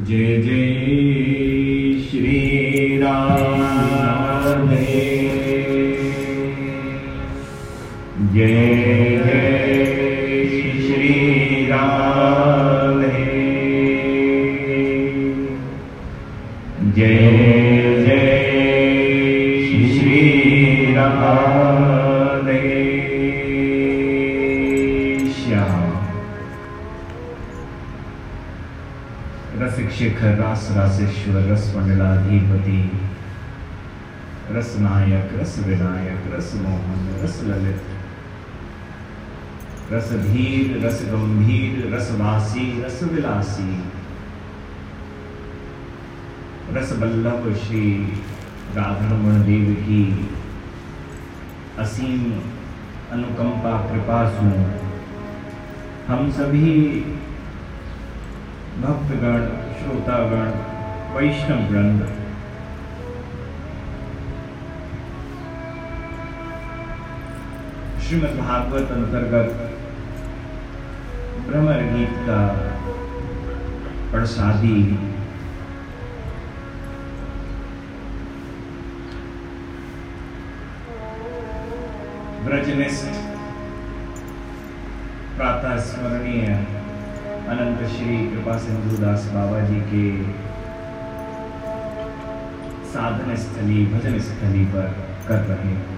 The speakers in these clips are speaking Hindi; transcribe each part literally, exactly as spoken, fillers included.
जय जय श्री राधे, जय जय श्री राधे, जय जय श्री राधे। श्याम रसिक शेखर रास रासेश्वर रस मंडलाधिपति रस नायक रस विनायक रस मोहन रस ललित रस धीर रस गंभीर रसवासी रस विलासी रस बल्लभ श्री राधारमण देव की असीम अनुकंपा कृपा सु हम सभी भक्तगण श्रोतागण वैष्णव वृंद श्रीमद् भागवत अंतर्गत भ्रमर गीत का प्रसादी ब्रजनिष्ठ प्रातः स्मरणीय अनंत श्री कृपा सिंधुदास बाबा जी के साधन स्थली भजन स्थली पर कर रहे हैं।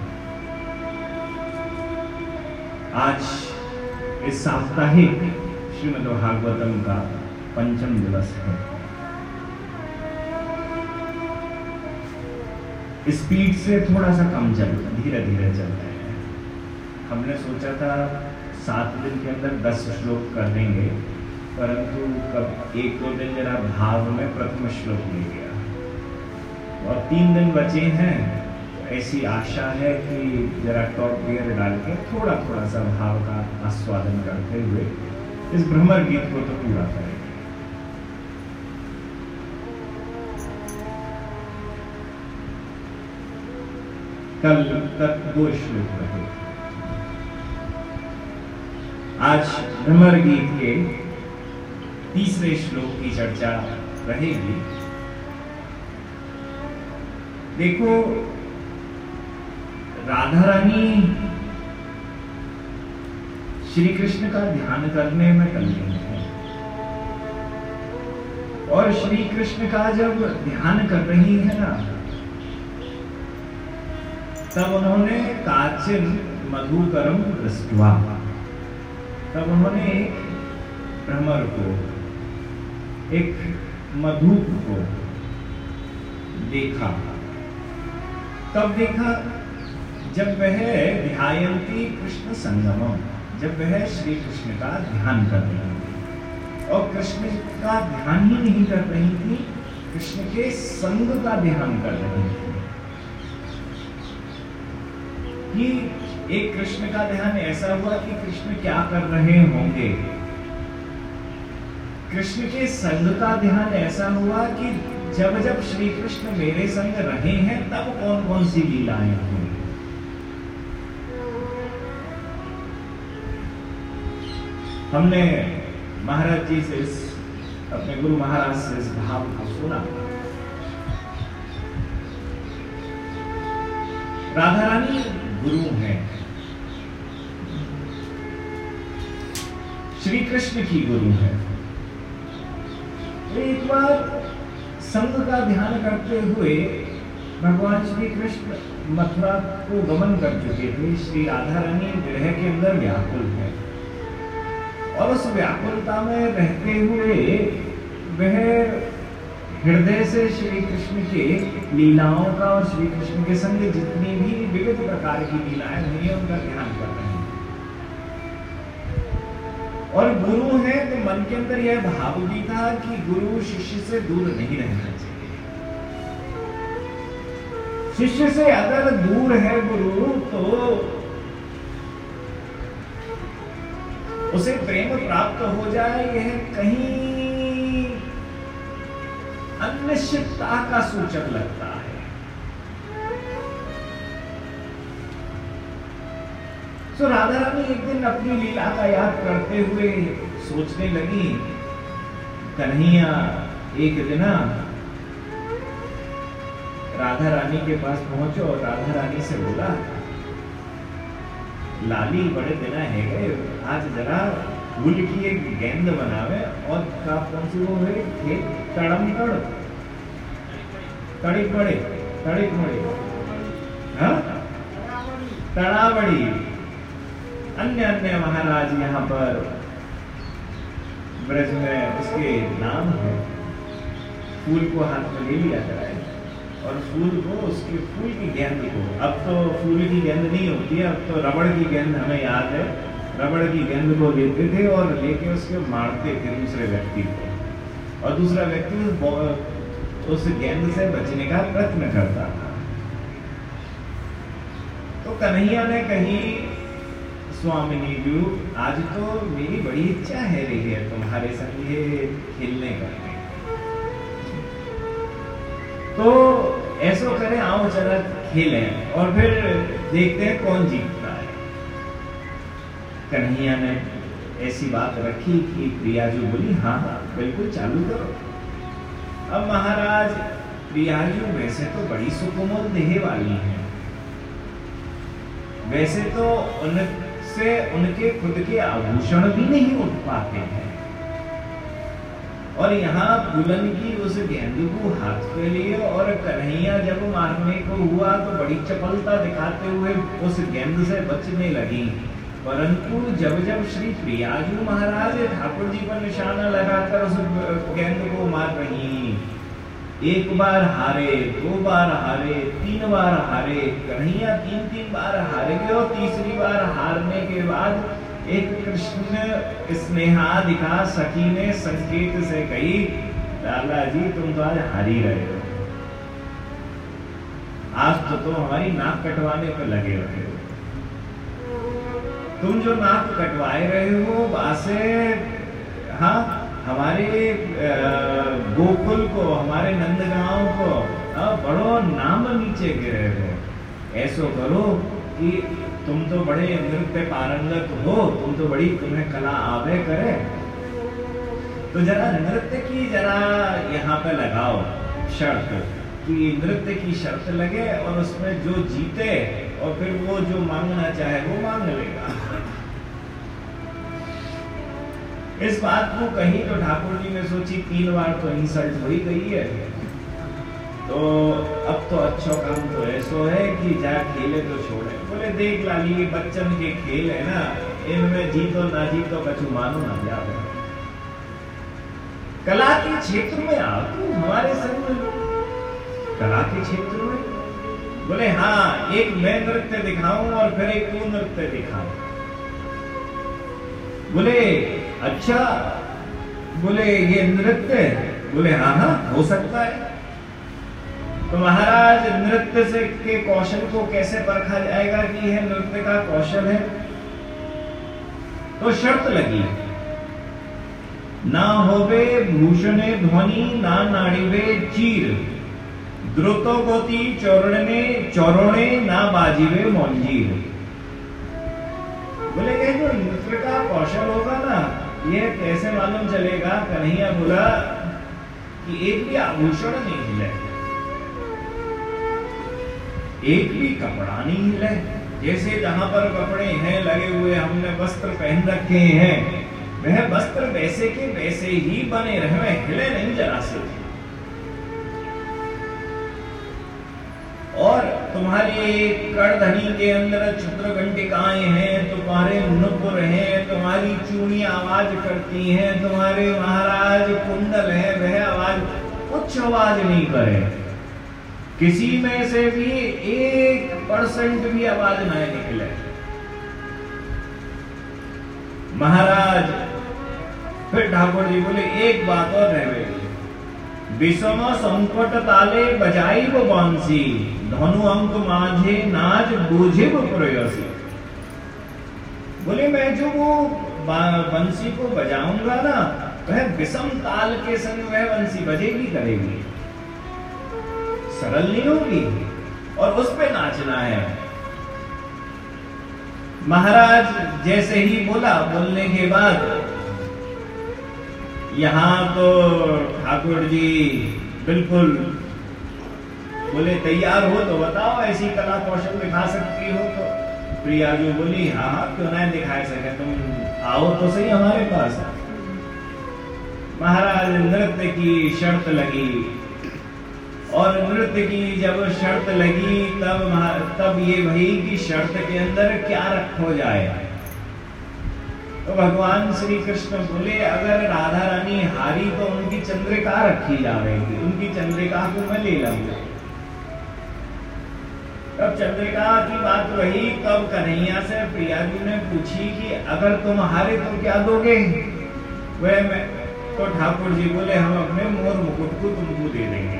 आज इस साप्ताहिक श्रीमद् भागवतम का पंचम दिवस है। स्पीड से थोड़ा सा कम चलता, धीरे धीरे चलता है। हमने सोचा था सात दिन के अंदर दस श्लोक कर देंगे, परंतु कब एक दो दिन जरा भाव में प्रथम श्लोक ले गया और तीन दिन बचे हैं। ऐसी आशा है कि जरा टॉप गियर डाल के थोड़ा थोड़ा सा भाव का आस्वादन करते हुए इस भ्रमर गीत को तो पूरा करेंगे। कल तक दो श्लोक रहे, आज भ्रमर गीत के तीसरे श्लोक की चर्चा रहेगी। देखो, राधा रानी श्री कृष्ण का ध्यान करने में तल्लीन है और श्री कृष्ण का जब ध्यान कर रही है ना, तब उन्होंने काचिन मधुकरम दृष्ट्वा, तब उन्होंने एक भ्रमर को, एक मधुप को देखा। तब देखा जब वह ध्यायन्ती कृष्ण संगमम, जब वह श्री कृष्ण का ध्यान कर रही थी और कृष्ण का ध्यान ही नहीं कर रही थी, कृष्ण के संग का ध्यान कर रही थी। कि एक कृष्ण का ध्यान ऐसा हुआ कि कृष्ण क्या कर रहे होंगे, कृष्ण के संग का ध्यान ऐसा हुआ कि जब जब श्री कृष्ण मेरे संग रहे हैं तब कौन कौन सी लीलाएं हुई। हमने महाराज जी से इस, अपने गुरु महाराज से इस भाव को सुना। राधा रानी गुरु हैं, श्री कृष्ण की गुरु है। एक बार संग का ध्यान करते हुए भगवान श्री कृष्ण मथुरा को गमन कर चुके थे। श्री राधा रानी गृह के अंदर व्याकुल है और उस व्याकुलता में रहते हुए वह हृदय से श्री कृष्ण के लीलाओं का और श्री कृष्ण के संग जितनी भी विविध प्रकार की लीलाएं हुई हैं उनका ध्यान कर रहे हैं। और गुरु है तो मन के अंदर यह भाव भी था कि गुरु शिष्य से दूर नहीं रहना चाहिए। शिष्य से अगर दूर है गुरु तो उसे प्रेम प्राप्त हो जाए, यह कहीं अनिश्चितता का सूचक लगता है। तो राधा रानी एक दिन अपनी लीला का याद करते हुए सोचने लगी, कन्हैया एक दिन राधा रानी के पास पहुंचो और राधा रानी से बोला, लाली बड़े दिन है गए, आज जरा फूल की एक गेंद बनावे और का कौन सी वो है तड़म तड़ तड़ी पड़े तड़ी पड़े हाँ तड़ावड़ी। अन्य अन्य महाराज यहाँ पर ब्रज में उसके नाम है। फूल को हाथ में ले लिया जाए और फूल को उसके फूल की गेंद को, अब तो फूल की गेंद नहीं होती है, अब तो रबड़ की गेंद हमें याद है, रबड़ की गेंद को लेते थे और लेके उसके मारते थे दूसरे व्यक्ति को और दूसरा व्यक्ति उस गेंद से बचने का प्रयत्न करता था। तो कन्हैया ने कही, स्वामिनी जी आज तो मेरी बड़ी इच्छा है रही है तुम्हारे संग ये खेलने का, तो ऐसो करें आओ जरा खेलें और फिर देखते हैं कौन जीतता है। कन्हैया ने ऐसी बात रखी कि प्रियाजू बोली हाँ हाँ बिल्कुल चालू करो। अब महाराज प्रियाजू वैसे तो बड़ी सुकोमल देह वाली हैं, वैसे तो उनसे उनके खुद के आभूषण भी नहीं उठ पाते हैं और यहाँ दुल्हन की उस गेंद को हाथ पे लिए और कन्हैया जब मारने को हुआ तो बड़ी चपलता दिखाते हुए उस गेंद से बचने लगी, परंतु जब जब श्री प्रियाजू महाराज ठाकुर जी पर निशाना लगाकर उस गेंद को मार रही, एक बार हारे, दो बार हारे, तीन बार हारे, कन्हैया तीन तीन बार हार गए और तीसरी बार हारने के बाद एक कृष्ण स्नेहाधिका सखी ने संकेत से कही, लाला जी तुम तो आज हार ही रहे हो, आज तो तुम हमारी नाक कटवाने पर लगे रहे हो, तुम जो नाक कटवाए रहे हो बासे हाँ हमारे गोकुल को, हमारे नंदगांव को बड़ो नाम नीचे गिरे हो। ऐसो करो कि तुम तो बड़े नृत्य पारंगत हो, तुम तो बड़ी तुम्हें कला आवे करे, तो जरा नृत्य की जरा यहाँ पे लगाओ शर्त कि नृत्य की शर्त लगे और उसमें जो जीते और फिर वो जो मांगना चाहे वो मांग लेगा। इस बात को कही तो ठाकुर जी ने सोची तीन बार तो इंसल्ट हो ही गई है, तो अब तो अच्छा काम तो ऐसो है कि जा खेले तो छोड़े। बोले देख लाली ये बच्चन के खेल है ना, इनमें जीतो ना जीतो कछु मानो ना जाओ, कला के क्षेत्र में आओ तू हमारे संग, कला के क्षेत्र में। बोले हाँ एक मैं नृत्य दिखाऊं और फिर एक तू नृत्य दिखाऊं। बोले अच्छा, बोले ये नृत्य, बोले हाँ हाँ हो सकता है। तो महाराज नृत्य से के कौशल को कैसे परखा जाएगा कि यह नृत्य का कौशल है, तो शर्त लगी ना होवे भूषणे ध्वनि ना नाड़ीवे चीर, द्रुतो गोती चौरणे चौरोणे ना बाजीवे मंजीर। बोले ये जो नृत्य का कौशल होगा ना ये कैसे मालूम चलेगा। कन्हैया बोला कि एक भी आभूषण नहीं हिले, एक भी कपड़ा नहीं हिले, जैसे जहां पर कपड़े हैं लगे हुए हमने वस्त्र पहन रखे हैं वह वस्त्र वैसे के वैसे ही बने रहे, हिले नहीं जरा से। और तुम्हारी करधनी के अंदर क्षुद्र घंटिकाएं हैं, तुम्हारे नुपुर हैं, तुम्हारी चूड़ी आवाज करती हैं, तुम्हारे महाराज कुंडल है वह आवाज कुछ आवाज नहीं करे, किसी में से भी एक परसेंट भी आवाज ना निकले। महाराज फिर ठाकुर जी बोले एक बात और रह गई, विषम संकट ताले बजाई वो बांसी, धनु अंक माझे नाच बूझे वो प्रयासी। बोले मैं जो वो बंसी को बजाऊंगा ना वह विषम ताल के संग वह बंसी बजेगी करेगी, सरल नहीं होगी और उस पे नाचना है। महाराज जैसे ही बोला, बोलने के बाद यहाँ तो ठाकुर जी बिल्कुल बोले तैयार हो तो बताओ, ऐसी कला कौशल दिखा सकती हो तो। प्रिया जी बोली हाँ हाँ क्यों नहीं दिखा सके, तुम आओ तो सही हमारे पास। महाराज नृत्य की शर्त लगी, और नृत्य की जब शर्त लगी तब तब ये भई कि शर्त के अंदर क्या रखो जाए। तो भगवान श्री कृष्ण बोले अगर राधा रानी हारी तो उनकी चंद्रिका रखी जाएगी, उनकी चंद्रिका को मैं ले लूंगा। तब चंद्रिका की बात रही, तब कन्हैया से प्रिया जी ने पूछी कि अगर तुम हारे तो क्या दोगे। वह मैं तो ठाकुर जी बोले हम अपने मोर मुकुट को तुमको दे देंगे।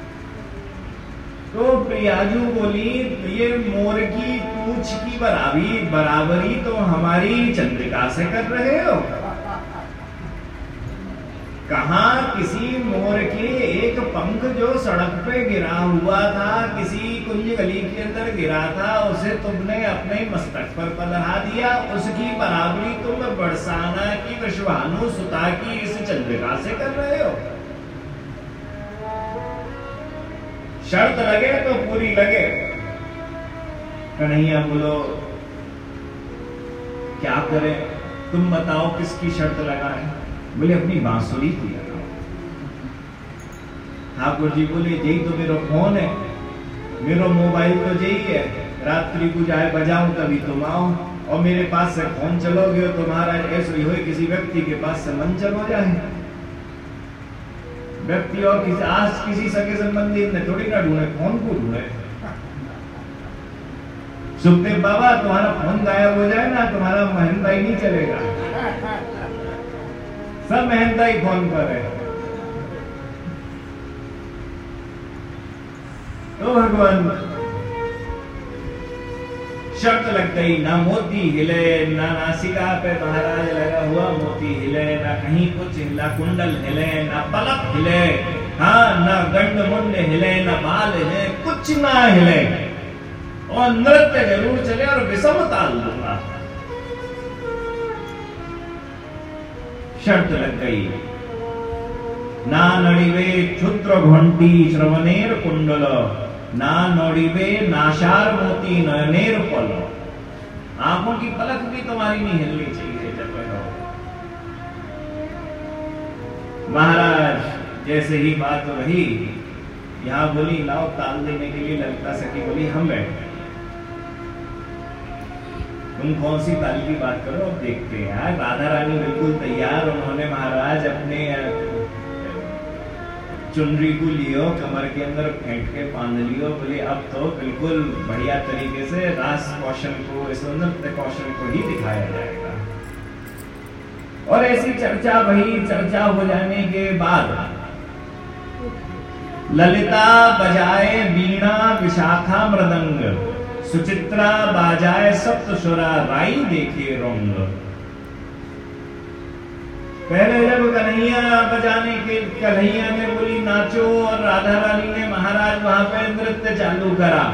तो प्रियाजू बोली ये मोर की पूंछ की बराबरी बराबरी तो हमारी चंद्रिका से कर रहे हो। कहा किसी मोर के एक पंख जो सड़क पे गिरा हुआ था, किसी कुंज गली के अंदर गिरा था, उसे तुमने अपने मस्तक पर पधरा दिया, उसकी बराबरी तुम बरसाना की विश्वानु सुता की इस चंद्रिका से कर रहे हो। शर्त लगे तो पूरी लगे। कन्हैया बोलो क्या करें, तुम बताओ किसकी शर्त लगाएं। बोले अपनी बांसुरी की लगाओ। ठाकुर जी बोले यही तो मेरा फोन है, मेरा मोबाइल तो यही है, रात्रि को जाए बजाऊं तभी तुम आओ, और मेरे पास से फोन चलोगे तुम्हारा ऐसे हो किसी व्यक्ति के पास से मन चलो जाए। व्यक्ति और किसी आज किसी सगे संबंधी ने थोड़ी ना ढूंढे, फोन को ढूंढे। सुखदेव बाबा तुम्हारा फोन गायब हो जाए ना, तुम्हारा महंता ही नहीं चलेगा, सब महंता ही फोन पर है। तो भगवान शर्त लग गई, ना मोती हिले, ना नासिका पे महाराज लगा हुआ मोती हिले, ना कहीं कुछ हिला, कुंडल हिले, ना पलक हिले, हाँ ना गंड मुंड हिले, ना बाल हिले, कुछ ना हिले, और नृत्य जरूर चले और विषम ताल दूंगा। शर्त लग गई। ना नड़िवे क्षुद्र घंटी श्रवणेर कुंडल, ना नोड़िबे नाशार मोती नयनेर पलो। आंखों की पलक भी तुम्हारी नहीं हिलनी चाहिए जब हो। महाराज जैसे ही बात रही, यहां बोली लाओ ताल देने के लिए ललिता सखी बोली हम बैठे, तुम कौन सी ताल की बात करो अब देखते हैं। राधा रानी बिल्कुल तैयार, उन्होंने महाराज अपने चुनरी को लियो, कमर के अंदर फेंट के बांध लियो। बोले अब तो बिल्कुल बढ़िया तरीके से रास कौशल को, इस नृत्य कौशल को ही दिखाया जाएगा। और ऐसी चर्चा वही चर्चा हो जाने के बाद ललिता बजाए वीणा विशाखा मृदंग, सुचित्रा बाजाए सप्तस्वरा राई देखे रंग। पहले जब कन्हैया बजाने के कन्हैया ने बोली नाचो, और राधा रानी ने महाराज वहां पे नृत्य चालू करा,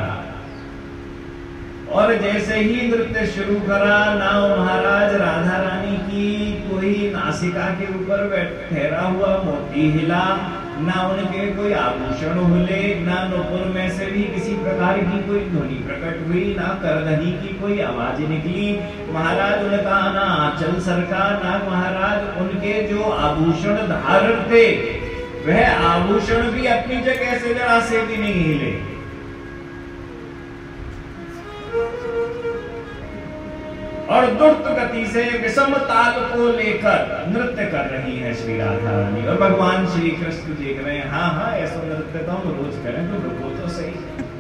और जैसे ही नृत्य शुरू करा ना महाराज राधा रानी की कोई नासिका के ऊपर ठहरा हुआ मोती हिला, ना उनके कोई आभूषण हिले, ना नुपुर में से भी किसी प्रकार की कोई ध्वनि प्रकट हुई, ना करधनी की कोई आवाज निकली। महाराज उनका ना आंचल सरका, ना महाराज उनके जो आभूषण धारण थे वह आभूषण भी अपनी जगह से जरा से भी नहीं हिले। और द्रुत गति से विषम ताल को लेकर नृत्य कर रही है श्री राधा रानी, और भगवान श्री कृष्ण देख रहे हैं। हाँ हाँ ऐसा नृत्य तो हम रोज करें, तो रुको तो सही।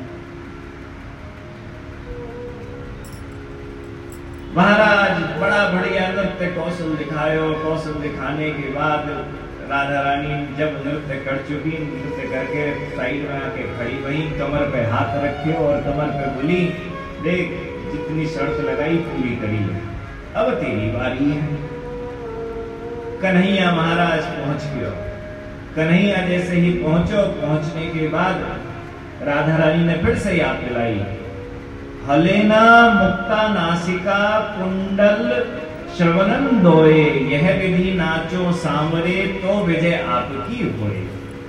महाराज बड़ा बढ़िया नृत्य कौशल दिखायो। कौशल दिखाने के बाद राधा रानी जब नृत्य कर चुकी, नृत्य करके साइड में आके खड़ी वही, कमर पे हाथ रखे और कमर पे बोली देख जितनी शर्त लगाई पूरी करी है, अब तेरी बारी है। कन्हैया महाराज पहुंच गयो। कन्हैया जैसे ही पहुंचो, पहुंचने के बाद राधा रानी ने फिर से याद दिलाई, हलेना मुक्ता नासिका कुंडल श्रवणन दोए, यह विधि नाचो सांवरे, तो विजय आपकी होए।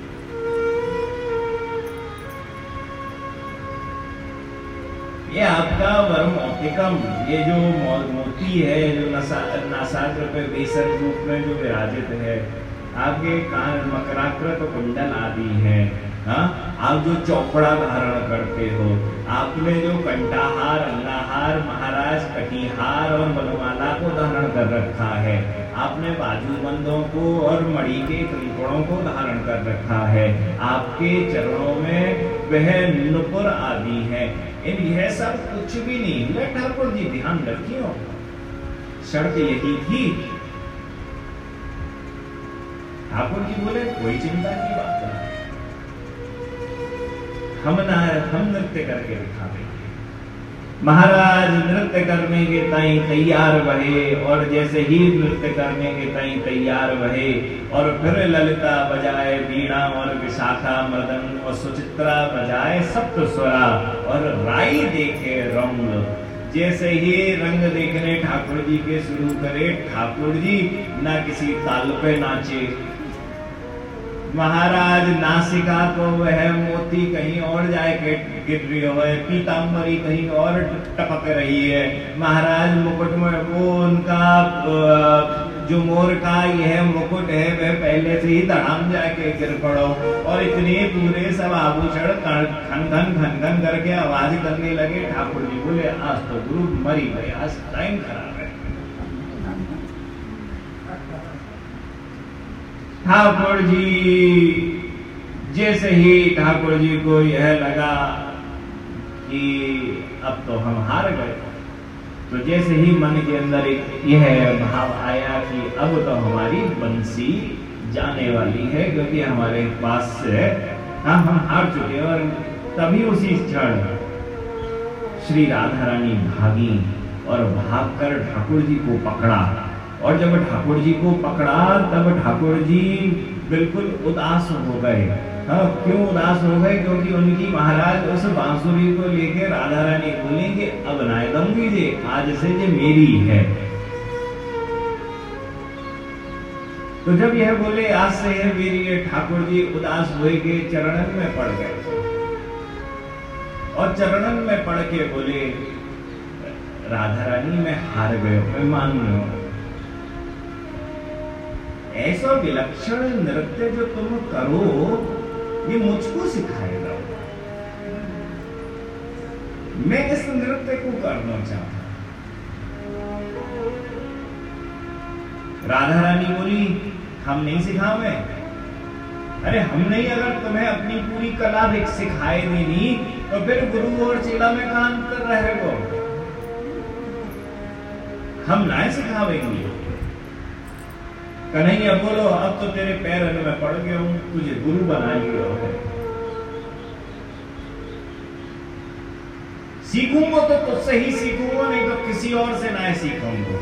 ये आपका वरमौक्तिकम, ये जो मोती है, जो नसा नासाग्र पे बेसन रूप में जो विराजित है, आपके कान मकराकृत कुंडल आदि है, हाँ, आप जो चौपड़ा धारण करते हो, आपने जो कंठाहार, अंगाहार, महाराज कटिहार और वनमाला को धारण कर रखा है, आपने बाजूबंदों को और मणि के कंकड़ों को धारण कर रखा है, आपके चरणों में वह नुपुर आदि है, इन यह सब कुछ भी नहीं हुआ। ठाकुर जी ध्यान रखियो, शर्त यही थी। ठाकुर जी बोले कोई चिंता की बात नहीं, हम ना हम नृत्य करके दिखा देंगे। महाराज नृत्य करने के ताई तैयार बहे, और जैसे ही नृत्य करने के ताई तैयार बहे, और फिर ललिता बजाए बीणा और विशाखा मृदंग और सुचित्रा बजाए सप्तस्वरा, और राई देखे रंग, जैसे ही रंग देखने ठाकुर जी के शुरू करे, ठाकुर जी ना किसी ताल पे नाचे, महाराज नासिका को वह मोती कहीं और जाए गिर रही हो, पीताम्बरी कहीं और टपक रही है, महाराज मुकुट में वो उनका जो मोर का यह मुकुट है वह पहले से ही धड़ाम जाके गिर पड़ो, और इतने पूरे सब आभूषण खन खन खन खन करके आवाज करने लगे। ठाकुर जी बोले आज तो गुरु मरी गए, आज टाइम खराब है। ठाकुर जी जैसे ही ठाकुर जी को यह लगा कि अब तो हम हार गए, तो जैसे ही मन के अंदर एक यह भाव आया कि अब तो हमारी बंसी जाने वाली है, क्योंकि हमारे पास से हाँ हम हार चुके, और तभी उसी क्षण श्री राधा रानी भागी और भागकर ठाकुर जी को पकड़ा, और जब ठाकुर जी को पकड़ा तब ठाकुर जी बिल्कुल उदास हो गए। हाँ, क्यों उदास हो गए? क्योंकि उनकी महाराज उस बांसुरी को लेके राधा रानी बोलेंगे अब नाय दूंगी जे, आज से जे मेरी है। तो जब यह बोले आज से यह मेरी है, ठाकुर जी उदास हुए के चरणन में पड़ गए, और चरणन में पड़ के बोले राधा रानी मैं हार गए, मैं मान रहा हूं, ऐसा विलक्षण नृत्य जो तुम करो ये मुझको सिखाएगा, मैं इस नृत्य को करना चाहता। राधा रानी बोली हम नहीं सिखावे, अरे हम नहीं, अगर तुम्हें अपनी पूरी कला सिखाए देनी तो फिर गुरु और चेला में कहां अंतर रहेगा, हम ना सिखावेंगे। कन्हैया बोलो अब तो तेरे पैर में पड़ गया हूं, तुझे गुरु बना लिया है, सीखूंगा तो तुझसे ही सीखूंगा, नहीं तो किसी और से ना सीखूंगा।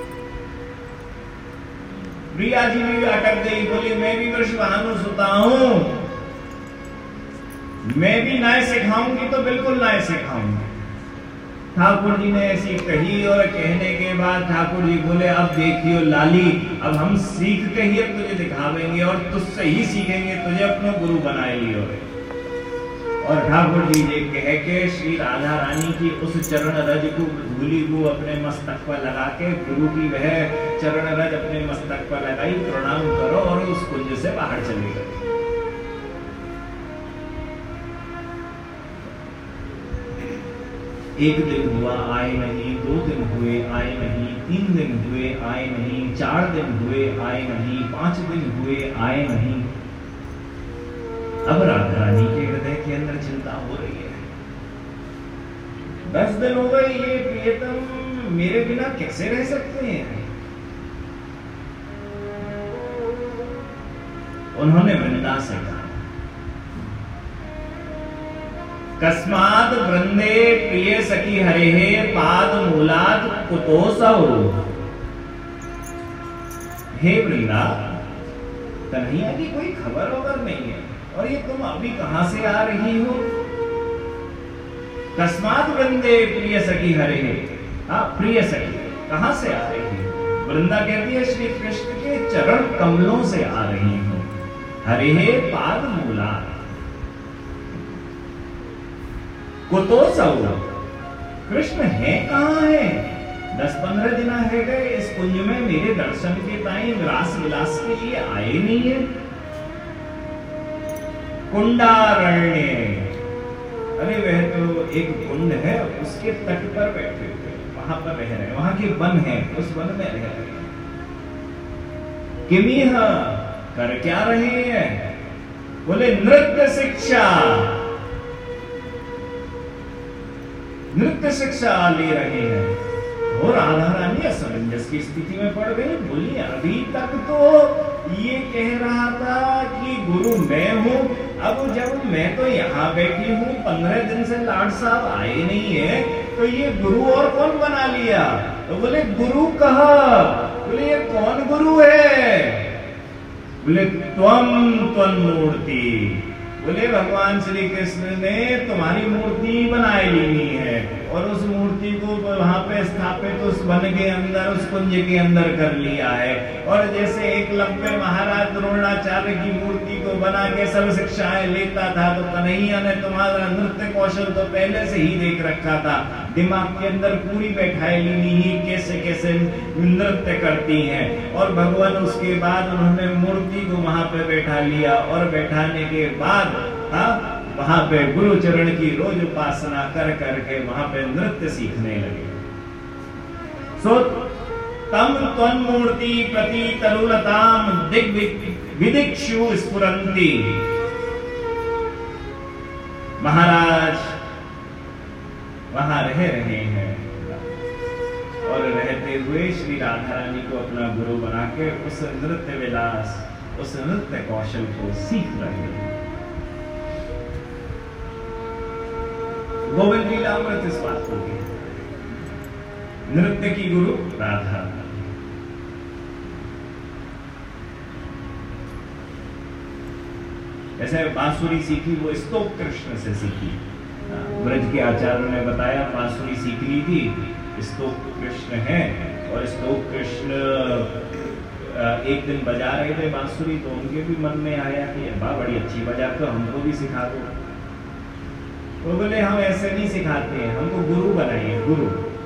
प्रिया जी भी अटक गई, बोली मैं भी वृषभानु सुता हूं, मैं भी ना सिखाऊंगी तो बिल्कुल ना सिखाऊंगी। ठाकुर जी ने ऐसी कही, और कहने के बाद ठाकुर जी बोले अब देखियो लाली, अब हम सीख के ही अब तुझे दिखावेंगे और तुझसे ही सीखेंगे, तुझे अपना गुरु बनाए लियो। और ठाकुर जी ने कह के श्री राधा रानी की उस चरण रज को धूली को अपने मस्तक पर लगा के, गुरु की वह चरण रज अपने मस्तक पर लगाई, प्रणाम करो, और उस कुंज से बाहर चले गए। एक दिन हुआ आए नहीं, दो दिन हुए आए नहीं, तीन दिन हुए आए नहीं, चार दिन हुए आए नहीं, पांच दिन हुए आए नहीं। अब राधा रानी के हृदय के अंदर चिंता हो रही है, दस दिन हो गए, ये प्रियतम मेरे बिना कैसे रह सकते हैं। उन्होंने वृंदा से कहा कस्माद वृंदे प्रिय सखी हरे पाद मूलाद कुतोसौ। हे वृंदा, कन्हैया की कोई खबर वबर नहीं है, और ये तुम अभी कहां से आ रही हो? कस्माद वृंदे प्रिय सखी हरे, हाँ प्रिय सखी कहां से आ रही है? वृंदा कहती है श्री कृष्ण के चरण कमलों से आ रही हूं, हरे पाद मूला कुतोसौ, कृष्ण है कहां है? दस पंद्रह दिन है गए इस कुंज में मेरे दर्शन के ताई विलास विलास के लिए आए नहीं है। कुंडारण्य, अरे वह तो एक कुंड है, उसके तट पर बैठे हुए वहां पर रह रहे, वहां के वन है, उस वन में रह रहे। किमिह, कर क्या रहे हैं? बोले नृत्य शिक्षा, नृत्य शिक्षा ले रहे हैं। और राधा रानी असमंजस की स्थिति में पड़ गई। बोली अभी तक तो ये कह रहा था कि गुरु मैं हूं, अब जब मैं तो यहाँ बैठी हूँ, पंद्रह दिन से लाड साहब आए नहीं है, तो ये गुरु और कौन बना लिया? तो बोले गुरु कहा। बोले ये कौन गुरु है? बोले त्वम त्वन्मूर्ति। बोले भगवान श्री कृष्ण ने तुम्हारी मूर्ति बनाई ली है और उस मूर्ति को वहां पे स्थापित उस वन के अंदर, उस कुंज के अंदर कर लिया है। और जैसे एकलव्य महाराज द्रोणाचार्य की मूर्ति को बना के सब शिक्षाएं लेता था, तो कन्हैया ने तुम्हारा नृत्य कौशल तो पहले से ही देख रखा था, दिमाग के अंदर पूरी बैठाई ली ही कैसे कैसे नृत्य करती हैं। और भगवान उसके बाद उन्होंने मूर्ति को वहां पे बैठा लिया और बैठाने के बाद हाँ वहां पे गुरु चरण की रोज उपासना कर करके वहां पे नृत्य सीखने लगे। सो तम त्वन्मूर्ति प्रति तरुलताम दिग विदिक्षु स्फुरन्ति। महाराज वहां रह रहे हैं और रहते हुए श्री राधा रानी को अपना गुरु बना के उस नृत्य विलास, उस नृत्य कौशल को सीख रहे हैं। गोविंद लीला अमृत इस बात को की, नृत्य की गुरु राधा। ऐसे बांसुरी सीखी वो स्तोक कृष्ण से सीखी। ब्रज के आचार्यों ने बताया बांसुरी सीख ली थी, स्तोक कृष्ण है। और स्तोक कृष्ण एक दिन बजा रहे थे बांसुरी, तो उनके भी मन में आया कि अब्बा बड़ी अच्छी बजाते हो, हमको भी सिखा दो। तो बोले हम ऐसे नहीं सिखाते हैं, हमको गुरु बनाइए। गुरु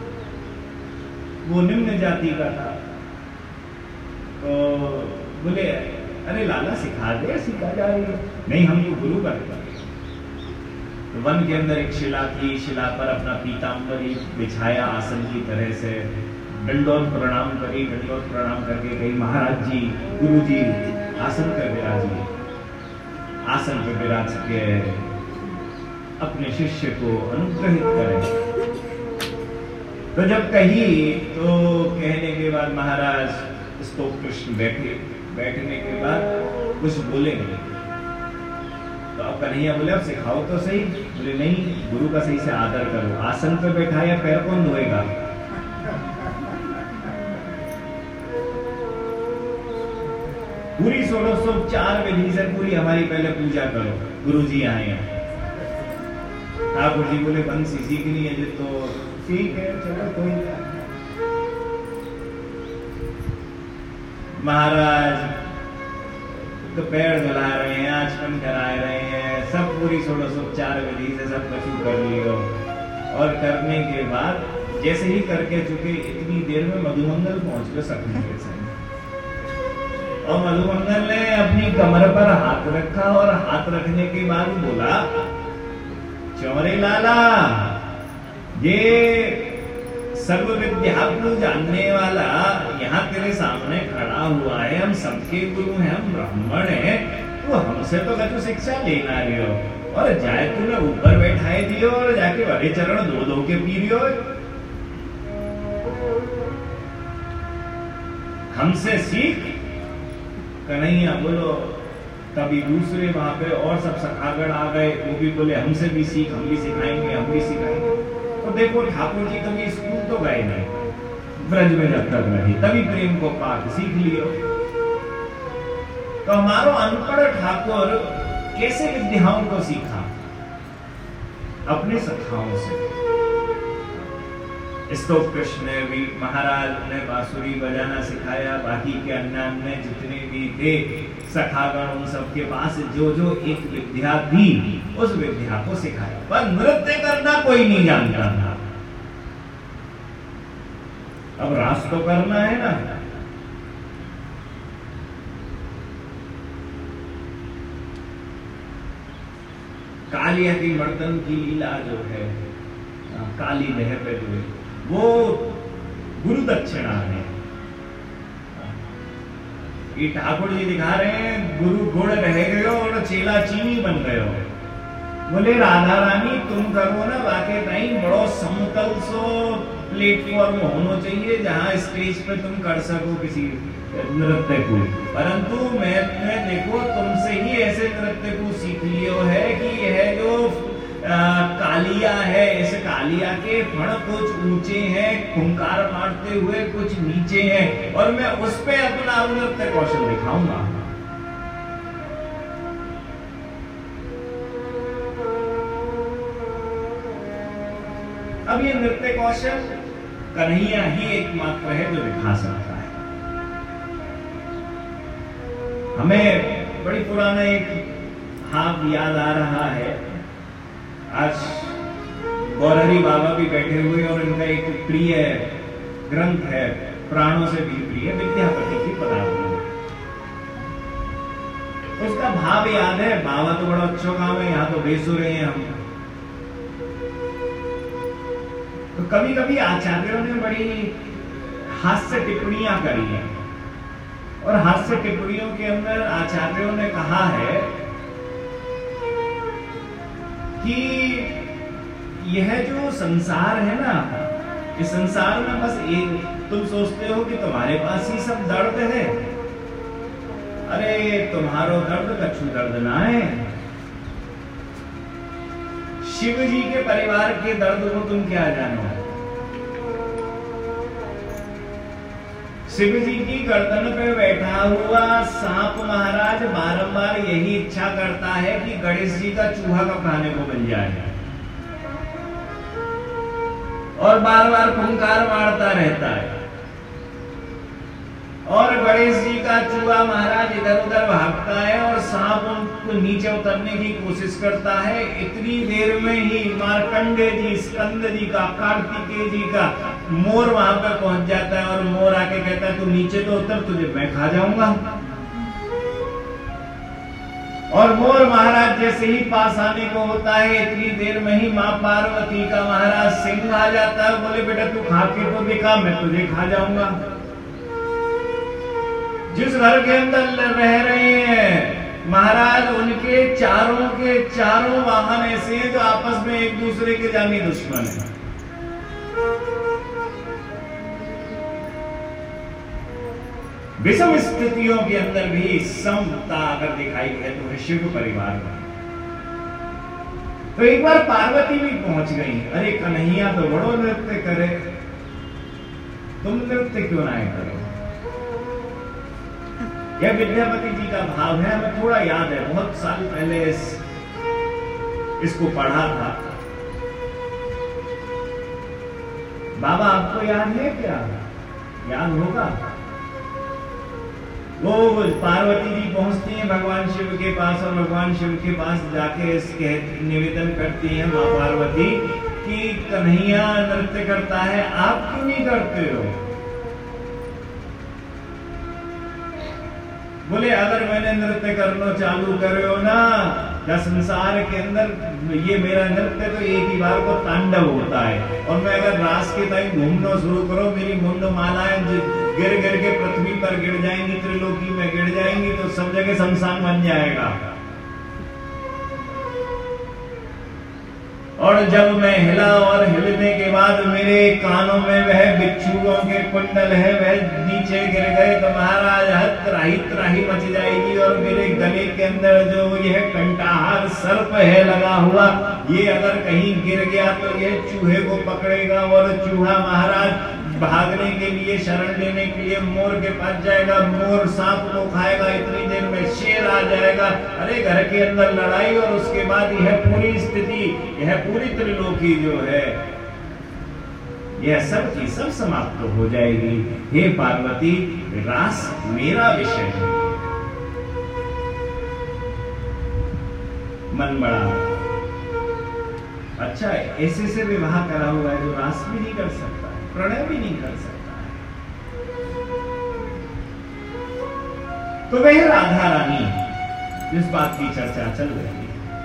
वो निम्न जाति का था, तो बोले अरे लाला सिखा दे, सिखा जाएगा। नहीं हम तो गुरु बनेगा। तो वन के अंदर एक शिला थी, शिला पर अपना पीताम्बरी बिछाया आसन की तरह से, दंडोत प्रणाम करी, दंडोत प्रणाम करके कही महाराज जी, गुरु जी आसन पर विराजिए। आसन पर विराज के अपने शिष्य को अनुग्रहित करें। तो जब कही तो कहने के बाद महाराज स्तोक कृष्ण बैठे, बैठने के बाद कुछ बोले नहीं। तो अब कन्हैया बोले अब सिखाओ तो सही। बोले नहीं, गुरु का सही से आदर करो। आसन पे बैठाया, पैर कौन धोएगा? पूरी षोडशोपचार विधि से पूरी हमारी पहले पूजा करो। गुरु जी आए हैं। ठाकुर जी बोले बंसी सीखनी है तो ठीक है, चलो कोई नहीं। महाराज तो पैर धुला रहे हैं, आचमन करा रहे हैं, सब पूरी षोडशोपचार विधि से सब कुछ कर लियो। और करने के बाद जैसे ही करके चुके, इतनी देर में मधुमंगल पहुंच गए सपने के संग। और मधुमंगल ने अपनी कमर पर हाथ रखा और हाथ रखने के बाद बोला, चौरे लाला, ये सर्व विद्या को जानने वाला यहाँ तेरे सामने खड़ा हुआ है, हम सबके गुरु हैं, हम ब्राह्मण हैं, तो हमसे तो कछु शिक्षा लेना लियो और जाए तूने ऊपर बैठाए दियो और जाके वरे चरण दो दो के पी लियो। हमसे सीख। कन्हैया बोलो। तभी दूसरे वहां पे और सब सखागण आ गए, वो भी बोले हमसे भी सीख, हम भी सिखाएंगे, हम भी सिखाएंगे। तो देखो ठाकुर जी कभी स्कूल तो गए नहीं, ब्रज में जब तक रहे तभी प्रेम को पाठ सीख लियो। तो हमारो अनपढ़ ठाकुर कैसे विद्याओं को सीखा? अपने सखाओं से। स्तोक कृष्ण ने भी महाराज ने बांसुरी बजाना सिखाया, बाकी के अन्य अन्य जितने भी थे सखागण उन सबके पास जो जो एक विद्या थी उस विद्या को सिखाया, पर नृत्य करना कोई नहीं जानता था। अब रास तो करना है ना। कालिया की मर्दन की लीला जो है, काली देह पे जो है, वो गुरु दक्षिणा है। ये ठाकुर जी दिखा रहे हैं गुरु गुड़ रह गयो और चेला चीनी बन गयो। बोले राधा रानी तुम करो ना वाके नहीं, बड़ो समतल सो प्लेटफॉर्म होना चाहिए जहां स्टेज पे तुम कर सको किसी नृत्य को, परंतु मैं, मैं देखो तुमसे ही ऐसे नृत्य को सीख लियो है कि यह जो आ, कालिया है, इस कालिया के फण कुछ ऊंचे हैं, खुंकार मारते हुए कुछ नीचे हैं, और मैं उस पे अपना नृत्य कौशल दिखाऊंगा। अब ये नृत्य कौशल कन्हैया ही एकमात्र है जो दिखा सकता है। हमें बड़ी पुराना एक हाथ याद आ रहा है। आज गौरहरी बाबा भी बैठे हुए और इनका एक प्रिय ग्रंथ है, प्राणों से भी प्रिय, विद्यापति की पदावली। उसका भाव याद है। बाबा तो बड़ा अच्छा काम है, यहाँ तो बेसुरे हैं हम। तो कभी कभी आचार्यों ने बड़ी हास्य टिप्पणियां करी हैं, और हास्य टिप्पणियों के अंदर आचार्यों ने कहा है कि यह जो संसार है ना, इस संसार में बस एक, तुम सोचते हो कि तुम्हारे पास ही सब दर्द है। अरे तुम्हारो दर्द कछु दर्द ना है। शिव जी के परिवार के दर्द को तुम क्या जानो। शिव जी की गर्दन पे बैठा हुआ सांप महाराज बारंबार यही इच्छा करता है कि गणेश जी का चूहा का खाने को मिल जाए, और बार बार फुंकार मारता रहता है, और गणेश जी का चूहा महाराज इधर उधर भागता है और सांप उनको नीचे उतरने की कोशिश करता है। इतनी देर में ही मार्कंडे जी, स्कंद जी का, कार्तिकेय जी का मोर वहां पर पहुंच जाता है, और मोर आके कहता है तू नीचे तो उतर, तुझे मैं खा जाऊंगा। और मोर महाराज जैसे ही पास आने को होता है, इतनी देर में ही मां पार्वती का महाराज सिंह आ जाता है। बोले बेटा तू खा के तो दिखा, मैं तुझे खा जाऊंगा। जिस घर के अंदर रह रहे हैं महाराज, उनके चारों के चारों वाहन ऐसे हैं जो आपस में एक दूसरे के जानी दुश्मन हैं। विषम स्थितियों के अंदर भी समता अगर दिखाई दे तो है शिव परिवार में। तो एक बार पार्वती भी पहुंच गई। अरे कन्हैया तो बड़ो नृत्य करे, तुम नृत्य क्यों ना करो। यह विद्यापति जी का भाव है। हमें थोड़ा याद है, बहुत साल पहले इस, इसको पढ़ा था। बाबा आपको याद है क्या? याद होगा। वो पार्वती जी पहुंचती हैं भगवान शिव के पास, और भगवान शिव के पास जाके इसके निवेदन करती हैं मां पार्वती कि कन्हैया नृत्य करता है, आप क्यों नहीं करते हो। बोले अगर मैंने नृत्य करना चालू करो ना, या संसार के अंदर ये मेरा नृत्य तो एक ही बार को तांडव होता है, और मैं अगर रास के टाइम घूमना शुरू करो, मेरी मुंड मालाएं गिर गिर के पृथ्वी पर गिर जाएंगी, त्रिलोकी में गिर जाएंगी, तो सब जगह शमशान बन जाएगा। और जब मैं हिला और हिलने के बाद मेरे कानों में वह बिच्छुओं के कुंडल है वह नीचे गिर गए, तो महाराज हद त्राही त्राही मच जाएगी, और मेरे गले के अंदर जो यह कंटाहार सर्प है लगा हुआ, ये अगर कहीं गिर गया तो यह चूहे को पकड़ेगा, और चूहा महाराज भागने के लिए, शरण लेने के लिए मोर के पास जाएगा, मोर सांप को खाएगा, इतनी देर में शेर आ जाएगा। अरे घर के अंदर लड़ाई, और उसके बाद यह पूरी स्थिति, यह पूरी त्रिलोकी जो है यह सब की सब समाप्त हो जाएगी। हे पार्वती, रास मेरा विषय है। मन बड़ा अच्छा है, ऐसे से विवाह करा हुआ है जो रास भी नहीं कर सकता है, प्रणय भी नहीं कर सकता है। तो वह राधा रानी जिस बात की चर्चा चल रही है,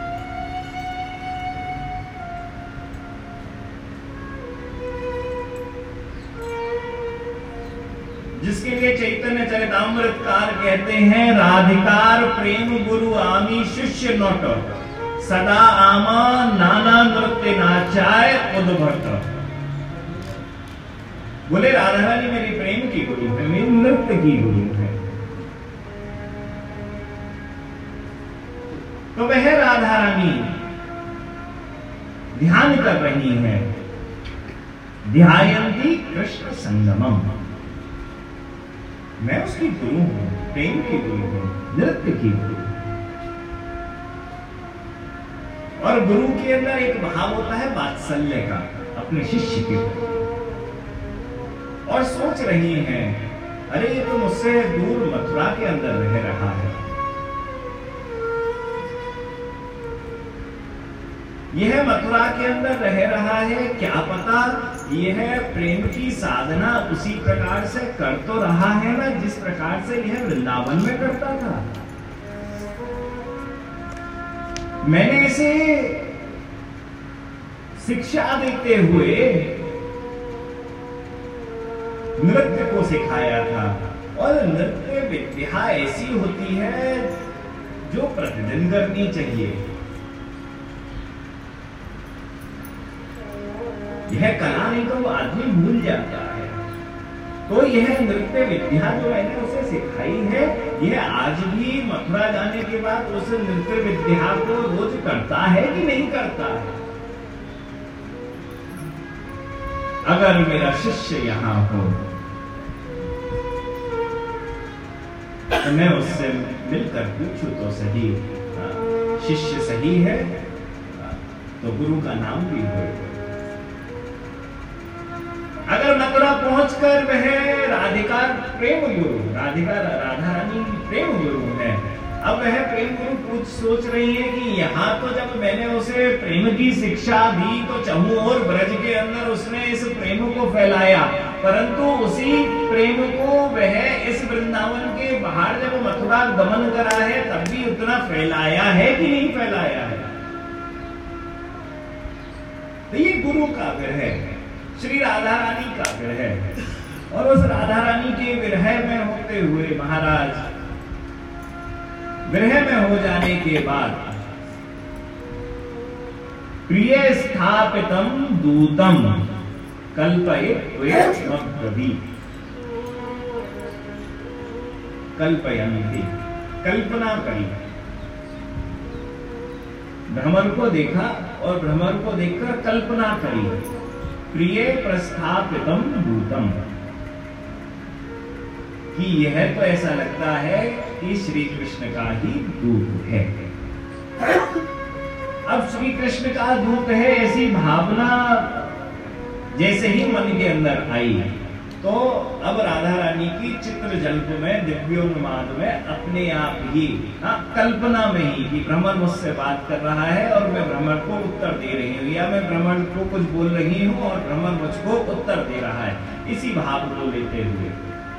जिसके लिए चैतन्य चरितामृतकार कहते हैं, राधिकार प्रेम गुरु आमी शिष्य नोट, सदा आमा नाना नृत्य नाचाय उद्भट। बोले राधा रानी मेरी प्रेम की गुरु है, मेरी नृत्य की गुरु है। तो वह राधा रानी ध्यान कर रही है, ध्यायन्ती कृष्ण संगमम। मैं उसकी गुरु हूं, प्रेम की गुरु हूं, नृत्य की गुरु। और गुरु के अंदर एक भाव होता है वात्सल्य का अपने शिष्य के प्रति। और सोच रही हैं, अरे ये तो मुझसे दूर मथुरा के अंदर रह रहा है, यह मथुरा के अंदर रह रहा है, क्या पता यह प्रेम की साधना उसी प्रकार से कर तो रहा है ना जिस प्रकार से यह वृंदावन में करता था। मैंने इसे शिक्षा देते हुए नृत्य को सिखाया था, और नृत्य विद्या ऐसी होती है जो प्रतिदिन करनी चाहिए। यह कला नहीं तो वो आदमी भूल जाता है। तो यह नृत्य विद्या जो मैंने उसे सिखाई है, यह आज भी मथुरा जाने के बाद उस नृत्य विद्या को रोज करता है कि नहीं करता है। अगर मेरा शिष्य यहां हो तो मैं उससे मिलकर पूछूं तो सही, शिष्य सही है तो गुरु का नाम भी हो। अगर मथुरा पहुंचकर वह राधिका प्रेम गुरु, राधिका राधा रानी प्रेम गुरु है, अब वह प्रेम गुरु कुछ सोच रही है कि यहाँ तो जब मैंने उसे प्रेम की शिक्षा दी तो चहु और ब्रज के अंदर उसने इस प्रेम को फैलाया, परंतु उसी प्रेम को वह इस वृंदावन के बाहर जब मथुरा गमन करा है तब भी उतना फैलाया है कि नहीं फैलाया है। तो ये गुरु का विरह है, श्री राधा रानी का विरह है। और उस राधा रानी के विरह में होते हुए महाराज, विरह में हो जाने के बाद प्रिय स्थापितम दूतम कल्पयेत् कल्पयन्ति, कल्पना करी। भ्रमर को देखा और भ्रमर को देखकर कल्पना करी, प्रिय प्रस्थापितम दूतम, कि यह तो ऐसा लगता है कि श्री कृष्ण का ही दूत है। अब श्री कृष्ण का दूत है ऐसी भावना जैसे ही मन के अंदर आई, तो अब राधा रानी की चित्र जल्प में, दिव्योन्माद में अपने आप ही, हाँ, कल्पना में ही कि भ्रमर मुझसे बात कर रहा है और मैं भ्रमर को उत्तर दे रही हूँ, या मैं भ्रमर को कुछ बोल रही हूँ और भ्रमर मुझको उत्तर दे रहा है, इसी भाव को लेते हुए।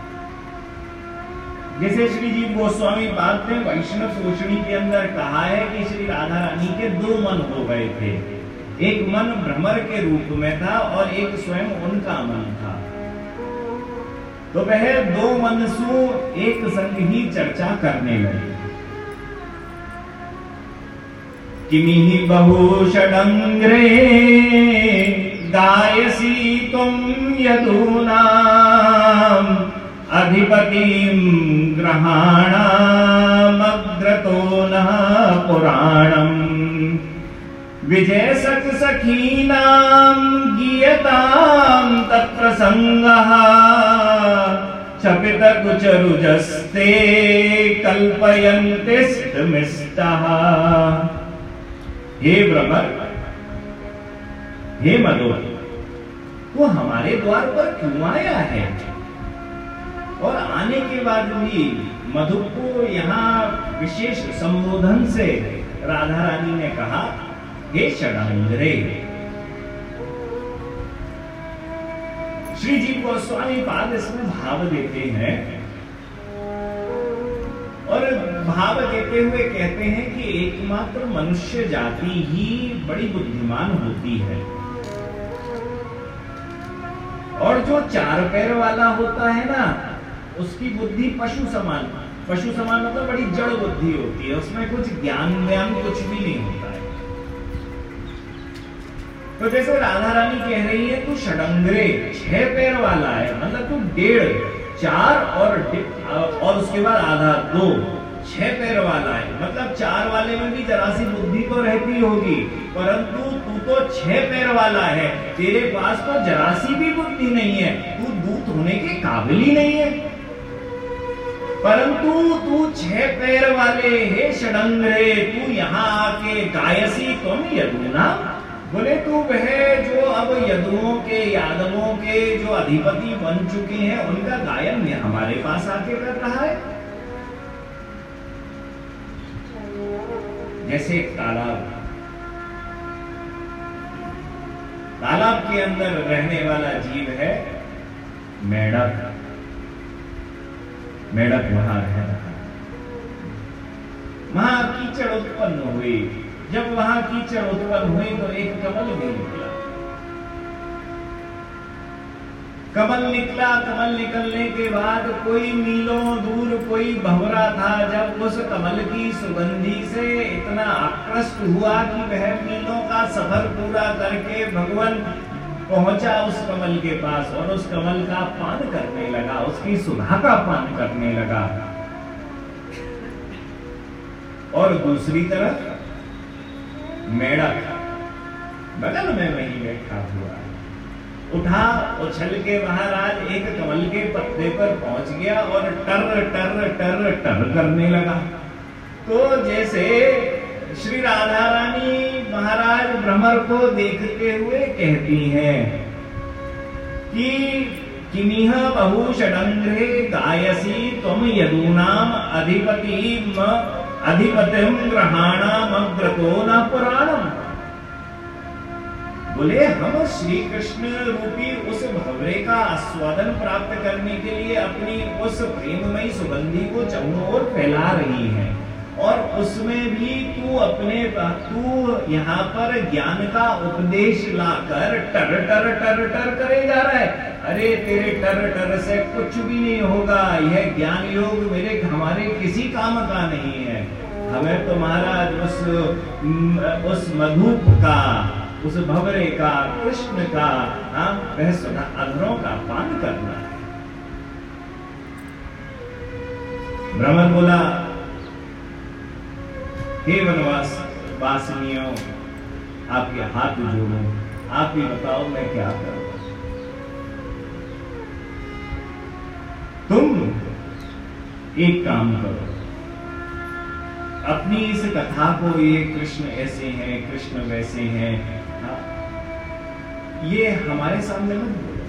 जैसे श्री जीव गोस्वामी पाद ने वैष्णव सूचनी के अंदर कहा है कि श्री राधा रानी के दो मन हो गए थे, एक मन भ्रमर के रूप में था और एक स्वयं उनका मन था। तो वह दो मन सु एक संग ही चर्चा करने लगे। किमिहि बहु षडंग्रे गायसी तुम यदूनाम अधिपतिम ग्रहाणाम अग्रतो न पुराणम विजय सख सखीनाम गीयताम तत्प्रसंगः क्षपित कुचरुजस्ते कल्पयन्ते स्मिष्टः। हे भ्रमर, हे मधुर, वो हमारे द्वार पर क्यों आया है? और आने के बाद भी मधु को यहाँ विशेष संबोधन से राधा रानी ने कहा, हे षडांगरे। श्री जी गोस्वामी पाद इसमें भाव देते हैं और भाव देते हुए कहते हैं कि एकमात्र मनुष्य जाति ही बड़ी बुद्धिमान होती है, और जो चार पैर वाला होता है ना, उसकी बुद्धि पशु समान, पशु समान मतलब बड़ी जड़ बुद्धि होती है, उसमें कुछ ज्ञान व्यान कुछ भी नहीं होता है। तो जैसे राधा रानी कह रही है, तू षडंगरे, छह पैर वाला है, मतलब तू डेढ़, चार और और उसके बाद आधा, दो, छह पैर वाला है, मतलब चार वाले में भी जरा सी बुद्धि तो रहती होगी, परंतु तू तो छह पैर वाला है, तेरे पास तो जरा सी भी बुद्धि नहीं है, तू दूत होने के काबिल ही नहीं है। परंतु तू छह पैर वाले हे षडंगरे, तू यहाँ आके गायसी तुम यदुना, बोले तू वह जो अब यदुओं के, यादवों के जो अधिपति बन चुके हैं, उनका गायन हमारे पास आके कर रहा है। जैसे एक तालाब, तालाब के अंदर रहने वाला जीव है मेढक। मेढक वहां रह रहा, वहां कीचड़ उत्पन्न हुई। जब वहां कीचड़ उत्पन्न हुई तो एक कमल भी निकला। कमल निकला, कमल निकलने के बाद कोई मीलों दूर कोई भंवरा था, जब उस कमल की सुगंधी से इतना आकृष्ट हुआ कि वह मीलों का सफर पूरा करके भगवान पहुंचा उस कमल के पास और उस कमल का पान करने लगा, उसकी सुधा का पान करने लगा। और दूसरी तरफ मेढक बगल में वहीं बैठा हुआ, उठा, उछल के महाराज एक कमल के पत्ते पर पहुंच गया और टर टर टर टर करने लगा। तो जैसे श्री राधा रानी महाराज भ्रमर को देखते हुए कहती हैं कि किमिह बहु षडंग्रे गायसी तुम यदूनाम अधिपति अधिपतिम ग्रहाणाम अग्रतो न पुराणम। बोले हम श्री कृष्ण रूपी उस भंवरे का आस्वादन प्राप्त करने के लिए अपनी उस प्रेममयी सुगंधी को चारों ओर फैला रही है, और उसमें भी तू अपने तू यहाँ पर ज्ञान का उपदेश लाकर टर टर टर टर करे जा रहा है। अरे तेरे टर टर से कुछ भी नहीं होगा, यह ज्ञान योग मेरे हमारे किसी काम का नहीं है। हमें तो महाराज उस उस मधुप का, उस भंवरे का, कृष्ण का, हाँ वह सुधा अधरों का पान करना है। भ्रमर बोला, हे वनवास वासिनियों, आपके हाथ जोड़ो, आप ही बताओ मैं क्या करूं। तुम एक काम करो, अपनी इस कथा को, ये कृष्ण ऐसे हैं, कृष्ण वैसे हैं, ये हमारे सामने मत बोलो,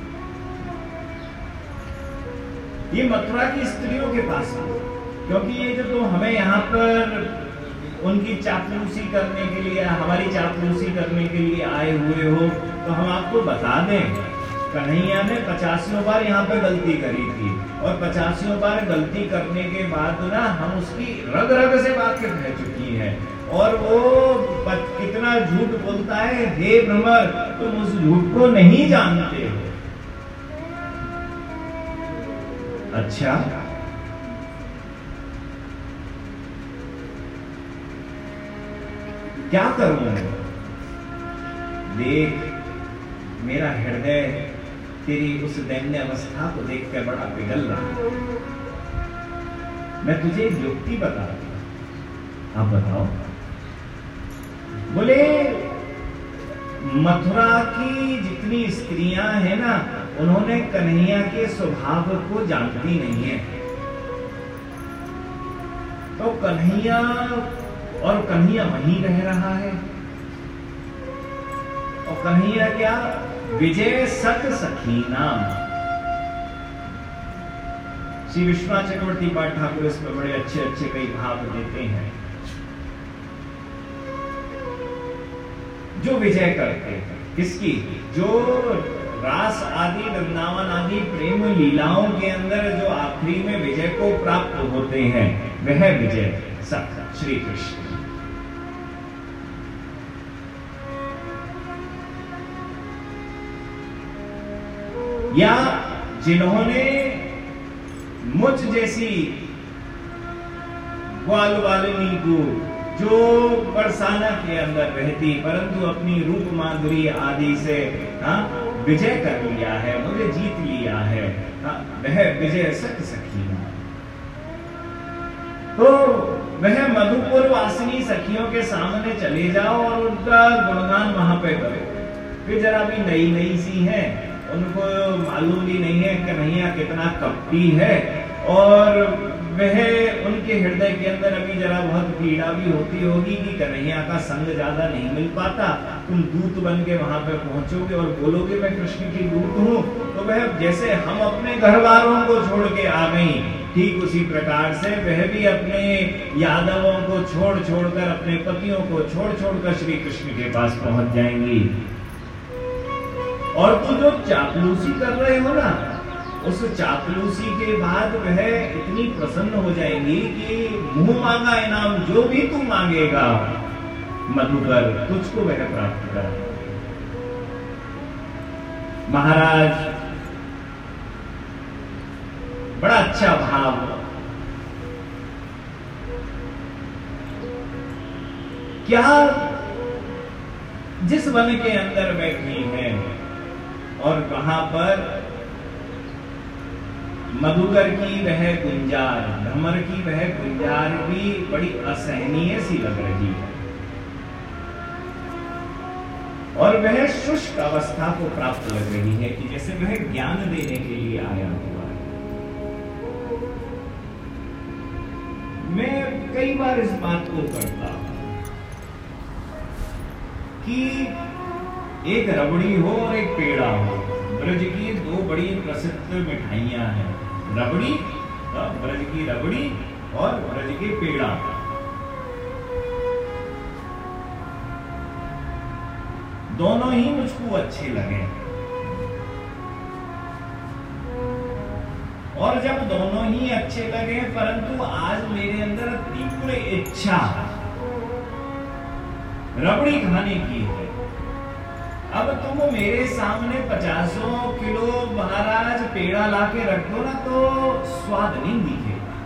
ये मथुरा की स्त्रियों के पास आओ, क्योंकि ये जो तुम हमें यहाँ पर उनकी चापलूसी करने के लिए, हमारी चापलूसी करने के लिए आए हुए हो, तो हम आपको बता दें, कन्हैया ने पचासियों बार यहाँ पे गलती करी थी, और पचासियों बार गलती करने के बाद ना हम उसकी रग रग से वाकिफ रह चुकी है, और वो कितना झूठ बोलता है। हे भ्रमर, तुम उस झूठ को नहीं जानते हो। अच्छा, क्या करूं? देख, मेरा हृदय तेरी उस दैन्य अवस्था को देखकर बड़ा पिघल रहा है। मैं तुझे एक युक्ति बता रहा हूं, आप बताओ। बोले, मथुरा की जितनी स्त्रियां हैं ना, उन्होंने कन्हैया के स्वभाव को जानती नहीं है। तो कन्हैया और कन्हैया वहीं रह रहा है, और कन्हैया क्या विजय सख सखी नाम। श्री विश्वनाथ चक्रवर्ती पाठ ठाकुर इसमें बड़े अच्छे अच्छे कई भाव देते हैं। जो विजय करते हैं किसकी? जो रास आदि वृंदावन आदि प्रेम लीलाओं के अंदर जो आखिरी में विजय को प्राप्त होते हैं, वह विजय सख श्री कृष्ण। या जिन्होंने मुझ जैसी ग्वाल वालिनी को, जो बरसाना के अंदर रहती परंतु अपनी रूप माधुरी आदि से हाँ विजय कर लिया है, मुझे जीत लिया है, हाँ वह विजय सख सखी। तो वह मधुपुर वासिनी सखियों के सामने चले जाओ और उनका गुणगान वहां पे करो। वे जरा भी नई नई सी हैं, उनको मालूम भी नहीं है कि कन्हैया कितना कपटी है, और वह उनके हृदय के अंदर अभी जरा बहुत पीड़ा भी होती होगी कि कन्हैया का संग ज्यादा नहीं मिल पाता। तुम दूत बन के वहां पे पहुंचोगे और बोलोगे मैं कृष्ण की दूत हूँ, तो वह जैसे हम अपने घर वालों को छोड़ के आ गई, ठीक उसी प्रकार से वह भी अपने यादवों को छोड़ छोड़कर, अपने पतियों को छोड़ छोड़कर श्री कृष्ण के पास पहुंच जाएंगी। और तू जो चापलूसी कर रहे हो ना, उस चापलूसी के बाद वह इतनी प्रसन्न हो जाएंगी कि मुंह मांगा इनाम जो भी तू मांगेगा मधुकर, तुझको वह प्राप्त कर। महाराज बड़ा अच्छा भाव, क्या जिस वन के अंदर बैठी है और वहां पर मधुकर की वह गुंजार, भ्रमर की वह गुंजार भी बड़ी असहनीय सी लग रही है, और वह शुष्क अवस्था को प्राप्त लग रही है कि जैसे वह ज्ञान देने के लिए आया हुआ है। मैं कई बार इस बात को करता हूं कि एक रबड़ी हो और एक पेड़ा हो। ब्रज की दो बड़ी प्रसिद्ध मिठाइयां हैं, रबड़ी, ब्रज की रबड़ी और ब्रज के पेड़ा। दोनों ही मुझको अच्छे लगे, और जब दोनों ही अच्छे लगे, परंतु आज मेरे अंदर तीव्र इच्छा रबड़ी खाने की है। अब तुम मेरे सामने पचासों किलो महाराज पेड़ा लाके रख दो ना, तो स्वाद नहीं दिखेगा,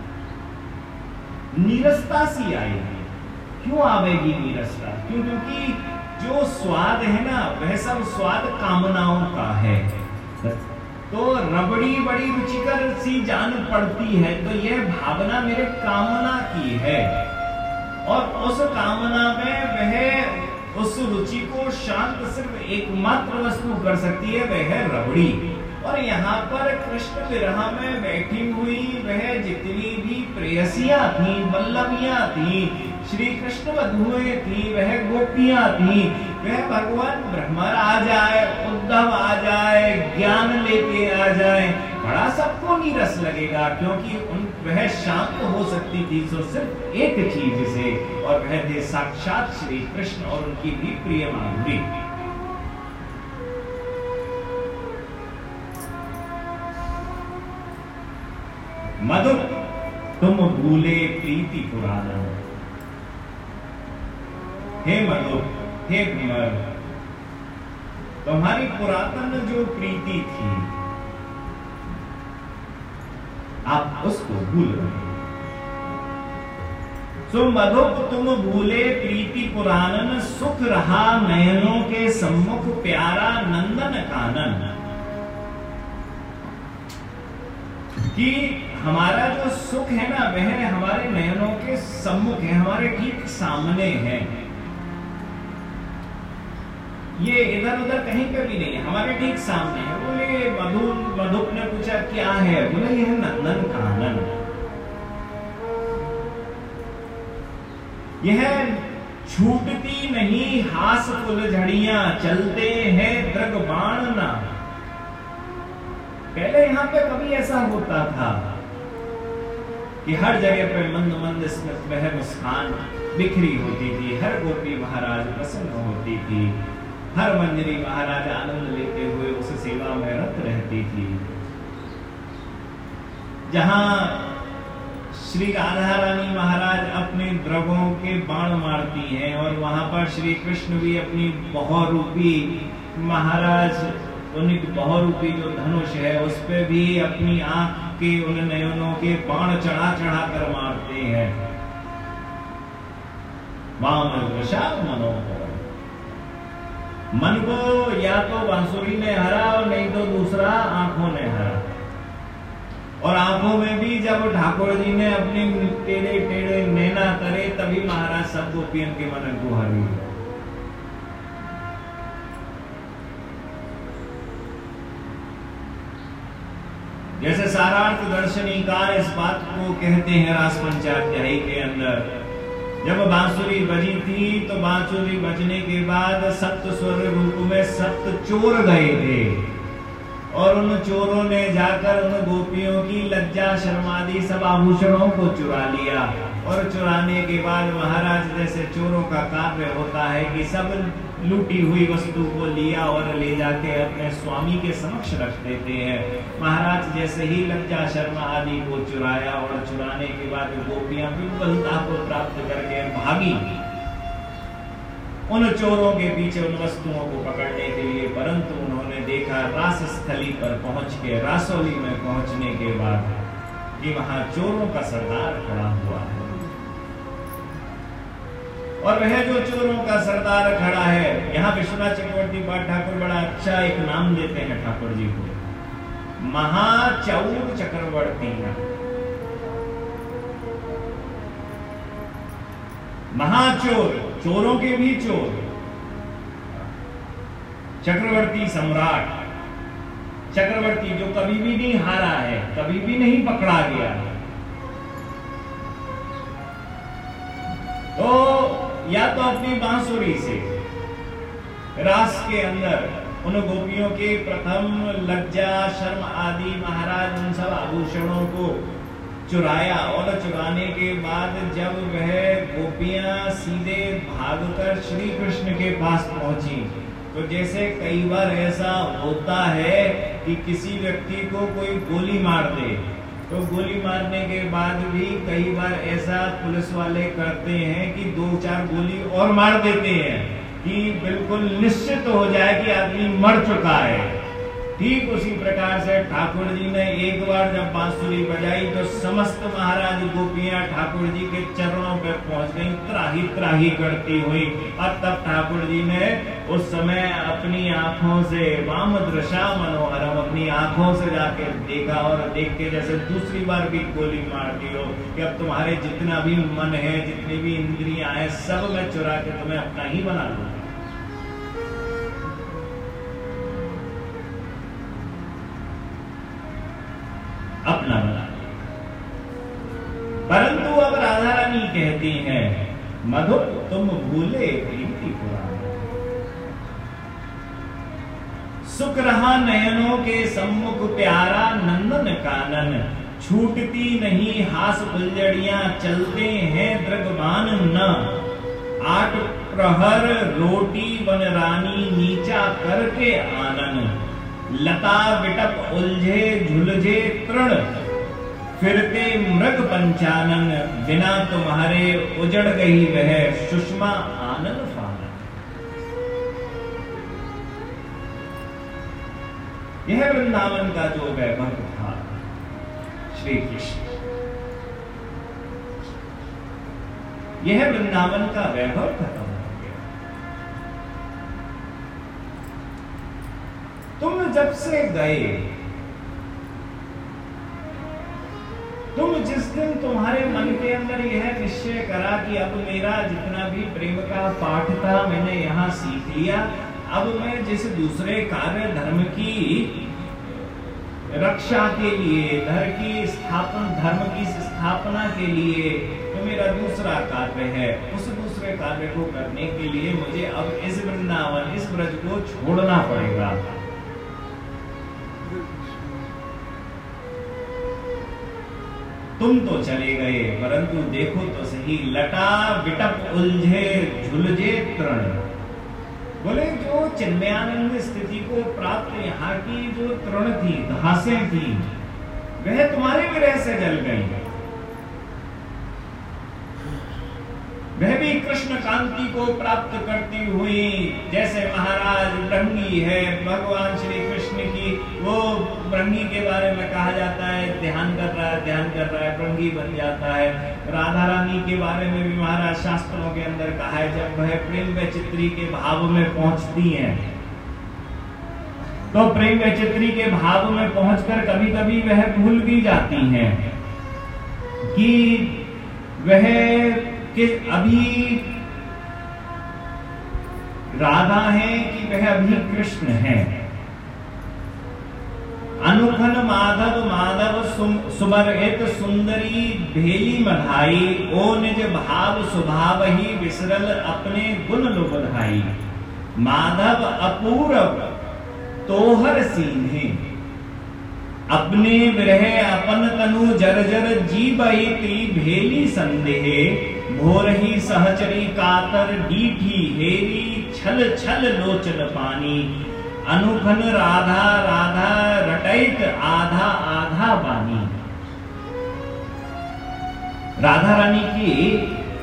नीरसता सी आएगी। क्यों आवेगी नीरसता? क्यों? क्योंकि जो स्वाद है ना, वह सब स्वाद कामनाओं का है। तो रबड़ी बड़ी रुचिकर सी जान पड़ती है, तो यह भावना मेरे कामना की है, और उस कामना में वह उस रुचि को शांत सिर्फ एकमात्र वस्तु कर सकती है, वह है रबड़ी। और यहाँ पर कृष्ण विरह में बैठी हुई वह जितनी भी प्रेयसियां थी, वल्लभियां थी, श्री कृष्ण वधुएं थी, वह गोपियां थी, वह भगवान भ्रमर आ जाए, उद्धव आ जाए, ज्ञान लेके आ जाए, बड़ा सबको नीरस लगेगा, क्योंकि उन वह शांत हो सकती थी तो सिर्फ एक चीज से, और वह थे साक्षात श्री कृष्ण और उनकी भी प्रिय माधुरी। मधु तुम भूले प्रीति पुराना। हे मधु, हे भ्रमर, तुम्हारी पुरातन जो प्रीति थी आप उसको भूल रहे। सो मधु तुम भूले प्रीति पुरानन, सुख रहा नयनों के सम्मुख प्यारा नंदन कानन। कि हमारा जो सुख है ना, वह हमारे नयनों के सम्मुख है, हमारे ठीक सामने है, ये इधर उधर कहीं पे भी नहीं है, हमारे ठीक सामने है। बोले मधु मधुप ने पूछा क्या है? बोले यह नंदन कानन, यह छूटती नहीं हास फुलझड़ियां, चलते हैं दृग बाण ना। पहले यहां पे कभी ऐसा होता था कि हर जगह पे मंद मंद स्मित वह मुस्कान बिखरी होती थी, हर गोपी महाराज प्रसन्न होती थी, हर मंजरी महाराज आनंद लेते हुए उस सेवा में रत रहती थी। जहां श्री राधा रानी महाराज अपने द्रगों के बाण मारती हैं और वहां पर श्री कृष्ण भी अपनी बहुरूपी महाराज उनकी बहुरूपी जो धनुष है उस पे भी अपनी आंख के उन नयनों के बाण चढ़ा चढ़ा कर मारते हैं। मनोहर मन को या तो बांसुरी ने हरा और नहीं तो दूसरा आंखों ने हरा। और आंखों में भी जब ठाकुर जी ने अपने टेढ़े टेढ़े नैना करे तभी महाराज सब गोपियन के मन को हरी। जैसे सारार्थ दर्शनीकार इस बात को कहते हैं रास पंचाध्यायी के अंदर, जब बांसुरी बजी थी तो बांसुरी बजने के बाद सप्त स्वर रूप में सप्त चोर गए थे और उन चोरों ने जाकर उन गोपियों की लज्जा शर्मादि सब आभूषणों को चुरा लिया। और चुराने के बाद महाराज जैसे चोरों का कार्य होता है कि सब लूटी हुई वस्तु को लिया और ले जाके अपने स्वामी के समक्ष रख देते हैं। महाराज जैसे ही लज्जा शर्मा आदि को चुराया और चुराने के बाद गोपियां विफलता को प्राप्त करके भागी उन चोरों के पीछे उन वस्तुओं को पकड़ने के लिए, परंतु उन्होंने देखा रास स्थली पर पहुंच के रासोली में पहुंचने के बाद कि वहां चोरों का सरदार खड़ा हुआ है। और वह जो चोरों का सरदार खड़ा है, यहाँ विश्वनाथ चक्रवर्ती पाठ ठाकुर बड़ा अच्छा एक नाम देते हैं ठाकुर जी को, महाचौर चक्रवर्ती। महाचोर, चोरों के भी चोर, चक्रवर्ती सम्राट, चक्रवर्ती जो कभी भी नहीं हारा है, कभी भी नहीं पकड़ा गया है। तो या तो अपनी बांसुरी से रास के अंदर उन गोपियों के प्रथम लज्जा शर्म आदि महाराज उन सब आभूषणों को चुराया और चुराने के बाद जब वह गोपियां सीधे भागकर श्री कृष्ण के पास पहुंची, तो जैसे कई बार ऐसा होता है कि किसी व्यक्ति को कोई गोली मार दे, तो गोली मारने के बाद भी कई बार ऐसा पुलिस वाले करते हैं कि दो चार गोली और मार देते हैं कि बिल्कुल निश्चित हो जाए कि आदमी मर चुका है। ठीक उसी प्रकार से ठाकुर जी ने एक बार जब बांसुरी बजाई तो समस्त महाराज गोपियां ठाकुर जी के चरणों पे पहुंच गई त्राही त्राही करती हुई। और तब ठाकुर जी ने उस समय अपनी आंखों से वाम दृशा मनोहरम, अपनी आंखों से जाके देखा और देख के जैसे दूसरी बार भी गोली मारती हो कि अब तुम्हारे जितना भी मन है, जितनी भी इंद्रियां हैं, सब मैं चुरा के तुम्हें अपना ही बना लूंगा। अपना बना। परंतु अब राधा रानी कहती हैं, मधुर तुम भूले प्रीति पुरानी, सुख रहा नयनों के सम्मुख प्यारा नंदन कानन, छूटती नहीं हास फुलझड़ियां, चलते हैं दृगबान न, आठ प्रहर रोटी बन रानी, नीचा करके आनन, लता विटप उलझे झुलझे तृण, फिरते मृग पंचानन, बिना तुम्हारे उजड़ गई वह सुषमा आनन फानन। यह वृंदावन का जो वैभव था श्री कृष्ण, यह वृंदावन का वैभव खत्म। तुम जब से गए, तुम जिस दिन तुम्हारे मन के अंदर यह निश्चय करा कि अब मेरा जितना भी प्रेम का पाठ था मैंने यहाँ सीख लिया, अब मैं जिस दूसरे कार्य धर्म की रक्षा के लिए, धर्म की स्थापना धर्म की स्थापना के लिए तो मेरा दूसरा कार्य है, उस दूसरे दूसरे कार्य को करने के लिए मुझे अब इस वृंदावन, इस ब्रज को छोड़ना पड़ेगा। तुम तो चले गए, परंतु देखो तो सही, लटा विटप उलझे झुलझे तृण। बोले जो चिन्मयानंद स्थिति को प्राप्त यहाँ की जो तृण थी, घासें थी, वह तुम्हारे विरह से जल गई। वह भी कृष्ण कांति को प्राप्त करती हुई, जैसे महाराज भृंगी है, भगवान श्री कृष्ण की, वो भृंगी के बारे में कहा जाता है, ध्यान कर रहा है ध्यान कर रहा है भृंगी बन जाता है। राधा रानी के बारे में भी महाराज शास्त्रों के अंदर कहा है, जब वह प्रेम वैचित्री के भाव में पहुंचती हैं, तो प्रेम वैचित्री के भाव में पहुंचकर कभी कभी वह भूल भी जाती हैं कि वह कि अभी राधा है कि वह अभी कृष्ण है। अनुखन माधव माधव सुमरित सुंदरी भेली मधाई, ओ निज भाव स्वभाव ही विसरल अपने गुण लुबधाई। माधव अपूर्व तोहर सीन्हे, अपने विरह अपन तनु जर्जर जीवई ती भेली संदेहे। भोरही सहचरी कातर डीठी हेरी, छल छल लोचन पानी। अनुखन राधा राधा रटैत आधा आधा बानी। राधा रानी की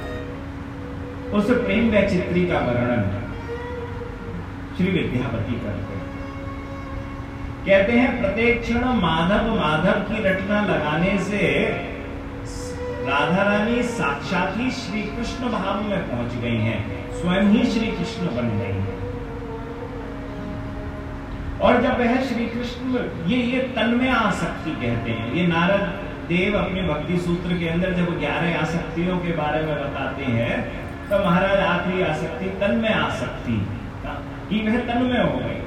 उस प्रेम वैचित्री का वर्णन श्री विद्यापति करते हैं। कहते हैं प्रत्येक क्षण माधव माधव की रटना लगाने से राधा रानी साक्षात ही श्री कृष्ण भाव में पहुंच गई हैं, स्वयं ही श्री कृष्ण बन गई हैं। और जब वह श्री कृष्ण, ये ये तन्मय आसक्ति कहते हैं, ये नारद देव अपने भक्ति सूत्र के अंदर जब ग्यारह आसक्तियों के बारे में बताते हैं, तो महाराज आखिरी आसक्ति तन्मय आसक्ति कि वह तन्मय हो गई।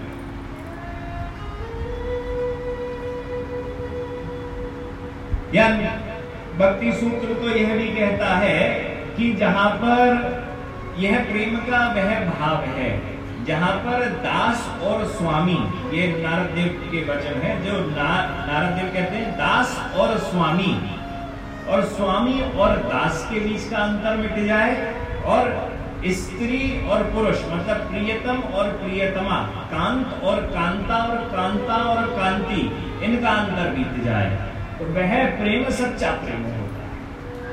या भक्ति सूत्र तो यह भी कहता है कि जहां पर यह प्रेम का वह भाव है, जहां पर दास और स्वामी, ये नारद देव के वचन है, जो ना, नारद देव कहते हैं दास और स्वामी, और स्वामी और दास के बीच का अंतर मिट जाए, और स्त्री और पुरुष मतलब प्रियतम और प्रियतमा, कांत और कांता और कांता और कांति, इनका अंतर बीत जाए, तो वह प्रेम सच्चा प्रेम होता है।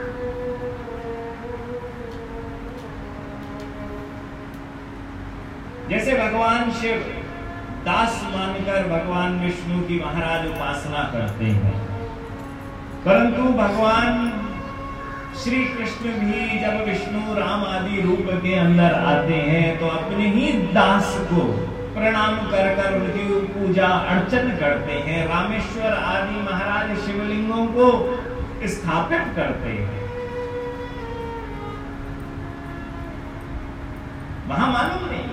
जैसे भगवान शिव दास मानकर भगवान विष्णु की महाराज उपासना करते हैं, परंतु भगवान श्री कृष्ण भी जब विष्णु राम आदि रूप के अंदर आते हैं, तो अपने ही दास को प्रणाम कर कर उनकी पूजा अर्चन करते हैं, रामेश्वर आदि महाराज शिवलिंगों को स्थापित करते हैं। वहां मालूम नहीं,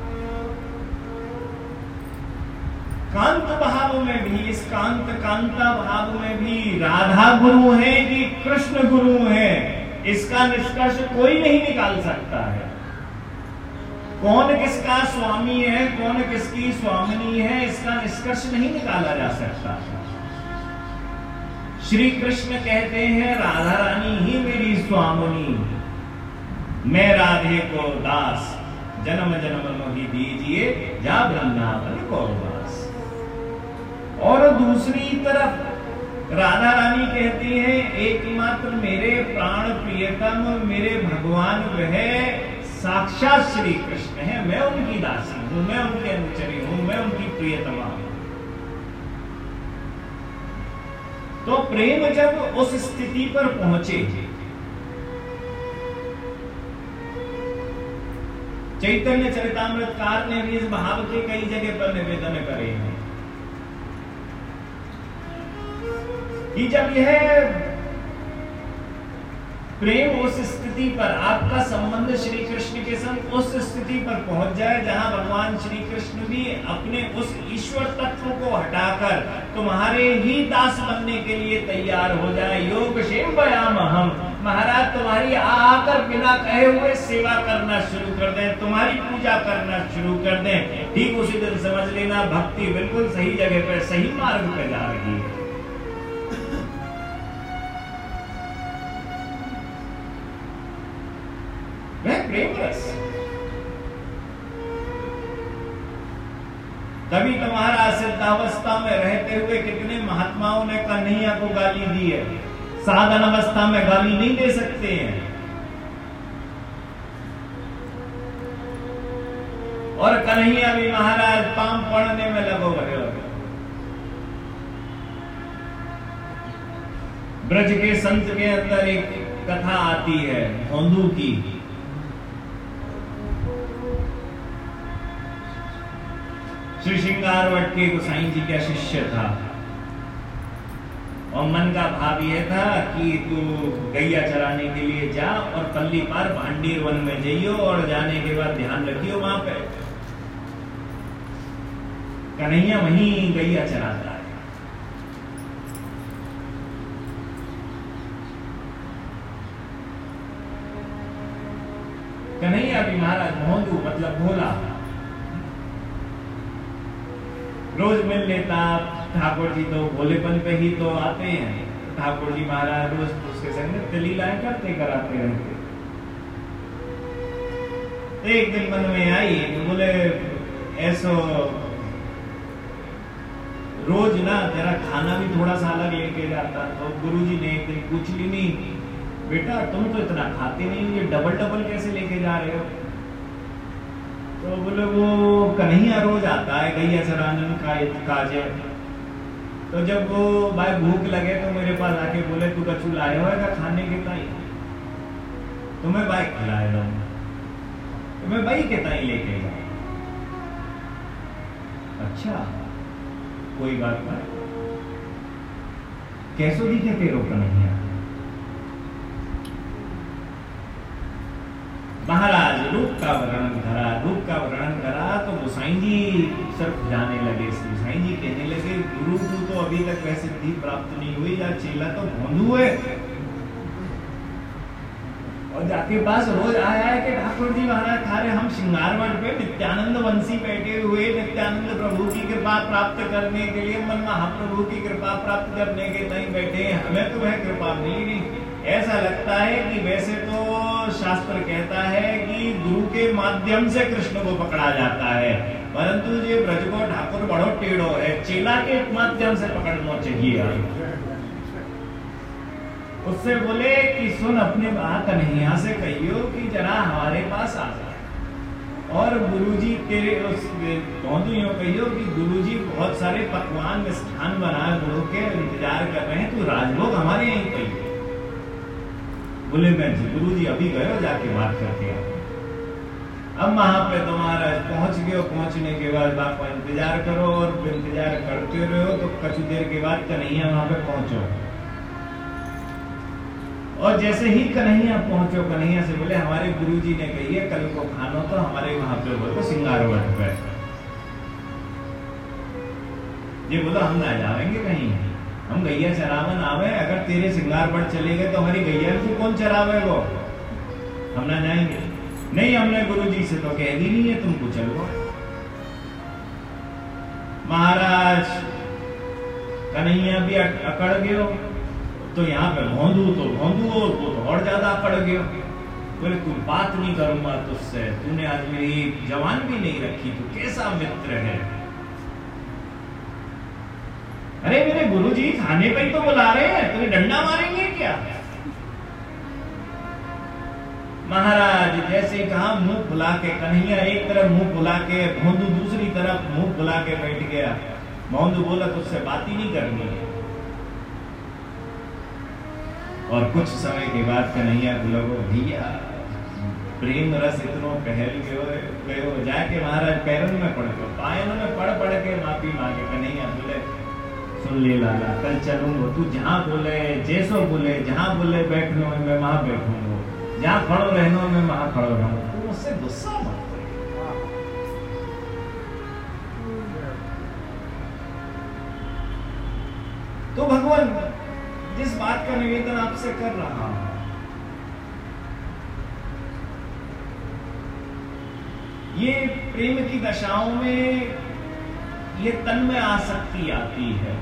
कांत भाव में भी, इस कांत कांता भाव में भी राधा गुरु है कि कृष्ण गुरु है, इसका निष्कर्ष कोई नहीं निकाल सकता है। कौन किसका स्वामी है, कौन किसकी स्वामिनी है, इसका निष्कर्ष नहीं निकाला जा सकता। श्री कृष्ण कहते हैं राधा रानी ही मेरी स्वामिनी, मैं राधे को दास, जन्म जन्म मोहि दीजिए जा वृंदावन को वास। और दूसरी तरफ राधा रानी कहती है एकमात्र मेरे प्राण प्रियतम मेरे भगवान वह साक्षात श्री कृष्ण है, मैं उनकी दासी हूं, मैं उनके अनुचरी हूं, मैं उनकी प्रियतमा हूं। तो प्रेम जब उस स्थिति पर पहुंचे, चैतन्य चरितामृतकार ने भी इस भाव के कई जगह पर निवेदन करे हैं कि जब यह प्रेम उस स्थिति पर, आपका संबंध श्री कृष्ण के संग उस स्थिति पर पहुंच जाए जहां भगवान श्री कृष्ण भी अपने उस ईश्वर तत्व को हटाकर तुम्हारे ही दास बनने के लिए तैयार हो जाए। योग क्षेम व्याम हम, महाराज तुम्हारी आकर बिना कहे हुए सेवा करना शुरू कर दें, तुम्हारी पूजा करना शुरू कर दें, ठीक उसी दिन समझ लेना भक्ति बिल्कुल सही जगह पे, सही मार्ग पे जा रही है। वह प्रेम रस। तभी तुम्हारा सिद्धावस्था में रहते हुए कितने महात्माओं ने कन्हैया को गाली दी है, साधन अवस्था में गाली नहीं दे सकते हैं। और कन्हैया भी महाराज पाम पड़ने में लगो भरे हो। ब्रज के संत के अंदर एक कथा आती है भोंदू की। श्री श्रृंगारवट के गोसाई जी का शिष्य था और मन का भाव यह था कि तू गैया चराने के लिए जा और पल्ली पार भांडीर वन में जाइयो और जाने के बाद ध्यान रखियो वहां पे। कन्हैया वहीं गैया चराता है। कन्हैया भी महाराज भोंदू मतलब भोला रोज मिल लेता। ठाकुर जी तो भोलेपन पे ही तो आते हैं। ठाकुर जी महाराज रोज उसके संग नृत्य लीलाएं करते कराते रहते। एक दिन मन में आई तो बोले ऐसो रोज ना जरा खाना भी थोड़ा सा अलग लेके जाता। तो गुरुजी ने एक दिन पूछ ली, नहीं बेटा तुम तो इतना खाते नहीं, ये डबल डबल कैसे लेके जा रहे हो? तो बोले वो कन्हैया रोज आता है गैया चराने का काजे। तो जब वो भाई भूख लगे तो मेरे पास आके बोले तू कछु लाए होगा खाने के ताई, तुम्हें भाई खिलाए दो, तुम्हें भाई के ताई लेके जाए। अच्छा कोई बात नहीं, कैसो दिखे तेरो कन्हैया? महाराज रूप का वर्णन करा, रूप का वर्णन करा तो गोसाई जी सिर्फ जाने लगे। गोसाई जी कहने लगे गुरु को तो अभी तक वैसे सिद्धि प्राप्त नहीं हुई, या चेला तो भोंदू है और जाके पास रोज आया है कि ठाकुर जी महाराज खा रहे, हम श्रृंगारवट पे नित्यानंद वंशी बैठे हुए नित्यानंद प्रभु की कृपा प्राप्त करने के लिए, मन महाप्रभु की कृपा प्राप्त करने के नहीं बैठे, हमें तो वह कृपा मिली नहीं। ऐसा लगता है कि वैसे तो शास्त्र कहता है कि गुरु के माध्यम से कृष्ण को पकड़ा जाता है, परंतु ये ब्रज को ठाकुर बड़ो टेढ़ो है, चेला के माध्यम से पकड़ना चाहिए। उससे बोले कि सुन अपने बात कन्हैया से कहियो कि जरा हमारे पास आ जाए। और गुरुजी तेरे उस भोंदू यूं कहियो कि गुरुजी बहुत सारे पकवान मिष्ठान बना गुरु के इंतजार कर रहे हैं, तू राजभोग हमारे यहीं कहियो। बोले मैं जी गुरु जी अभी गए जाके बात करके आए। अब वहां पे तुम्हारा पहुंच गए, पहुंचने के बाद बाप इंतजार करो और इंतजार करते रहो तो कुछ देर के बाद कन्हैया वहां पे पहुंचो। और जैसे ही कन्हैया पहुंचो, कन्हैया से बोले हमारे गुरुजी ने कही है कल को खानो तो हमारे वहां पे बोलो श्रृंगारवट पे। ये बोलो हम ना जाएंगे कहीं, हम गैया चरावन आवे, अगर तेरे श्रृंगारवट चले गए तो हमारी गैया को कौन चरावे वो, हम ना जाएंगे। नहीं हमने गुरुजी से तो कह दी नहीं है, तुमको चलो। महाराज कन्हैया भी अकड़ गयो, तो यहाँ पे भोंदू तो भोंदू हो तो और ज्यादा अकड़ गयो। बोले कोई बात नहीं करूंगा तुझसे, तूने आज मेरी जवान भी नहीं रखी, तू कैसा मित्र है? अरे मेरे गुरुजी खाने पे ही तो बुला रहे हैं, तुम्हें डंडा मारेंगे क्या? महाराज जैसे कहा मुंह फुला के, कन्हैया एक तरफ मुंह फुला के, भोंदू दूसरी तरफ मुंह फुला के बैठ गया। भोंदू बोला तुझसे बात ही नहीं करनी है। और कुछ समय के बाद कन्हैया बोलो भैया प्रेम रस इतनो पहल गयो, जाके महाराज पैरों में पड़ गयो, पायनों में पड़ पड़ के माफी मांगे। कन्हैया बोले सुन ले लाला, कल चलूंगा, तू जहां बोले जैसो बोले, जहां बोले बैठनो मैं वहां बैठूंगा, जहां खड़ो रहनो मैं वहां खड़ो रहूंगा, तू मुझसे गुस्सा मत कर। तो भगवान जिस बात का निवेदन आपसे कर रहा हूं ये प्रेम की दशाओं में ये तन्मय आसक्ति आती है,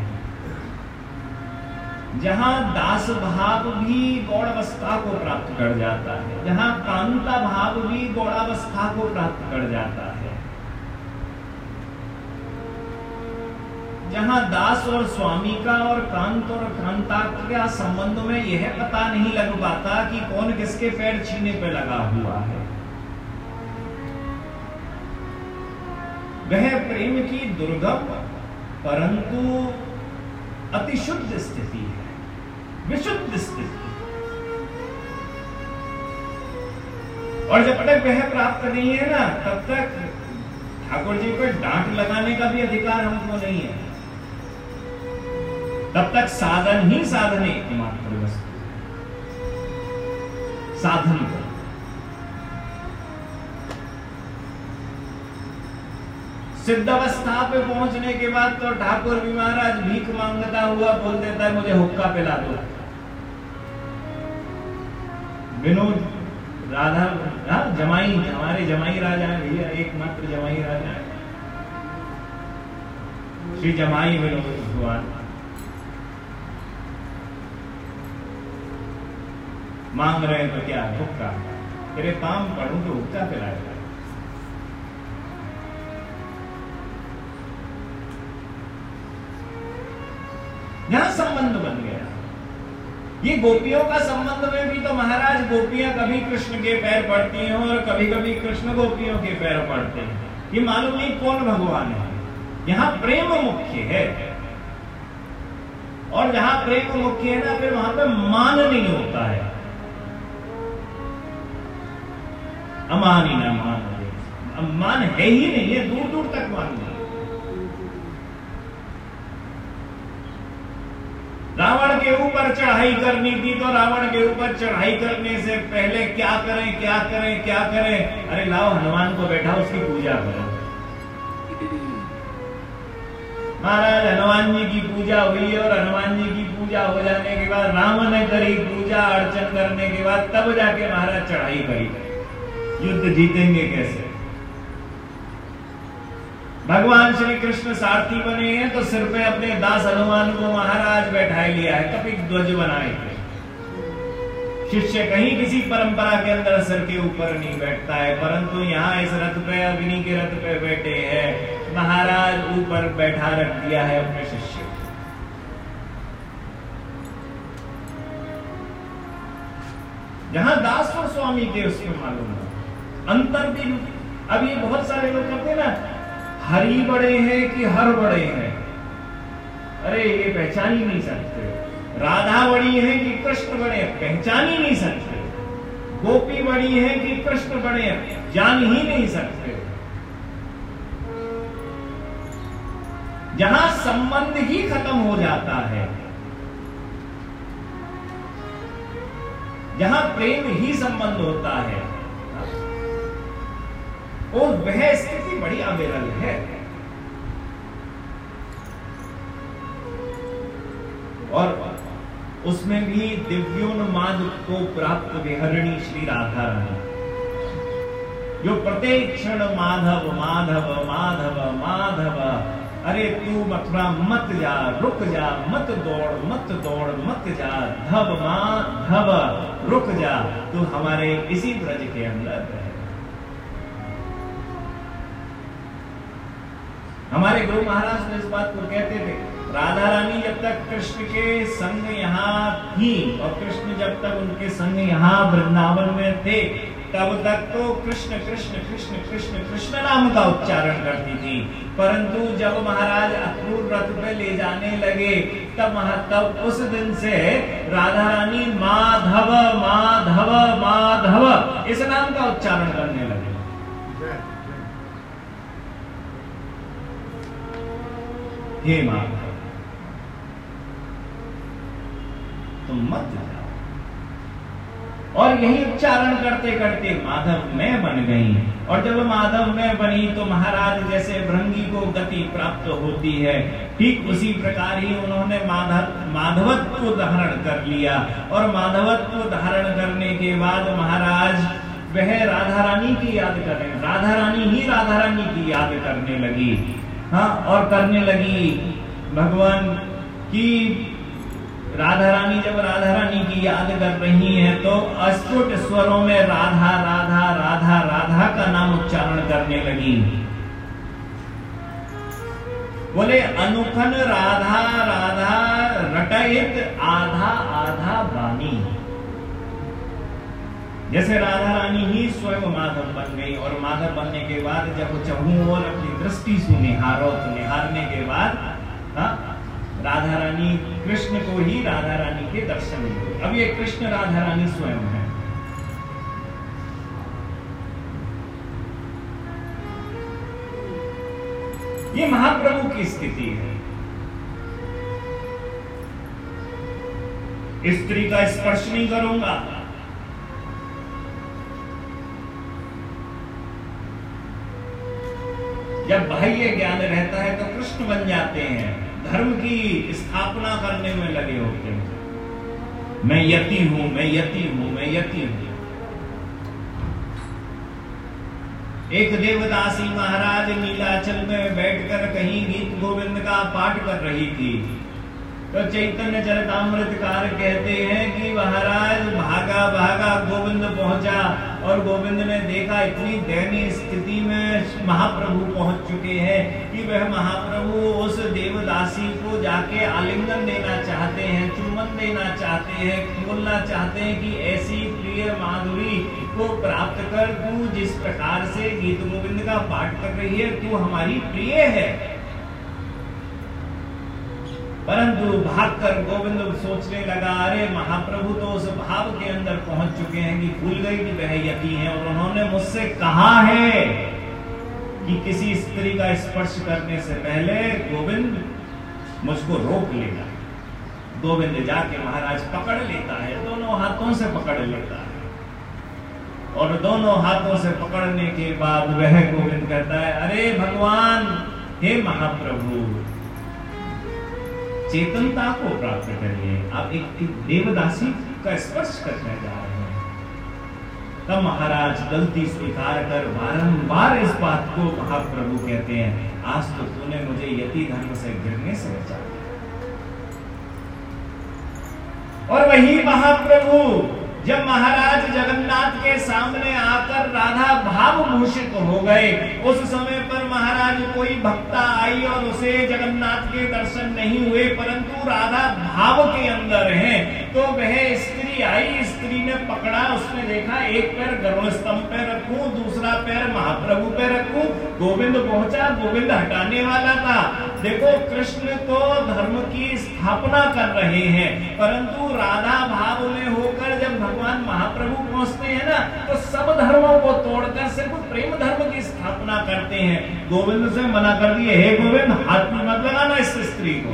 जहां दास भाव भी गौणावस्था को प्राप्त कर जाता है, जहां कांता भाव भी गौणावस्था को प्राप्त कर जाता है, जहां दास और स्वामी का और कांत और कांता का संबंध में यह पता नहीं लग पाता कि कौन किसके पैर छीने पे लगा हुआ है। वह प्रेम की दुर्गम परंतु अतिशुद्ध स्थिति है, विशुद्ध स्थिति। और जब तक वह प्राप्त नहीं है ना, तब तक ठाकुर जी पर डांट लगाने का भी अधिकार हमको नहीं है। तब तक साधन ही साधन एकमात्र वस्तु, साधन को सिद्ध अवस्था पे पहुंचने के बाद तो ठाकुर भी महाराज भीख मांगता हुआ बोल देता है, मुझे हुक्का पिला दो। विनोद राधा हाँ, जमाई, हमारे जमाई राजा है भैया, एकमात्र जमाई राजा है श्री जमाई विनोद भगवान। मांग रहे तो क्या हुक्का, तेरे पाम पढ़ूं तो हुक्का पिलाएगा। यहां संबंध बन गया। ये गोपियों का संबंध में भी तो महाराज गोपियां कभी कृष्ण के पैर पड़ती हैं और कभी कभी कृष्ण गोपियों के पैर पड़ते हैं। ये मालूम नहीं कौन भगवान है। यहां प्रेम मुख्य है, और जहां प्रेम मुख्य है ना, फिर वहां पे मान नहीं होता है। अमान ही ना मान, अब मान है ही नहीं है, दूर दूर तक मान नहीं। रावण के ऊपर चढ़ाई करनी थी तो रावण के ऊपर चढ़ाई करने से पहले क्या करें क्या करें क्या करें, अरे लाओ हनुमान को बैठा उसकी पूजा करो। महाराज हनुमान जी की पूजा हुई और हनुमान जी की पूजा हो जाने के बाद रावण ने करी पूजा अर्चन करने के बाद तब जाके महाराज चढ़ाई करी। युद्ध जीतेंगे कैसे? भगवान श्री कृष्ण सारथी बने हैं तो सिर पे अपने दास हनुमान को महाराज बैठाए लिया है, कपिक ध्वज बनाए थे। शिष्य कहीं किसी परंपरा के अंदर सिर के ऊपर नहीं बैठता है, परंतु यहाँ इस रथ पे अग्नि के रथ पे बैठे हैं, महाराज ऊपर बैठा रख दिया है अपने शिष्य। जहां दास और स्वामी के उसमें मालूम है अंतर भी। अब ये बहुत सारे लोग कहते हैं ना, हरि बड़े हैं कि हर बड़े हैं, अरे ये पहचान ही नहीं सकते। राधा बड़ी है कि कृष्ण बड़े हैं, पहचान ही नहीं सकते। गोपी बड़ी है कि कृष्ण बड़े हैं, जान ही नहीं सकते। जहां संबंध ही खत्म हो जाता है, जहां प्रेम ही संबंध होता है, और वह स्थिति बड़ी अविरल है। और उसमें भी दिव्योन्माद को प्राप्त विहरणी श्री राधा रानी, जो प्रत्येक क्षण माधव माधव माधव माधव, अरे तू मथुरा मत जा, रुक जा, मत दौड़ मत दौड़ मत जा, धब माधव रुक जा, तू हमारे इसी ब्रज के अंदर है। हमारे गुरु महाराज ने इस बात को कहते थे, राधा रानी जब तक कृष्ण के संग यहाँ थी और कृष्ण जब तक उनके संग यहाँ वृंदावन में थे, तब तक तो कृष्ण कृष्ण कृष्ण कृष्ण कृष्ण नाम का उच्चारण करती थी। परंतु जब महाराज अक्रूर रथ पे ले जाने लगे, तब तब उस दिन से राधा रानी माधव माधव माधव इस नाम का उच्चारण करने लगे। हे माधव तुम मत जाओ, और यही उच्चारण करते करते माधव में बन गई। और जब माधव में बनी तो महाराज जैसे भृंगी को गति प्राप्त होती है, ठीक उसी प्रकार ही उन्होंने माधव माधवत्व धारण कर लिया। और माधवत्व धारण करने के बाद महाराज वह राधा रानी की याद कर रहे हैं, राधा रानी ही राधा रानी की याद करने लगी। हाँ, और करने लगी भगवान की। राधा रानी जब राधा रानी की याद कर रही हैं तो अस्फुट स्वरों में राधा राधा राधा राधा का नाम उच्चारण करने लगी। बोले अनुखन राधा राधा रटयित आधा आधा बानी। जैसे राधा रानी ही स्वयं माधव बन गई और माधव बनने के बाद जब चहु और अपनी दृष्टि से निहारो तो निहारने के बाद हाँ, राधा रानी कृष्ण को ही राधा रानी के दर्शन हुए। अब ये कृष्ण राधा रानी स्वयं है। ये महाप्रभु की स्थिति है। स्त्री का स्पर्श नहीं करूंगा, जब बाह्य ज्ञान रहता है तो कृष्ण बन जाते हैं, धर्म की स्थापना करने में लगे होते हैं। मैं यति हूं, मैं यति हूं, मैं यति हूं। एक देवदासी महाराज नीलाचल में बैठकर कहीं गीत गोविंद का पाठ कर रही थी तो चैतन्य चरितामृतकार कहते हैं कि महाराज भागा भागा गोविंद पहुंचा और गोविंद ने देखा इतनी दयनीय स्थिति में महाप्रभु पहुंच चुके हैं कि वह महाप्रभु उस देवदासी को जाके आलिंगन देना चाहते हैं, चुम्बन देना चाहते हैं, बोलना चाहते हैं कि ऐसी प्रिय माधुरी को प्राप्त कर, तू जिस प्रकार से गीत गोविंद का पाठ कर रही है तू हमारी प्रिय है। परंतु भागकर गोविंद सोचने लगा, अरे महाप्रभु तो उस भाव के अंदर पहुंच चुके हैं कि भूल गई कि वह यति हैं और उन्होंने मुझसे कहा है कि किसी स्त्री का स्पर्श करने से पहले गोविंद मुझको रोक लेगा। गोविंद जाके महाराज पकड़ लेता है, दोनों हाथों से पकड़ लेता है और दोनों हाथों से पकड़ने के बाद वह गोविंद कहता है, अरे भगवान, हे महाप्रभु, चेतनता को प्राप्त करिए, आप एक देवदासी का स्पर्श करने जा रहे हैं। तब महाराज गलती स्वीकार कर बारंबार इस बात को महाप्रभु कहते हैं, आज तो तूने मुझे यति धर्म से गिरने से बचा दिया। और वही महाप्रभु जब महाराज जगन्नाथ के सामने आकर राधा भाव भूषित हो गए, उस समय पर महाराज कोई भक्ता आई और उसे जगन्नाथ के दर्शन नहीं हुए परंतु राधा भाव के अंदर है, तो वह स्त्री आई, स्त्री ने पकड़ा, उसने देखा एक पैर गरुड़ स्तंभ पे रखूं, दूसरा पैर महाप्रभु पे रखूं। गोविंद पहुंचा, गोविंद हटाने वाला था। देखो कृष्ण तो धर्म की स्थापना कर रहे हैं परंतु राधा भाव में होकर जब भगवान महाप्रभु पहुंचते हैं ना तो सब धर्मों को तोड़कर सिर्फ प्रेम धर्म की स्थापना करते हैं। गोविंद से मना कर दिए, हे गोविंद, हाथ में मत लगाना इस स्त्री को।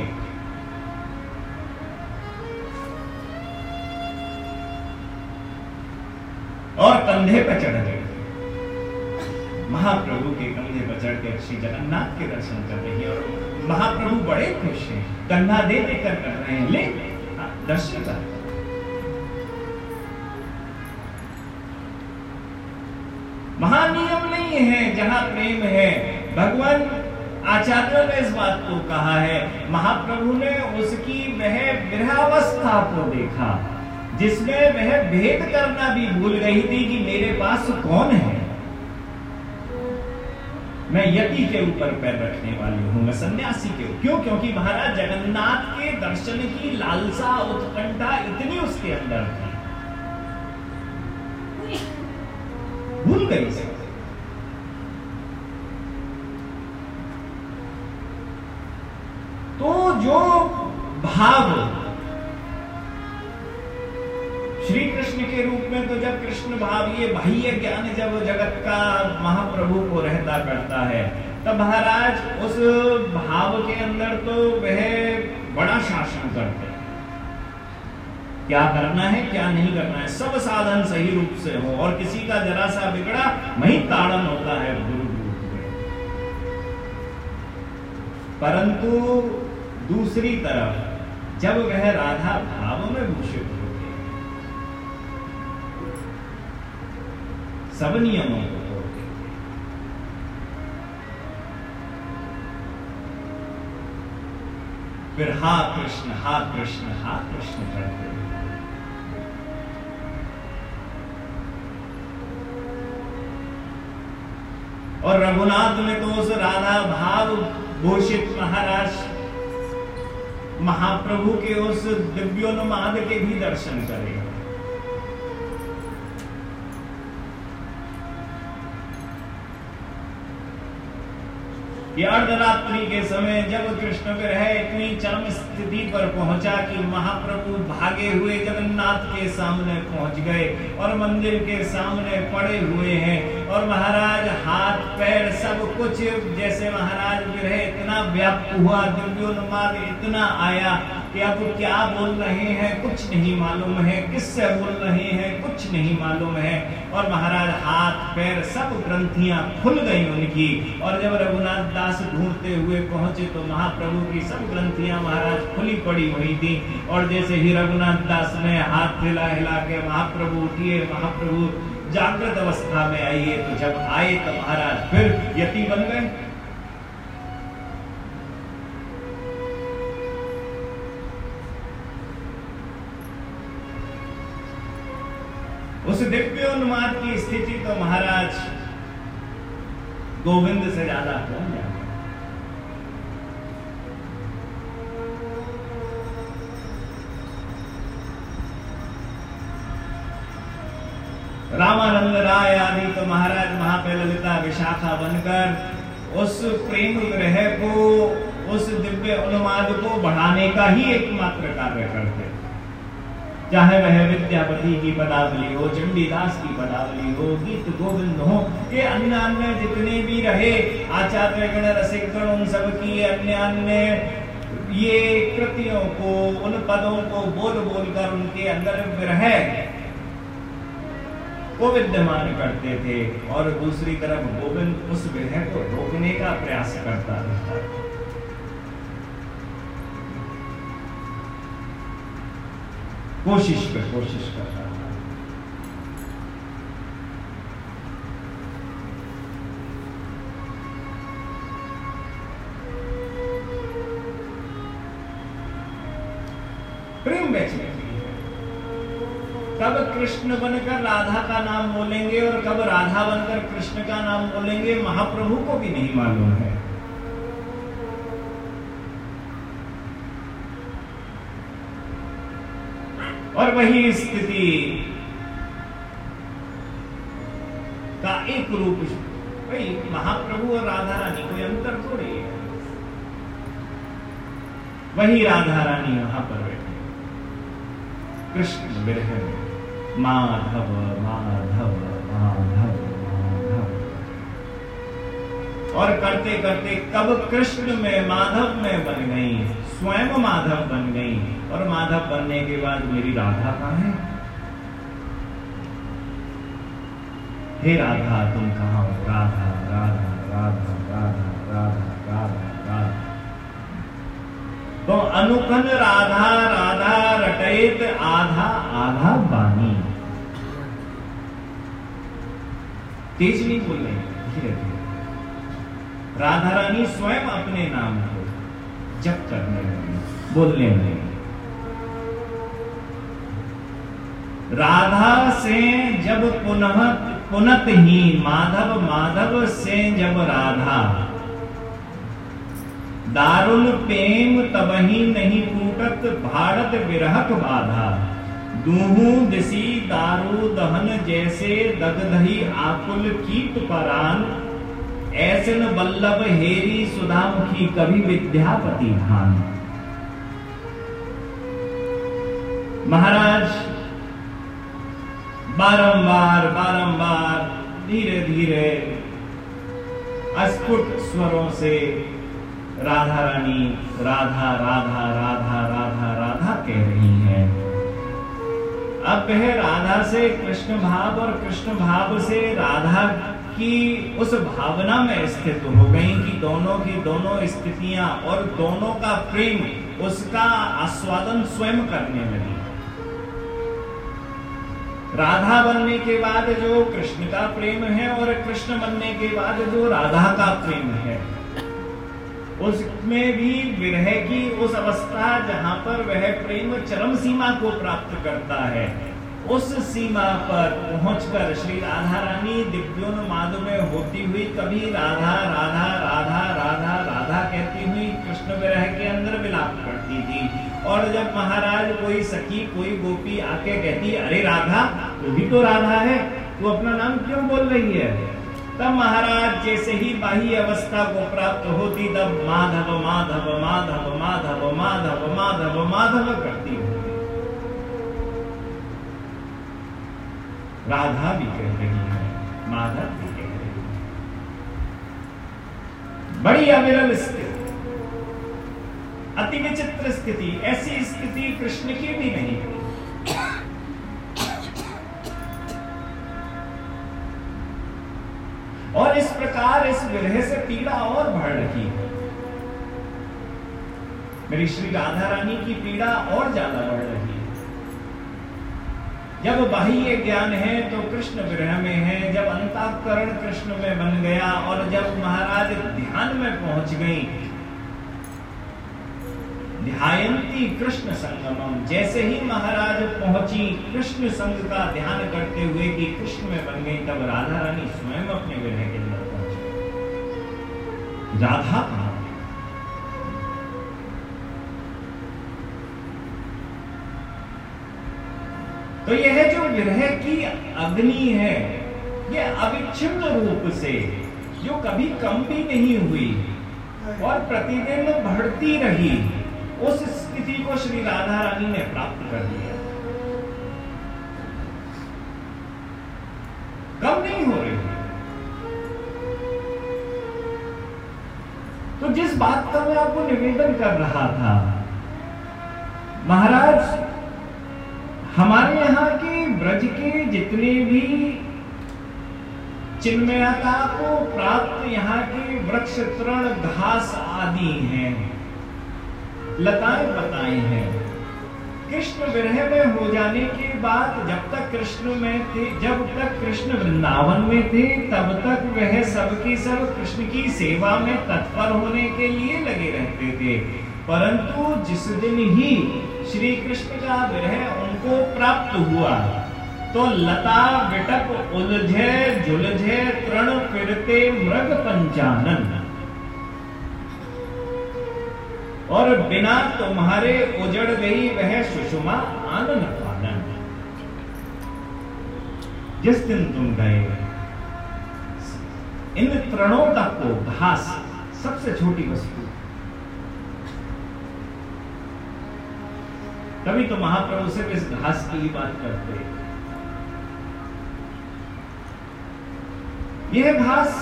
और कंधे पर चढ़ गए, महाप्रभु के कंधे पर चढ़ के श्री जगन्नाथ के दर्शन कर रही है और महाप्रभु बड़े खुश हैं, कंधा दे देकर कर रहे हैं, ले दर्शन कर। महानियम नहीं है जहां प्रेम है। भगवान आचार्यों ने इस बात को कहा है, महाप्रभु ने उसकी वह विरहावस्था को देखा जिसमें वह भेद करना भी भूल गई थी कि मेरे पास कौन है। मैं यति के ऊपर पैर रखने वाली हूं, मैं सन्यासी के। क्यों? क्योंकि महाराज जगन्नाथ के दर्शन की लालसा, उत्कंठा इतनी उसके अंदर थी, भूल गई से। तो जो भाव श्री कृष्ण के रूप में, तो जब कृष्ण भाव, ये बाह्य ज्ञान जब जगत का महाप्रभु को रहता करता है तब महाराज उस भाव के अंदर तो वह बड़ा शासन करते हैं। क्या करना है क्या नहीं करना है, सब साधन सही रूप से हो और किसी का जरा सा बिगड़ा वही ताड़न होता है गुरु रूप में। परंतु दूसरी तरफ जब वह राधा भाव में भूषित होते, सब नियमों को तोड़ के। फिर हा कृष्ण हा कृष्ण हा कृष्ण करते। और रघुनाथ में तो उस राधा भाव भूषित महाराज महाप्रभु के उस दिव्योन्माद के भी दर्शन करेगा। ये अर्धरात्रि के समय जब कृष्ण विरह इतनी चरम स्थिति पर पहुंचा कि महाप्रभु भागे हुए जगन्नाथ के सामने पहुंच गए और मंदिर के सामने पड़े हुए हैं और महाराज हाथ पैर सब कुछ जैसे महाराज विरह इतना व्याप्त हुआ, दिव्योन्माद इतना आया कि अब क्या बोल रहे हैं कुछ नहीं मालूम है, किससे बोल रहे हैं कुछ नहीं मालूम है। और महाराज हाथ पैर सब ग्रंथियां खुल गई उनकी। और जब रघुनाथ दास ढूंढते हुए पहुंचे तो महाप्रभु की सब ग्रंथियां महाराज खुली पड़ी हुई थी। और जैसे ही रघुनाथ दास ने हाथ हिला हिला के महाप्रभु उठिए, महाप्रभु जागृत अवस्था में आइए, तो जब आए तो महाराज फिर यति बन गए। उस दिव्योन्माद की स्थिति तो महाराज गोविंद से ज्यादा कौन जाने। रामानंद राय आदि तो महाराज वहां पे ललिता विशाखा बनकर उस प्रेम ग्रह को, उस दिव्य उन्माद को बढ़ाने का ही एकमात्र कार्य करते। चाहे वह विद्यापति की पदावली हो, चंडीदास की पदावली हो, गीत गोविंद हो, ये अन्य अन्य जितने भी रहे, आचार्य गण रसिक गण, उन सब की अन्य अन्य ये कृतियों को, उन पदों को बोल बोल कर उनके अंदर विरह को विद्यमान करते थे। और दूसरी तरफ गोविंद उस विरह को रोकने का प्रयास करता रहता। कोशिश कर कोशिश कर रहा है। प्रेम बेचने की है। कब कृष्ण बनकर राधा का नाम बोलेंगे और कब राधा बनकर कृष्ण का नाम बोलेंगे, महाप्रभु को भी नहीं मालूम है। और वही स्थिति का एक रूप, भाई महाप्रभु और राधा रानी कोई अंतर थोड़ी है। वही राधा रानी वहां पर बैठे, कृष्ण विरह में माधव माधव माधव माधव, और करते करते कब कृष्ण में माधव में बन गई, स्वयं माधव बन गई। और माधव बनने के बाद मेरी राधा कहाँ है? हे राधा तुम कहाँ हो? राधा राधा राधा राधा राधा राधा राधा। तो अनुकन राधा राधा रटयित आधा आधा बानी। तेज नहीं बोल रही, धीरे धीरे। राधा रानी स्वयं अपने नाम को जप करने लगी, बोलने लगी। राधा से जब पुनः पुनत ही माधव, माधव से जब राधा, दारुण प्रेम तबही नहीं टूटत भारत विरहक बाधा। दूहू दिसी दारू दहन जैसे दगदही आकुल कीट परान। ऐसन बल्लभ हेरी सुधामुखी कभी विद्यापति भान। महाराज बारंबार बारंबार धीरे धीरे अस्फुट स्वरों से राधा रानी राधा राधा राधा राधा राधा कह रही हैं। अब वह राधा से कृष्ण भाव और कृष्ण भाव से राधा की उस भावना में स्थित हो गई कि दोनों की दोनों स्थितियां और दोनों का प्रेम, उसका आस्वादन स्वयं करने लगी। राधा बनने के बाद जो कृष्ण का प्रेम है और कृष्ण बनने के बाद जो राधा का प्रेम है, उसमें भी विरह की उस अवस्था जहां पर वह प्रेम चरम सीमा को प्राप्त करता है, उस सीमा पर पहुंचकर श्री राधा रानी दिव्योन्माद में होती हुई कभी राधा राधा राधा राधा राधा कहती हुई कृष्ण विरह के अंदर विलाप करती थी। और जब महाराज कोई सखी कोई गोपी आके कहती, अरे राधा तू भी तो राधा है, तू अपना नाम क्यों बोल रही है, तब महाराज जैसे ही बाह्य अवस्था को प्राप्त होती तब माधव माधव माधव माधव माधव माधव माधव करती होती। राधा भी कह रही है, माधव भी कह रही है। बड़ी अविरल स्थिति, अति विचित्र स्थिति, ऐसी स्थिति कृष्ण की भी नहीं थी। और इस प्रकार इस विरह से पीड़ा और बढ़ रही है। मेरी श्री राधा रानी की पीड़ा और ज्यादा बढ़ रही है। जब बाह्य ज्ञान है तो कृष्ण विरह में है, जब अंतःकरण कृष्ण में बन गया और जब महाराज ध्यान में पहुंच गई, ध्यायंती कृष्ण संगमम, जैसे ही महाराज पहुंची कृष्ण संग का ध्यान करते हुए कि कृष्ण में बन गई, तब राधा रानी स्वयं अपने विरह के अंदर पहुंच गई। राधा कहां? तो यह जो विरह की अग्नि है, यह अविच्छिन्न रूप से जो कभी कम भी नहीं हुई और प्रतिदिन बढ़ती रही, उस स्थिति को श्री राधा रानी ने प्राप्त कर लिया। कम नहीं हो रही। तो जिस बात का मैं आपको निवेदन कर रहा था, महाराज हमारे यहाँ के ब्रज के जितने भी चिन्मयता को प्राप्त यहाँ के वृक्ष तृण घास आदि हैं, लताएं बताएं हैं, कृष्ण विरह में हो जाने के बाद जब तक कृष्ण में थे, जब तक कृष्ण वृंदावन में थे, तब तक वह सबकी सब कृष्ण की सेवा में तत्पर होने के लिए लगे रहते थे। परंतु जिस दिन ही श्री कृष्ण का विरह उनको प्राप्त हुआ, तो लता विटप उलझे झुलझे तृण फिरते मृग पंचानन, और बिना तुम्हारे उजड़ गई वह सुषमा आनन पानन। जिस दिन तुम गए, इन तृणों तक को, घास सबसे छोटी वस्तु, तभी तो महाप्रभु सिर्फ इस घास की ही बात करते। यह घास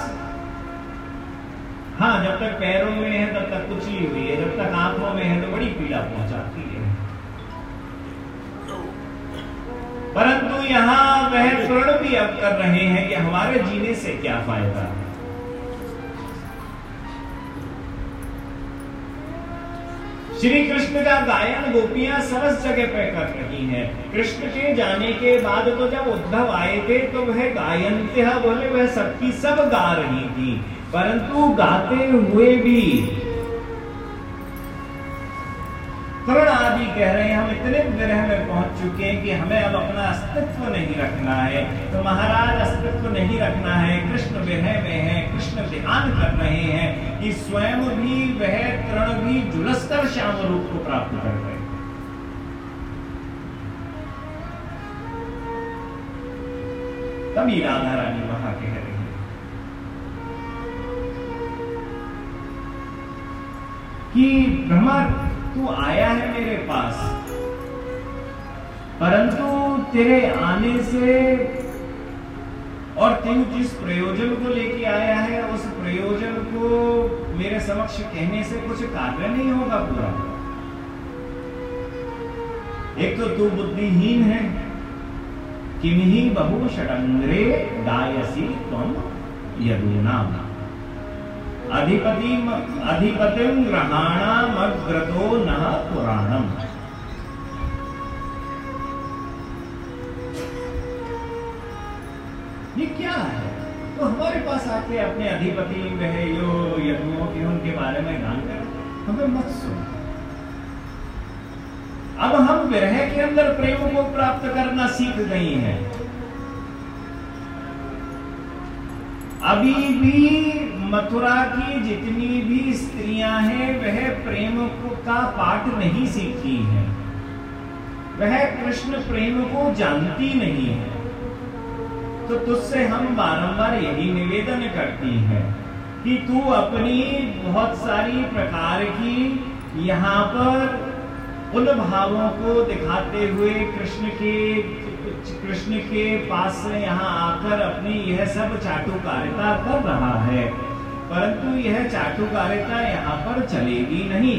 हाँ जब तक पैरों में है तब तक कुचली हुई है, जब तक आंखों में है तो बड़ी पीड़ा पहुंचाती है। परंतु यहाँ वह तृण भी अब कर रहे हैं कि हमारे जीने से क्या फायदा। श्री कृष्ण का गायन गोपियां समस्त जगह पे कर रही हैं। कृष्ण के जाने के बाद तो जब उद्धव आए थे तो वह गायनते बोले वह सबकी सब गा रही थी, परंतु गाते हुए भी तृण आदि कह रहे हैं हम इतने विरह में पहुंच चुके हैं कि हमें अब अपना अस्तित्व नहीं रखना है। तो महाराज अस्तित्व नहीं रखना है, कृष्ण विरह में है, कृष्ण ध्यान कर रहे हैं कि स्वयं भी वह तृण भी जुलस्कर श्याम रूप को प्राप्त कर रहे हैं। तभी राधा रानी वहां कह रही है कि ब्रह्मा तू आया है मेरे पास, परंतु तेरे आने से और तू जिस प्रयोजन को लेके आया है उस प्रयोजन को मेरे समक्ष कहने से कुछ कार्य नहीं होगा पूरा। एक तो तू बुद्धिहीन है, किन्हीं बहु षडंग्रे गायसी त्वं यदूनाम अधिपति अधिपतिम ग्रहाणाम अग्रतो नः पुराणम। तो हमारे पास आके अपने अधिपति वह यो यदुओं के उनके बारे में गान कर, हमें मत सुन। अब हम विरह के अंदर प्रेम को प्राप्त करना सीख गई हैं। अभी भी मथुरा की जितनी भी स्त्रियां हैं वह प्रेम का पाठ नहीं सीखी हैं, वह कृष्ण प्रेम को जानती नहीं है। तो तुझसे हम बारंबार यही निवेदन करती हैं कि तू अपनी बहुत सारी प्रकार की यहाँ पर उन भावों को दिखाते हुए कृष्ण के कृष्ण के पास से यहाँ आकर अपनी यह सब चाटुकारिता कर रहा है, परंतु यह चाटुकारिता यहाँ पर चलेगी नहीं।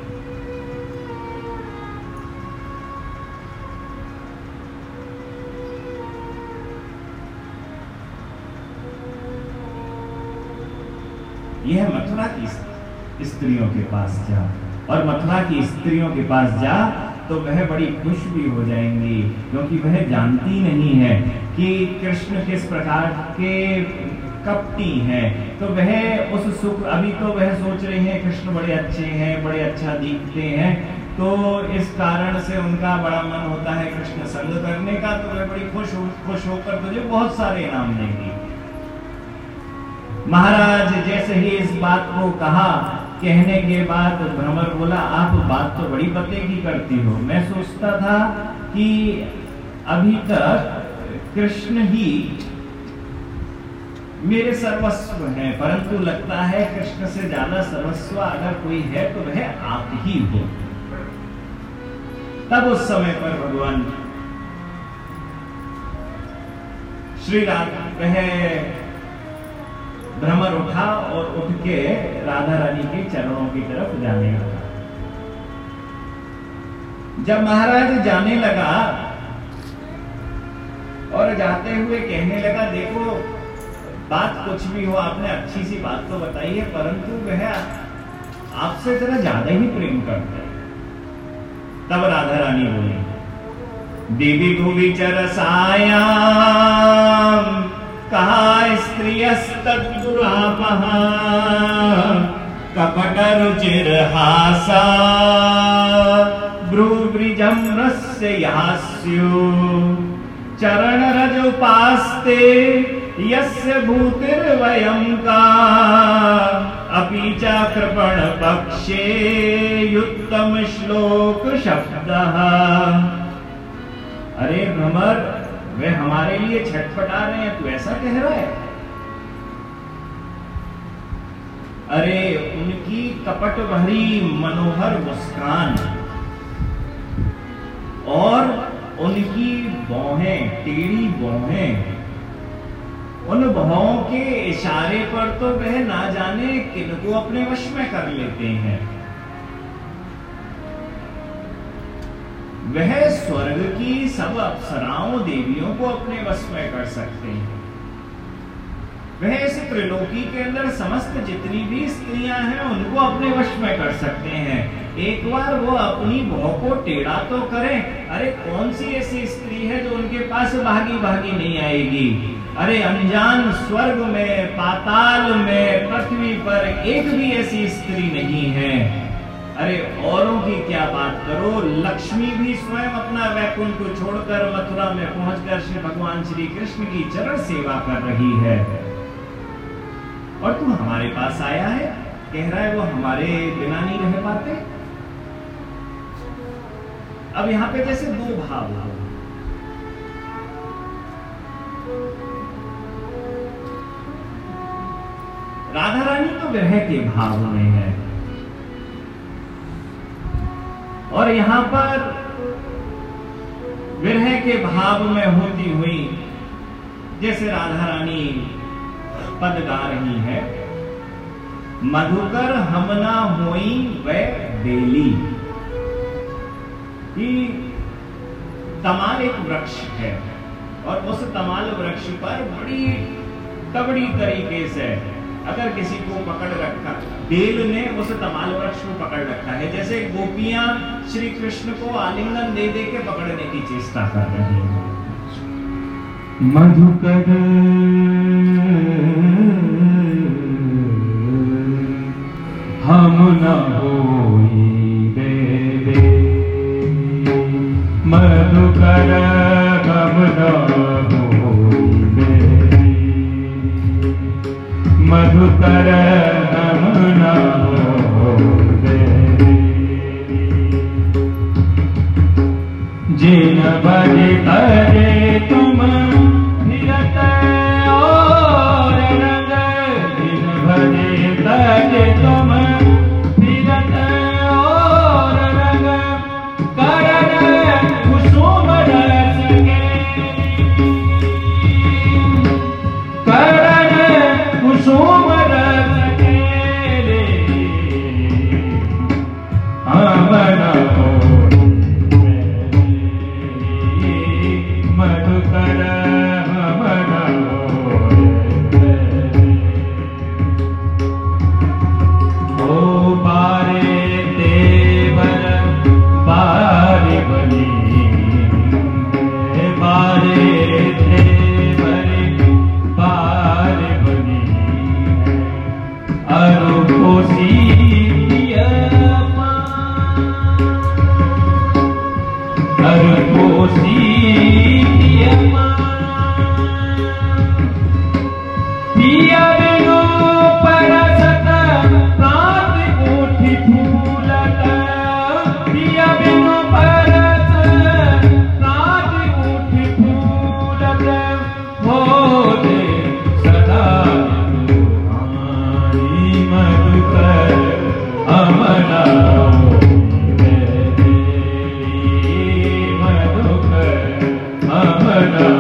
यह मथुरा की स्त्रियों के पास जा, और मथुरा की स्त्रियों के पास जा तो वह बड़ी खुश भी हो जाएंगी, क्योंकि वह जानती नहीं है कि कृष्ण किस प्रकार के कपटी हैं। तो वह उस सुख, अभी तो वह सोच रहे हैं कृष्ण बड़े अच्छे हैं, बड़े अच्छा दिखते हैं, तो इस कारण से उनका बड़ा मन होता है कृष्ण संग करने का, तो वह बड़ी खुश हो खुश होकर तुझे बहुत सारे इनाम देंगी। महाराज जैसे ही इस बात को कहा, कहने के बाद भ्रमर बोला, आप बात तो बड़ी पते की करती हो, मैं सोचता था कि अभी तक कृष्ण ही मेरे सर्वस्व हैं, परंतु लगता है कृष्ण से ज्यादा सर्वस्व अगर कोई है तो वह आप ही हो। तब उस समय पर भगवान श्री राम वह भ्रमर उठा और उठ के राधा रानी के चरणों की तरफ जाने लगा। जब महाराज जाने लगा और जाते हुए कहने लगा, देखो बात कुछ भी हो, आपने अच्छी सी बात तो बताई है, परंतु वह आपसे जरा ज्यादा ही प्रेम करते हैं। तब राधा रानी बोली, देवी भुविचर सायां कहा स्त्रियस्तद्दुरापः कपट रुचिर हासा भ्रूवृजम्रस्य यास्यो चरण रज उपास्ते यस्य भूतिर्वयं का अपि च कृपण पक्षे युक्तम श्लोक शब्दः। अरे भ्रमर, वे हमारे लिए छटपटा रहे हैं, तू ऐसा कह रहा है? अरे उनकी कपट भरी मनोहर मुस्कान और उनकी भौहें, टेढ़ी भौहें, उन भौहों के इशारे पर तो वह ना जाने किनको अपने वश में कर लेते हैं। वह स्वर्ग की सब अप्सराओं देवियों को अपने वश में कर सकते हैं। वह इस त्रिलोकी के अंदर समस्त जितनी भी स्त्रियां हैं उनको अपने वश में कर सकते हैं। एक बार वो अपनी भौ को टेढ़ा तो करें। अरे कौन सी ऐसी स्त्री है जो उनके पास भागी भागी नहीं आएगी? अरे अनजान स्वर्ग में, पाताल में, पृथ्वी पर एक भी ऐसी स्त्री नहीं है। अरे औरों की क्या बात करो, लक्ष्मी भी स्वयं अपना वैकुंठ को छोड़कर मथुरा में पहुंचकर श्री भगवान श्री कृष्ण की चरण सेवा कर रही है, और तू हमारे पास आया है, कह रहा है वो हमारे बिना नहीं रह पाते। अब यहां पे जैसे दो भाव हो, राधा रानी तो विरह के भाव में है, और यहां पर विरह के भाव में होती हुई जैसे राधा रानी पद गा रही है, मधुकर हमना होई वै बेली। कि तमाल एक वृक्ष है और उस तमाल वृक्ष पर बड़ी तगड़ी तरीके से अगर किसी को पकड़ रखा, बेल ने उस तमाल वृक्ष को पकड़ रखा है, जैसे गोपियां श्री कृष्ण को आलिंगन दे दे के पकड़ने की चेष्टा कर रही हैं। मधुकर मधुकर नमना हो जिन भजे करे तुम फिरत और रंग जिन भजे करे तुम फिरत और रंग करण कुसुम रस के करण कुसुम रस के रे अमना हो मधुकर ममना हो बारे देवर बारे बनी बारे देवर बारे बनी अरु कोसी अरु कोसी पिया बिनु परसत प्रात उठी फूलत पिया बिनु परस प्रात उठी फूलत हो दे सदा तुम्हारी मधुकर अमना मधुकर अमना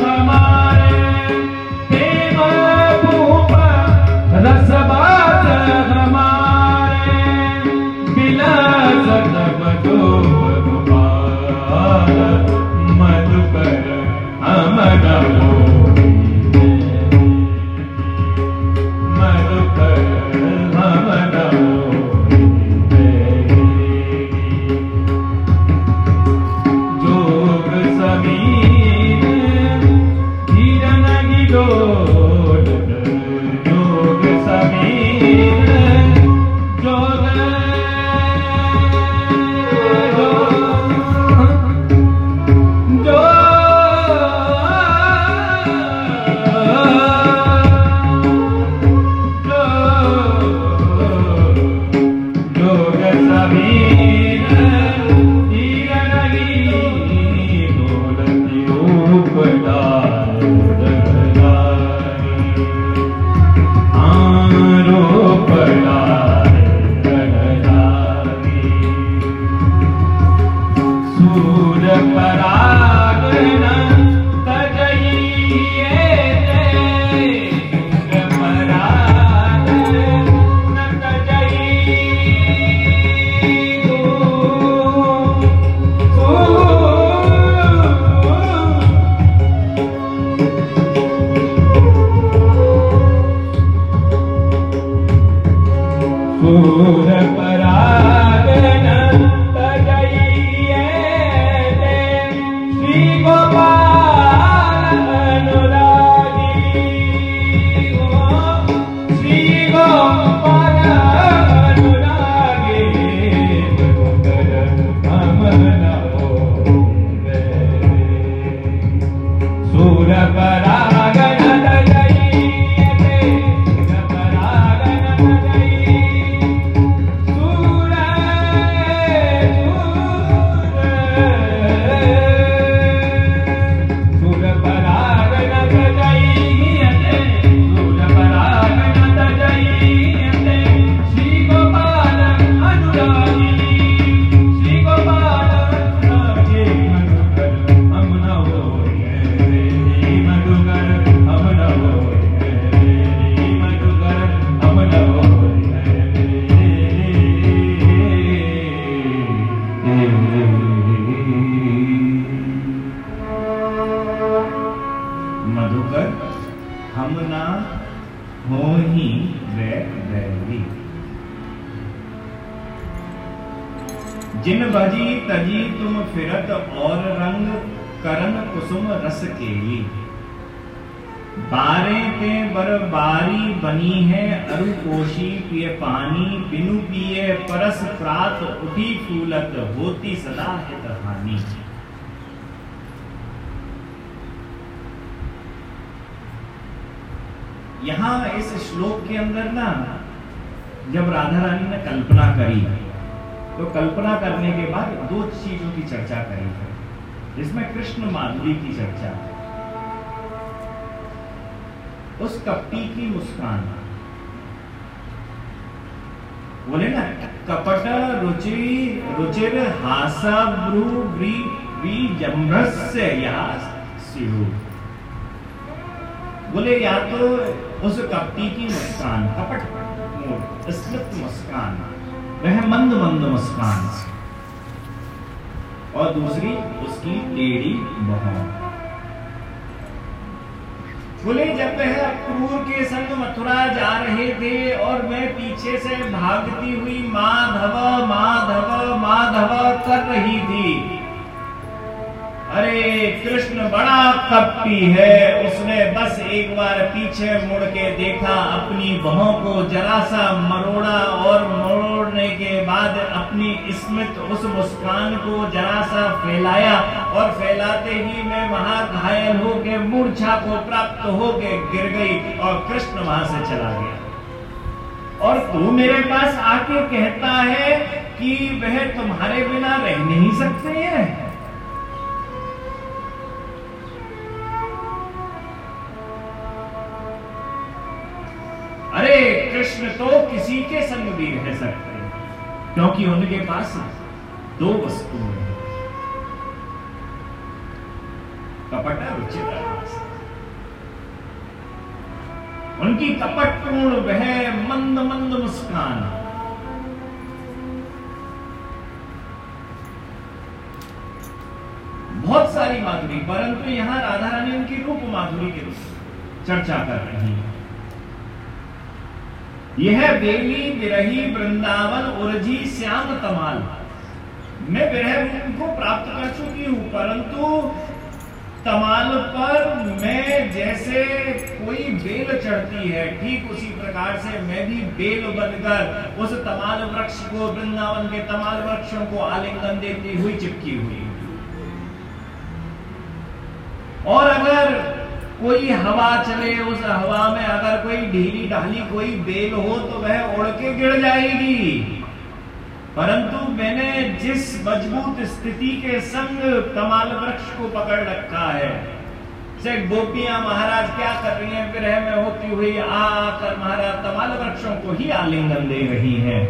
रस बात ना हो ही वे वैरी। जिन भजी तजी तुम फिरत और रंग करन कुसुम रस केली। बारे ते बरबारी बनी है अरु कोशी पिए पानी। बिनु पिए परस प्रात उठी फूलत होती सदा हित हानि। यहां इस श्लोक के अंदर ना जब राधा रानी ने कल्पना करी तो कल्पना करने के बाद दो चीजों की चर्चा करी है, जिसमें कृष्ण माधुरी की चर्चा है। उस कपटी की मुस्कान, बोले ना कपट रुचि रुचिर हासा ब्रू ब्री ब्री जम्रस्य यास्यु। बोले या तो उस कपटी की मुस्कान, कपट स्मित मुस्कान, वह मंद मंद मुस्कान, और दूसरी उसकी टेढ़ी भौं। बोले जब वह क्रूर के संग मथुरा जा रहे थे और मैं पीछे से भागती हुई माधव माधव माधव कर रही थी। अरे कृष्ण बड़ा कपटी है, उसने बस एक बार पीछे मुड़ के देखा, अपनी बहों को जरा सा मरोड़ा और मरोड़ने के बाद अपनी स्मित उस मुस्कान को जरा सा फैलाया और फैलाते ही मैं वहां घायल होके मूर्छा को प्राप्त होके गिर गई और कृष्ण वहां से चला गया। और तू मेरे पास आके कहता है कि वह तुम्हारे बिना रह नहीं सकते हैं। अरे कृष्ण तो किसी के संग भी रह सकते हैं, क्योंकि उनके पास दो वस्तुएं हैं, कपट रुचिर हास। उनकी कपटपूर्ण वह मंद मंद मुस्कान, बहुत सारी माधुरी, परंतु यहां राधा रानी उनकी रूप माधुरी की चर्चा कर रही है। यह बेली विरही वृंदावन उर्जी श्याम तमाल। मैं विरह रूप को प्राप्त कर चुकी हूं, परंतु तमाल पर मैं जैसे कोई बेल चढ़ती है, ठीक उसी प्रकार से मैं भी बेल बनकर उस तमाल वृक्ष को, वृंदावन के तमाल वृक्षों को आलिंगन देती हुई चिपकी हुई। और अगर कोई हवा चले, उस हवा में अगर कोई ढीली ढाली कोई बेल हो तो वह उड़ के गिर जाएगी, परंतु मैंने जिस मजबूत स्थिति के संग तमाल वृक्ष को पकड़ रखा है, से गोपियां महाराज क्या कर रही हैं, विरह में होती हुई आकर महाराज तमाल वृक्षों को ही आलिंगन दे रही हैं।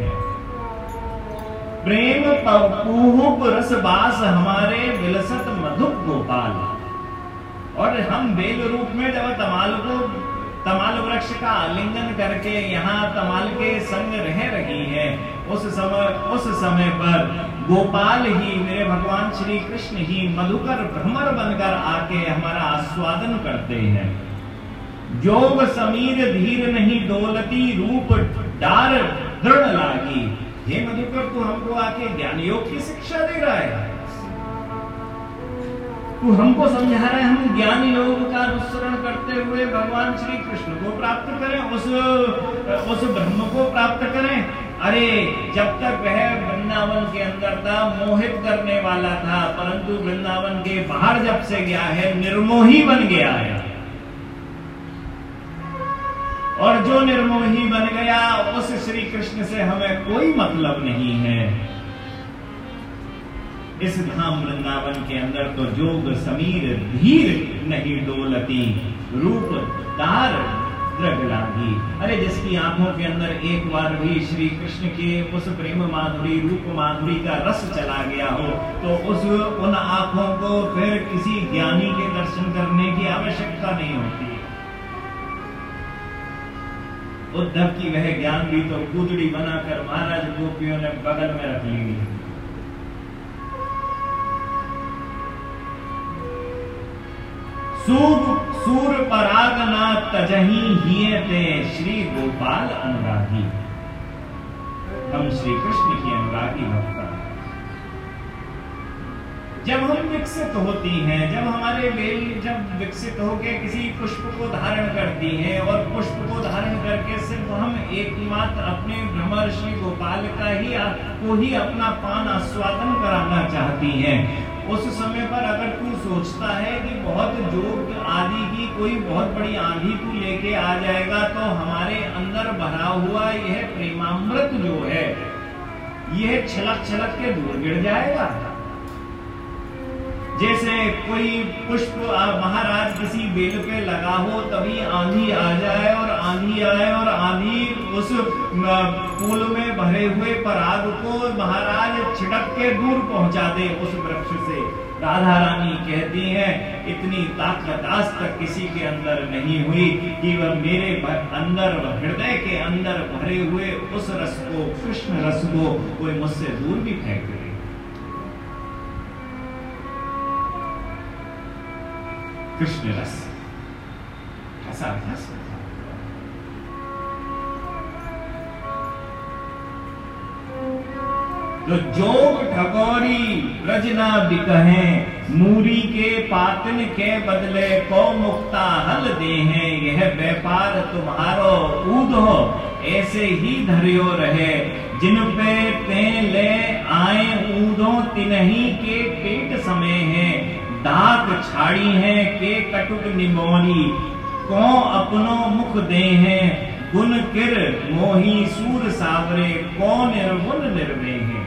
प्रेम पूहुप रसबास हमारे विलसत मधुप गोपाल। और हम बेल रूप में जब तमाल को, तमाल वृक्ष का आलिंगन करके यहाँ तमाल के संग रह रही है, उस समय उस समय पर गोपाल ही, मेरे भगवान श्री कृष्ण ही मधुकर भ्रमर बनकर आके हमारा आस्वादन करते हैं। जोग समीर धीर नहीं डोलती रूप डार दृढ़ लागी। हे मधुकर, तू हमको आके ज्ञान योग की शिक्षा दे रहा है, तू हमको समझा रहा है हम ज्ञान योग का अनुसरण करते हुए भगवान श्री कृष्ण को प्राप्त करें, उस उस ब्रह्म को प्राप्त करें। अरे जब तक वह वृंदावन के अंदर था मोहित करने वाला था, परंतु वृंदावन के बाहर जब से गया है निर्मोही बन गया है। और जो निर्मोही बन गया उस श्री कृष्ण से हमें कोई मतलब नहीं है। इस धाम वृंदावन के अंदर तो जोग समीर धीर नहीं डोलती, रूप दार दृढ़ लागी। अरे जिसकी आंखों के अंदर एक बार भी श्री कृष्ण के उस प्रेम माधुरी, रूप माधुरी का रस चला गया हो, तो उस उन आंखों को फिर किसी ज्ञानी के दर्शन करने की आवश्यकता नहीं होती। उद्धव की वह ज्ञान भी तो कूदड़ी बनाकर महाराज गोपियों ने बगल में रख ली। सूर पराग ना तजही हिये ते श्री गोपाल अनुरागी। हम श्री कृष्ण की अनुरागी भक्त। जब हम विकसित होती हैं, जब हमारे बेल जब विकसित होकर किसी पुष्प को धारण करती हैं और पुष्प को धारण करके सिर्फ हम एकमात्र अपने भ्रमर श्री गोपाल का ही को ही अपना पान आस्वादन कराना चाहती हैं, उस समय पर अगर तू सोचता है कि बहुत जोग आदि की कोई बहुत बड़ी आंधी तू लेके आ जाएगा, तो हमारे अंदर भरा हुआ यह प्रेमामृत जो है यह छलक छलक के दूर गिर जाएगा। जैसे कोई पुष्प महाराज किसी बेल पे लगा हो, तभी आंधी आ जाए और आंधी आए और आंधी उस फूल में भरे हुए पराग को महाराज छिटक के दूर पहुंचा दे उस वृक्ष से। राधा रानी कहती हैं इतनी ताकत आज तक किसी के अंदर नहीं हुई कि वह मेरे अंदर हृदय के अंदर भरे हुए उस रस को, कृष्ण रस को कोई मुझसे दूर भी फेंक दे। कृष्ण रस ऐसा रस तो जोग ठगोरी ब्रज ना बिकहे, मूरी के पातन के बदले को मुक्ता हल दे हैं। यह व्यापार तुम्हारो ऊद हो ऐसे ही धरियो रहे, जिन पे ते ले आए ऊदों तिनही के पेट समय है। दाक छाड़ी है के कटुक निमोरी, को अपनो मुख दे हैं। गुण किर मोही सूर सावरे, को निर्गुण निर्मे है।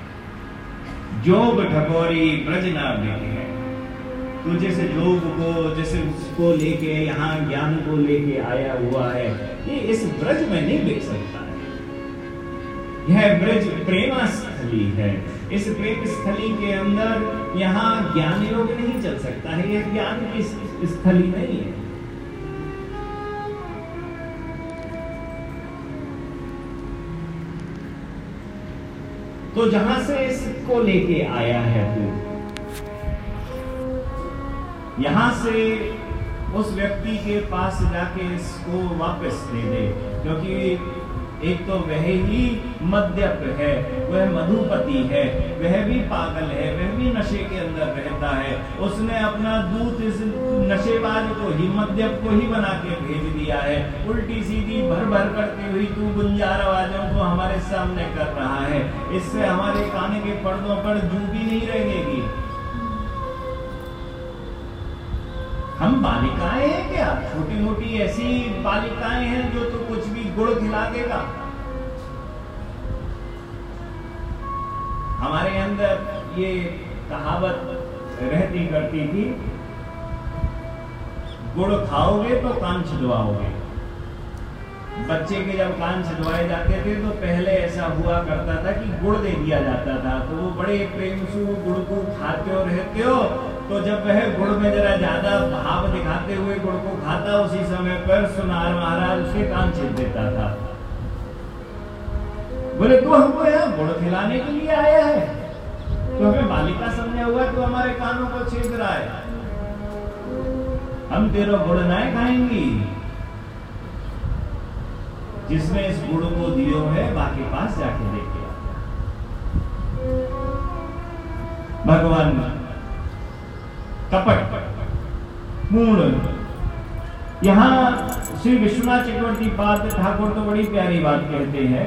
जोग ठगोरी ब्रज ना बिके। तो जैसे जोग को, जैसे उसको लेके यहाँ ज्ञान को लेके आया हुआ है, ये इस ब्रज में नहीं बिक सकता है। यह ब्रज प्रेमा स्थली है। इस प्रेम स्थली के अंदर यहाँ ज्ञान योग नहीं चल सकता है। यह ज्ञान की स्थली नहीं है। तो जहां से इसको लेके आया है तू, यहां से उस व्यक्ति के पास जाके इसको वापस दे दे, क्योंकि एक तो वह ही मद्यप है, वह मधुपति है, वह भी पागल है, वह भी नशे के अंदर रहता है। उसने अपना दूत इस नशेबाज को ही, मद्यप को ही बना के भेज दिया है। उल्टी सीधी भर भर करती हुई तू गुंजार आवाजों को हमारे सामने कर रहा है। इससे हमारे कान के पर्दों पर जू भी नहीं रहेगी। हम बालिकाएं हैं क्या? छोटी मोटी ऐसी बालिकाएं हैं जो तो कुछ भी गुड़ खिला देगा। हमारे अंदर ये कहावत रहती करती थी, गुड़ खाओगे तो कान छिदवाओगे। बच्चे के जब कान छिदवाए जाते थे तो पहले ऐसा हुआ करता था कि गुड़ दे दिया जाता था, तो वो बड़े प्रेम से वो गुड़ को खाते हो रहते हो। तो जब वह गुड़ में जरा ज्यादा भाव दिखाते हुए गुड़ को खाता, उसी समय पर सुनार महाराज उसके कान छीन देता था। बोले तू हमको यहाँ गुड़ खिलाने के लिए आया है? तो हमें बालिका समझा हुआ, तो हमारे कानों को छेद रहा है। हम तेरा गुड़ नहीं खाएंगी। जिसने इस गुड़ को दियो है बाकी पास जाके देखे। भगवान कपट पूर्ण। यहां श्री विश्वनाथ चक्रवर्ती पाद ठाकुर तो बड़ी प्यारी बात कहते हैं।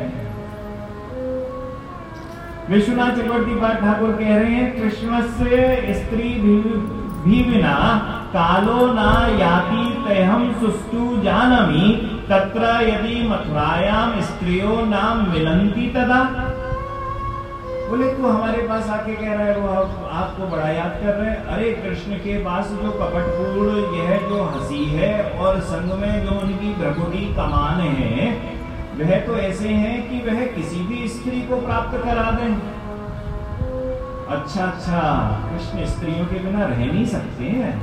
विश्वनाथ चक्रवर्ती पाद ठाकुर कह रहे हैं, कृष्ण से स्त्री भी बिना कालो ना याति तहम सुष्टु जानमी, तत्र यदि मथुरायाम स्त्रियो नाम मिलंती तदा। बोले तो हमारे पास आके कह रहा है, वो आप, आपको बड़ा याद कर रहे हैं। अरे कृष्ण के पास जो कपटपूर्ण यह जो हंसी है और संग में जो उनकी भ्रकुटी कमान है, वह तो ऐसे हैं कि वह किसी भी स्त्री को प्राप्त करा दें। अच्छा अच्छा, कृष्ण स्त्रियों के बिना रह नहीं सकते हैं।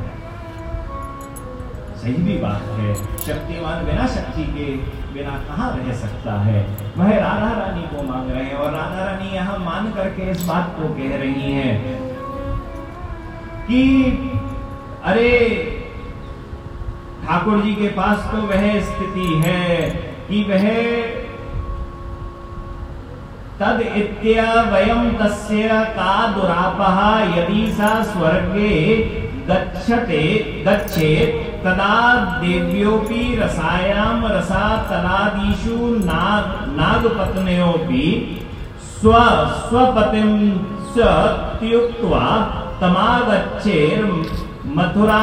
सही भी बात है, शक्तिमान बिना शक्ति के बिना कहां रह सकता है। वह राधा रानी को मांग रहे हैं और राधा रानी यहां मान करके इस बात को कह रही हैं कि अरे ठाकुर जी के पास तो वह स्थिति है कि वह तद इत्या वयम तस्य का दुरापः यदि सा स्वर्गे गच्छते गच्छेत तदा देव्योपि रसायाम रसातलादिषु नाग नागपत्न्योपि स्व स्वपतिं च त्युक्त्वा तमागच्छेर मथुरा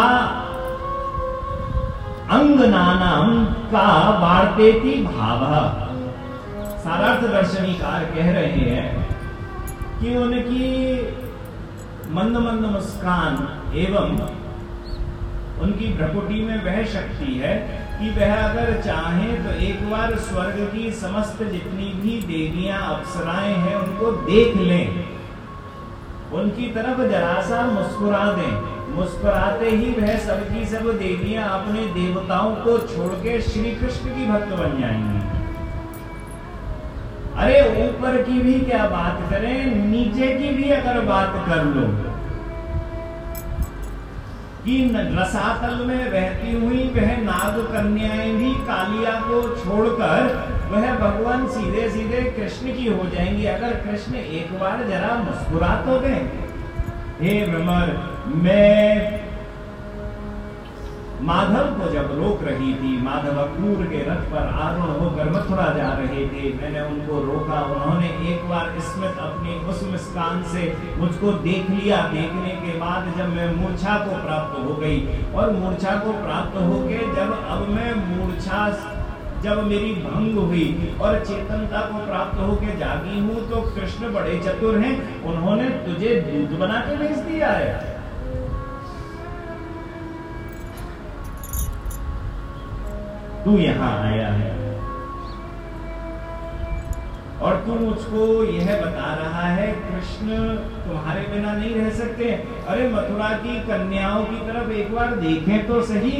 अंगनानां का वार्तेति भावः। सारार्थ दर्शनीकार कह रहे हैं कि उनकी मंद मंद मुस्कान एवं उनकी भ्रकुटी में वह शक्ति है कि वह अगर चाहे तो एक बार स्वर्ग की समस्त जितनी भी देवियां अप्सराएं हैं उनको देख लें, उनकी तरफ जरा सा मुस्कुरा दें। मुस्कुराते ही वह सबकी सब देवियां अपने देवताओं को छोड़ के श्री कृष्ण की भक्त बन जाएंगी। अरे ऊपर की भी क्या बात करें, नीचे की भी अगर बात कर लो कि रसातल में रहती हुई वह नाग कन्याएं भी कालिया को छोड़कर वह भगवान सीधे सीधे कृष्ण की हो जाएंगी। अगर कृष्ण एक बार जरा मुस्कुरा तो दें, हे भ्रमर, मैं माधव को जब रोक रही थी, माधव क्रूर के रथ पर आरूढ़ होकर मथुरा जा रहे थे, मैंने उनको रोका, उन्होंने एक बार स्मित अपनी उस मुस्कान से मुझको देख लिया। देखने के बाद जब मैं मूर्छा को प्राप्त हो गई और मूर्छा को प्राप्त होके जब अब मैं मूर्छा जब मेरी भंग हुई और चेतनता को प्राप्त होके जागी हूं, तो कृष्ण बड़े चतुर हैं, उन्होंने तुझे दूत बना के भेज दिया है। तू यहां आया है और तू मुझको यह बता रहा है कृष्ण तुम्हारे बिना नहीं रह सकते। अरे मथुरा की कन्याओं की तरफ एक बार देखें तो सही।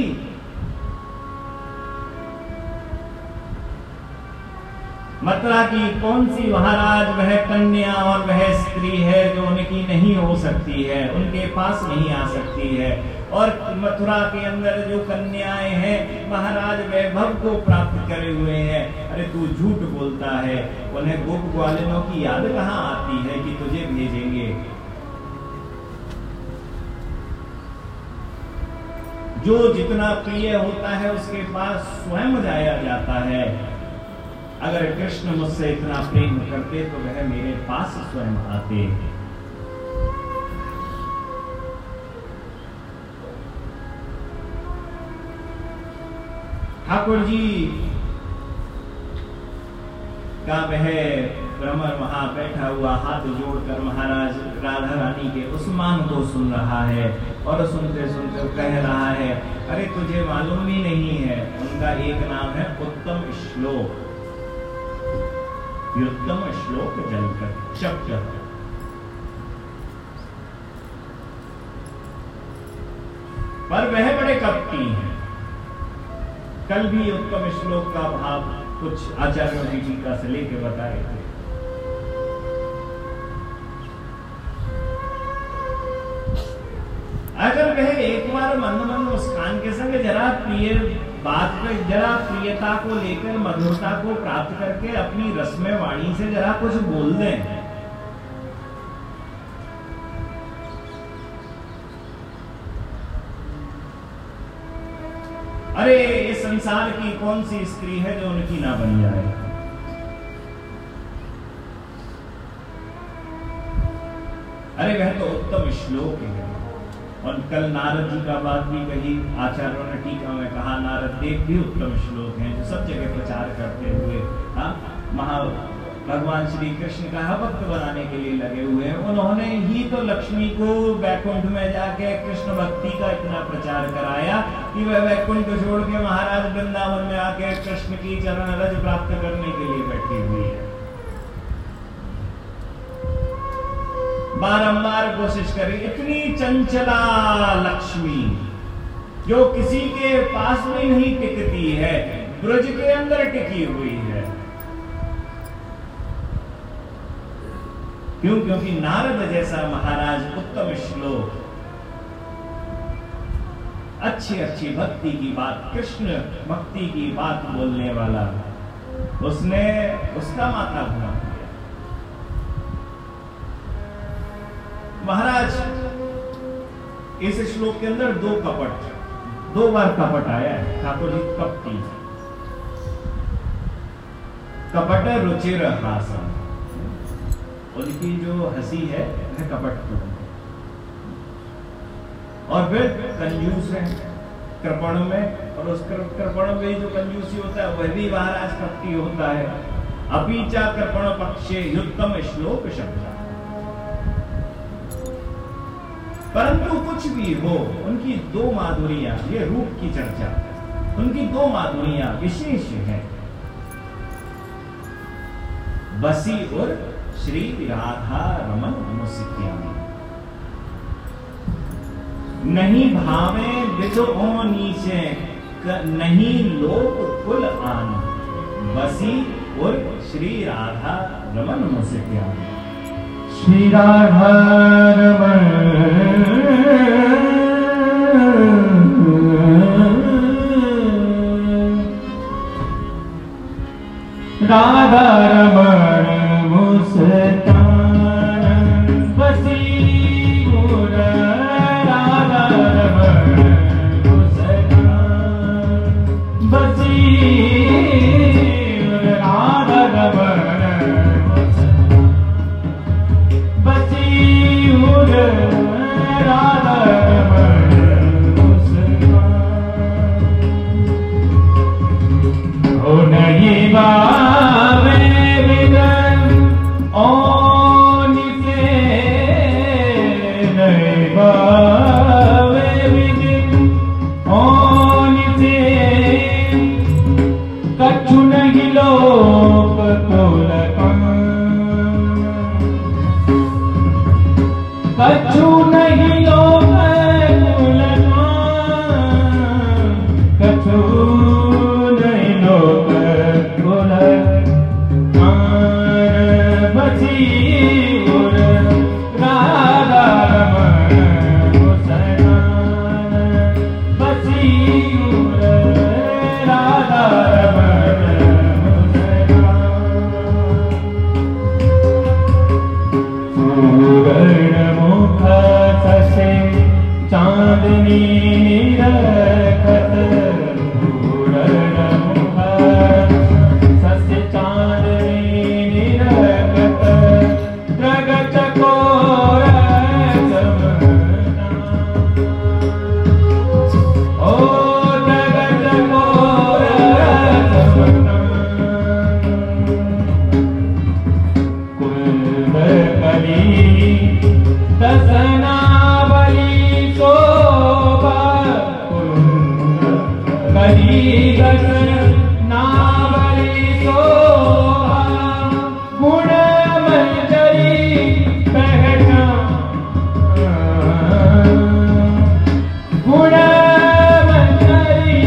मथुरा की कौन सी महाराज वह कन्या और वह स्त्री है जो उनकी नहीं हो सकती है, उनके पास नहीं आ सकती है। और मथुरा के अंदर जो कन्याएं हैं महाराज वैभव को प्राप्त करे हुए हैं। अरे तू झूठ बोलता है, उन्हें गोप ग्वालिनों की याद कहां आती है कि तुझे भेजेंगे। जो जितना प्रिय होता है उसके पास स्वयं जाया जाता है। अगर कृष्ण मुझसे इतना प्रेम करते तो वह मेरे पास स्वयं आते। ठाकुर जी का वह भ्रमर वहां बैठा हुआ हाथ जोड़कर महाराज राधा रानी के उस मान को सुन रहा है और सुनते सुनते कह रहा है, अरे तुझे मालूम ही नहीं है, उनका एक नाम है उत्तम श्लोक। उत्तम श्लोक जलकर शब्द, पर वह बड़े कपटी हैं। कल भी उत्तम श्लोक का भाव कुछ आचार्यों की टीका से लेके बताए थे। अगर वह एक बार मंद मंद मुस्कान के संग जरा प्रिय बात पे जरा प्रियता को लेकर मधुरता को प्राप्त करके अपनी रसमय वाणी से जरा कुछ बोल दें। अरे इस संसार की कौन सी स्त्री है जो उनकी ना बन जाए। अरे वह तो उत्तम श्लोक है। और कल नारद जी का बात भी कही, आचार्यों ने टीका में कहा नारद देव भी उत्तम श्लोक हैं जो सब जगह प्रचार करते हुए हाँ महा भगवान श्री कृष्ण का भक्त बनाने के लिए लगे हुए हैं। उन्होंने ही तो लक्ष्मी को वैकुंठ में जाके कृष्ण भक्ति का इतना प्रचार कराया कि वह वैकुंठ छोड़ के महाराज वृंदावन में आके कृष्ण की चरण रज प्राप्त करने के लिए बैठी हुई है। बारंबार कोशिश करी, इतनी चंचला लक्ष्मी जो किसी के पास भी नहीं टिकती है, ब्रज के अंदर टिकी हुई है। क्यों? क्योंकि नारद जैसा महाराज उत्तम श्लोक अच्छी अच्छी भक्ति की बात, कृष्ण भक्ति की बात बोलने वाला, उसने उसका माथा घुमा दिया। महाराज, इस श्लोक के अंदर दो कपट, दो बार कपट आया है। ठाकुर जी कपटी, कपट रुचिर हासन, उनकी जो हंसी है वह कपटपूर्ण, और फिर कंजूस है कृपण में, और उस कृपण में जो कंजूसी होता है वह भी महाराज कपटी होता है। अपीचा कृपण पक्षे युक्तम श्लोक शब्द। परंतु कुछ भी हो, उनकी दो माधुरियां, ये रूप की चर्चा, उनकी दो माधुरियां विशेष है, बसी और श्री राधा रमन मुसिक्यामी। नहीं भावे विदो नीचे, नहीं लोक कुल आन, बसी और श्री राधा रमन मुसिक्यामी। श्री राधा रमन राधा रमन मुस्कान, बसी मोर राधा रमन मुस्कान, बसी मोर राधा रमन मुस्कान, बसी मोर राधा रमन मुस्कान। ओ नहीं बा कछु नहीं लोक तुलकान, कछु नहीं लोक तुलकान, कछु नहीं लोक तुलकान, बसी मोर राधा रमन मुस्कान, बसी मोर राधा रमन मुस्कान। सुवर्ण मुख ससे चांदनी निरखत, सुवर्ण मुख ससे चांदनी निरखत, जग चकोर समना। ओ जग चकोर समना, कुंद कली दसनावली शोभा, कुंद कली दसनावली शोभा, गुण मंजरी पहचान, गुण मंजरी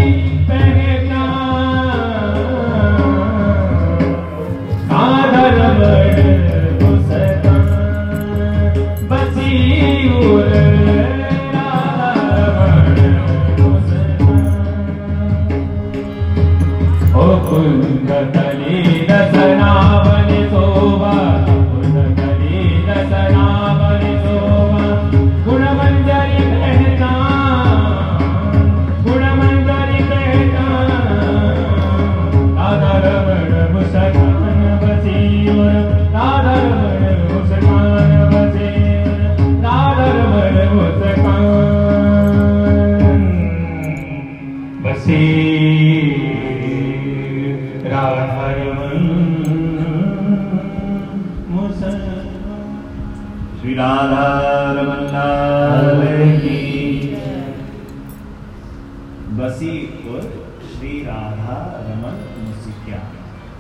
पहचान, राधा रमन मुस्कान, बसी मोर राधा रमन मुस्कान। ओ कुंद कली दसनावली शोभा, कुंद कली दसनावली शोभा, गुण मंजरी पहचान, गुण मंजरी पहचान, राधा रमन मुस्कान, बसी मोर राधा रमन मुस्कान, बसी मोर राधा रमन मुस्कान, बसी राधा रमन मुस्कान। श्री राधा रमन लाल की, बसी और श्री राधा रमन मुसिक्यामी।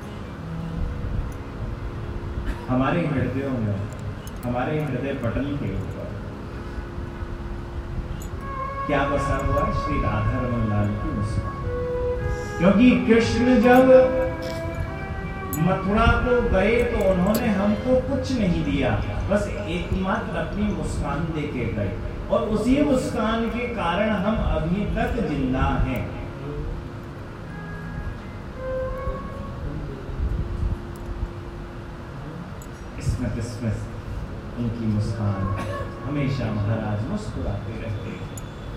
हमारे हृदयों में, हमारे हृदय पटल के ऊपर क्या बसा हुआ? श्री राधा रमन लाल की मुस्कान। क्योंकि कृष्ण जब मथुरा को गए तो उन्होंने हमको कुछ नहीं दिया, बस एकमात्र अपनी मुस्कान दे के गए। और उसी मुस्कान के कारण हम अभी तक जिंदा हैं। स्मित स्मित उनकी मुस्कान, हमेशा महाराज मुस्कुराते रहते हैं।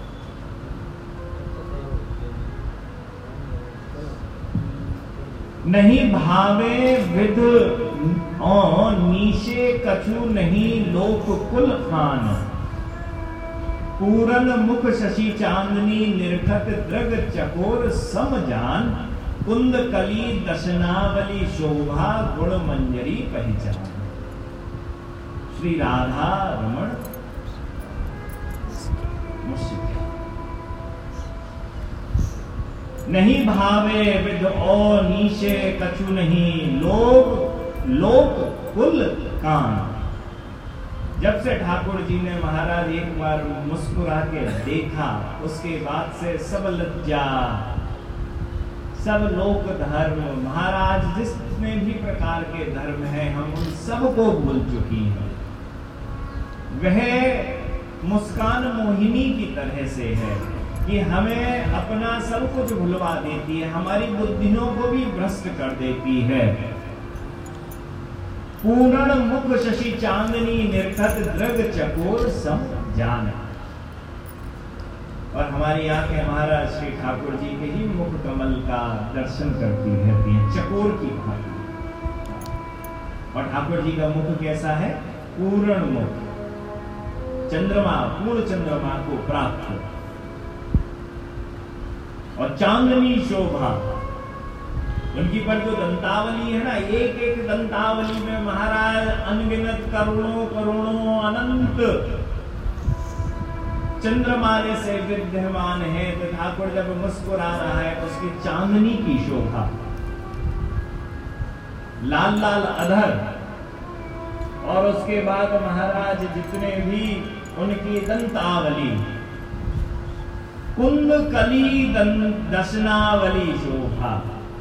नहीं भावे विध और नीशे कछु नहीं लोक कुल खान, पूरन मुख शशि चांदनी निरखत द्रग चकोर समजान, कुंद कली दशनावली शोभा गुण मंजरी पहचान। श्री राधा रमण मुश्किल नहीं भावे विध और नीचे कछु नहीं लोक लोक कुल कान। जब से ठाकुर जी ने महाराज एक बार मुस्कुरा के देखा, उसके बाद से सब लज्जा, सब लोक धर्म, महाराज जितने भी प्रकार के धर्म हैं, हम उन सबको भूल चुकी हैं। वह मुस्कान मोहिनी की तरह से है कि हमें अपना सब कुछ भुलवा देती है, हमारी बुद्धियों को भी भ्रष्ट कर देती है। पूर्ण मुख शशि चांदनी निरखत द्रग चकोर सम जान। और हमारी आंखें महाराज श्री ठाकुर जी के ही मुख कमल का दर्शन करती रहती हैं, चकोर की भांति। और ठाकुर जी का मुख कैसा है? पूर्ण मुख, चंद्रमा, पूर्ण चंद्रमा को प्राप्त, और चांदनी शोभा। उनकी पर जो दंतावली है ना, एक एक दंतावली में महाराज अनगिनत करोड़ों करोड़ों अनंत चंद्रमाले से विद्यमान है। तो ठाकुर जब मुस्कुरा रहा है, उसकी चांदनी की शोभा, लाल लाल अधर, और उसके बाद महाराज जितने भी उनकी दंतावली, कुंद कली दशनावली शोभा,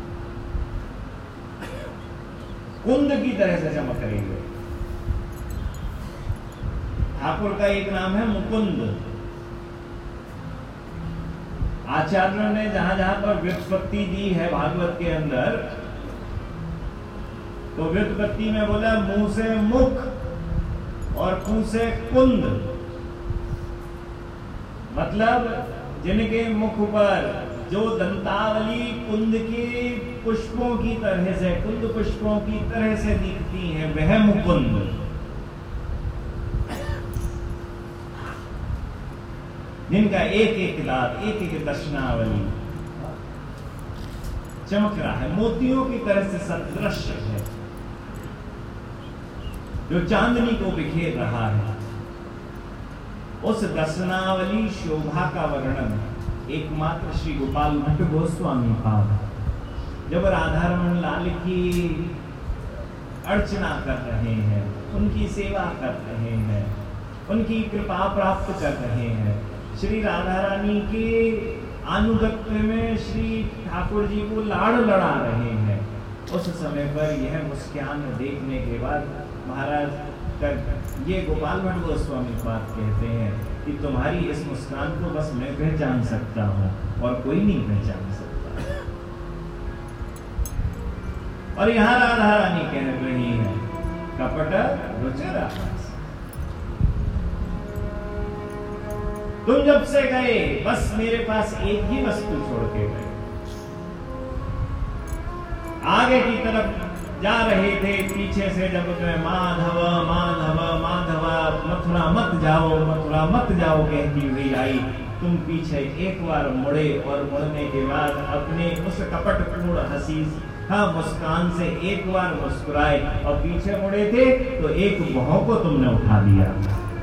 कुंद की तरह से चमक रही है। ठाकुर का एक नाम है मुकुंद। आचार्यों ने जहां जहां पर व्युत्पत्ति दी है भागवत के अंदर, तो व्युत्पत्ति में बोला मुंह से मुख और कुंद से कुंद, मतलब जिनके मुख पर जो दंतावली कुंद के पुष्पों की तरह से, कुंद पुष्पों की तरह से दिखती हैं, वह मुकुंद। जिनका एक एक दांत, एक एक दर्शनावली चमक रहा है, मोतियों की तरह से सदृश है, जो चांदनी को बिखेर रहा है। उस दर्शनावली शोभा का वर्णन एकमात्र श्री गोपाल भट्ट गोस्वामी पाद, जब राधा रमन लाल की अर्चना कर रहे हैं, उनकी सेवा कर रहे हैं, उनकी कृपा प्राप्त कर रहे हैं, श्री राधा रानी के अनुगत्य में श्री ठाकुर जी को लाड़ लड़ा रहे हैं, उस समय पर यह मुस्कान देखने के बाद महाराज तक ये गोपाल भट्ट गोस्वामी पाद कहते हैं कि तुम्हारी इस मुस्कान को बस मैं पहचान सकता हूँ और कोई नहीं पहचान सकता। और यहाँ राधा रानी कह रही है, कपट रुचिर तुम जब से गए, बस मेरे पास एक ही वस्तु छोड़ के गए। आगे की तरफ जा रहे थे, पीछे से जब मैं माधव माधव माधव मथुरा मत जाओ, मथुरा मत जाओ कहती हुई आई, तुम पीछे एक बार मुड़े और मुड़ने के बाद अपने उस कपटपूर्ण हंसी हाँ मुस्कान से एक बार मुस्कुराए और पीछे मुड़े थे तो एक भौं को तुमने उठा दिया।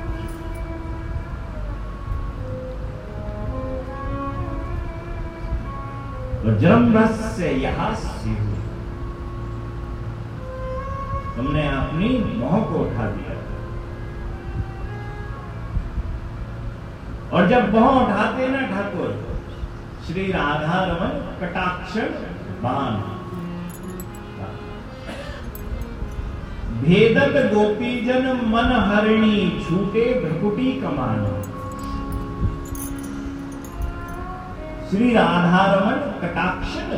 तो जन्मरस से यहां तुमने अपनी मोह को उठा दिया। और जब मोह उठाते ना ठाकुर, श्री राधा रमन कटाक्षर बाण, भेदत गोपीजन मन हरिणी छूटे भ्रकुटी कमान। श्री राधारमण कटाक्षन।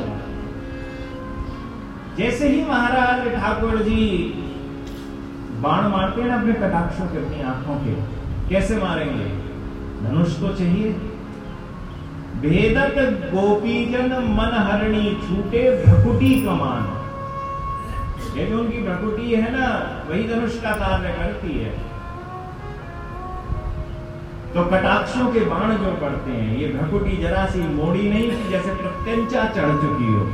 जैसे ही महाराज ठाकुर जी बाण मारते हैं ना अपने कटाक्षों के, अपनी आंखों के, कैसे मारेंगे? धनुष तो चाहिए। भेदत गोपीजन मन हरणी छूटे भ्रकुटी कमान। ये जो उनकी भ्रकुटी है ना, वही धनुष का कार्य करती है। तो कटाक्षों के बाण जो पड़ते हैं, ये भ्रकुटी जरा सी मोड़ी नहीं थी, जैसे प्रत्यंचा चढ़ चुकी हो।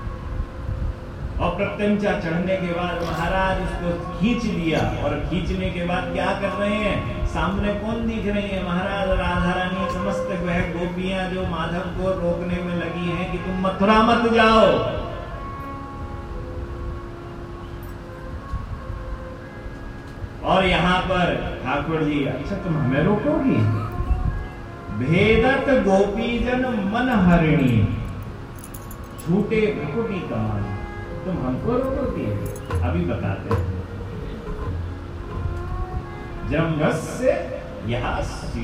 और प्रत्यंचा चढ़ने के बाद महाराज उसको खींच लिया, और खींचने के बाद क्या कर रहे हैं? सामने कौन दिख रही है? महाराज राधा रानी, समस्त वह गोपियां जो माधव को रोकने में लगी हैं कि तुम मथुरा मत जाओ। और यहाँ पर ठाकुर जी, अच्छा तुम हमें रोकोगी? भेदत गोपीजन मन हरिणी छूटे भ्रकुटी कमान। तुम हमको रोकोगे? अभी बताते हैं। जमगस्य यास्यु,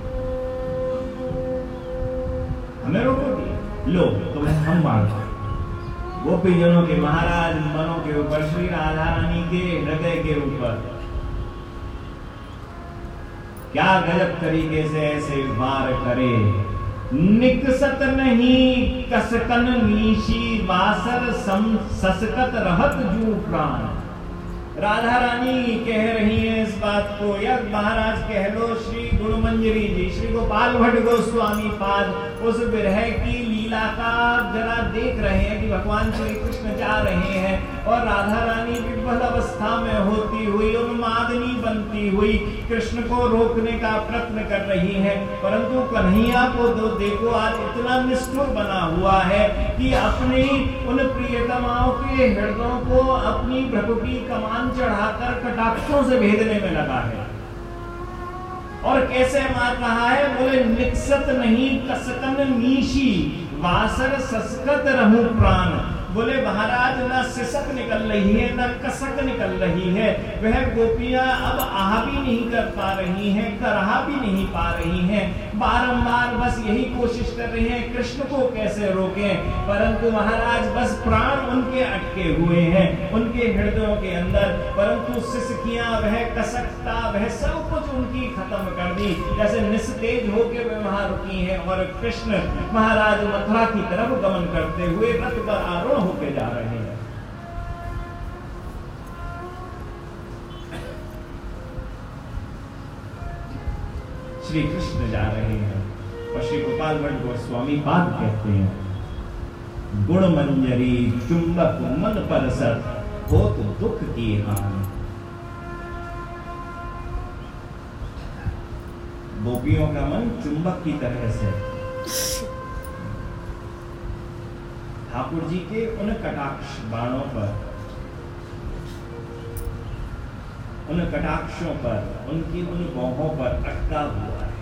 हमें रोकोगे? लो तुम्हें हम मारते। गोपीजनों के, महाराज मनों के ऊपर, श्री राधा रानी के हृदय के ऊपर क्या गजब तरीके से ऐसे वार करे। निकसत नहीं कसकन नीशी बासर सम ससकत रहत जू प्राण। राधा रानी कह रही है इस बात को, या महाराज कह लो श्री गुणमंजरी जी, श्री गोपाल भट्ट गोस्वामी पाद उस विरह की लीला का जरा देख रहे हैं कि भगवान श्री कृष्ण जा रहे हैं और राधा रानी विह्वल अवस्था में होती हुई, उन्मादनी बनती हुई कृष्ण को रोकने का प्रयत्न कर रही है। परंतु कन्हैया को तो देखो आज इतना निष्ठुर बना हुआ है कि अपनी उन प्रियतमाओं के हृदयों को अपनी भ्रकुटी कमान चढ़ाकर कटाक्षों से भेदने में लगा है। और कैसे मार रहा है? बोले निकसत नहीं कसकन नीशी वासर ससकत रहूं प्राण। बोले महाराज न सिसक निकल रही है, न कसक निकल रही है। वह गोपियां अब आह भी नहीं कर पा रही हैं, करहा भी नहीं पा रही हैं। बारंबार बस यही कोशिश कर रही हैं कृष्ण को कैसे रोकें, परंतु महाराज बस प्राण उनके अटके हुए हैं उनके हृदयों के अंदर। परंतु सिसकियां, वह कसकता, वह सब कुछ उनकी खत्म कर दी, जैसे निस्तेज होकर वे वहां रुकी हैं। और कृष्ण महाराज मथुरा की तरफ गमन करते हुए रथ पर आरोह होके जा रहे हैं। श्री कृष्ण जा रहे हैं और श्री गोपाल भट्ट गोस्वामी पाद कहते हैं, गुण मंजरी चुंबक मन परसत हो तो दुख की हान। गोपियों का मन चुंबक की तरह से ठाकुर जी के उन कटाक्ष बाणों पर, उन कटाक्षों पर, उनकी उन बाहों पर अटका हुआ है।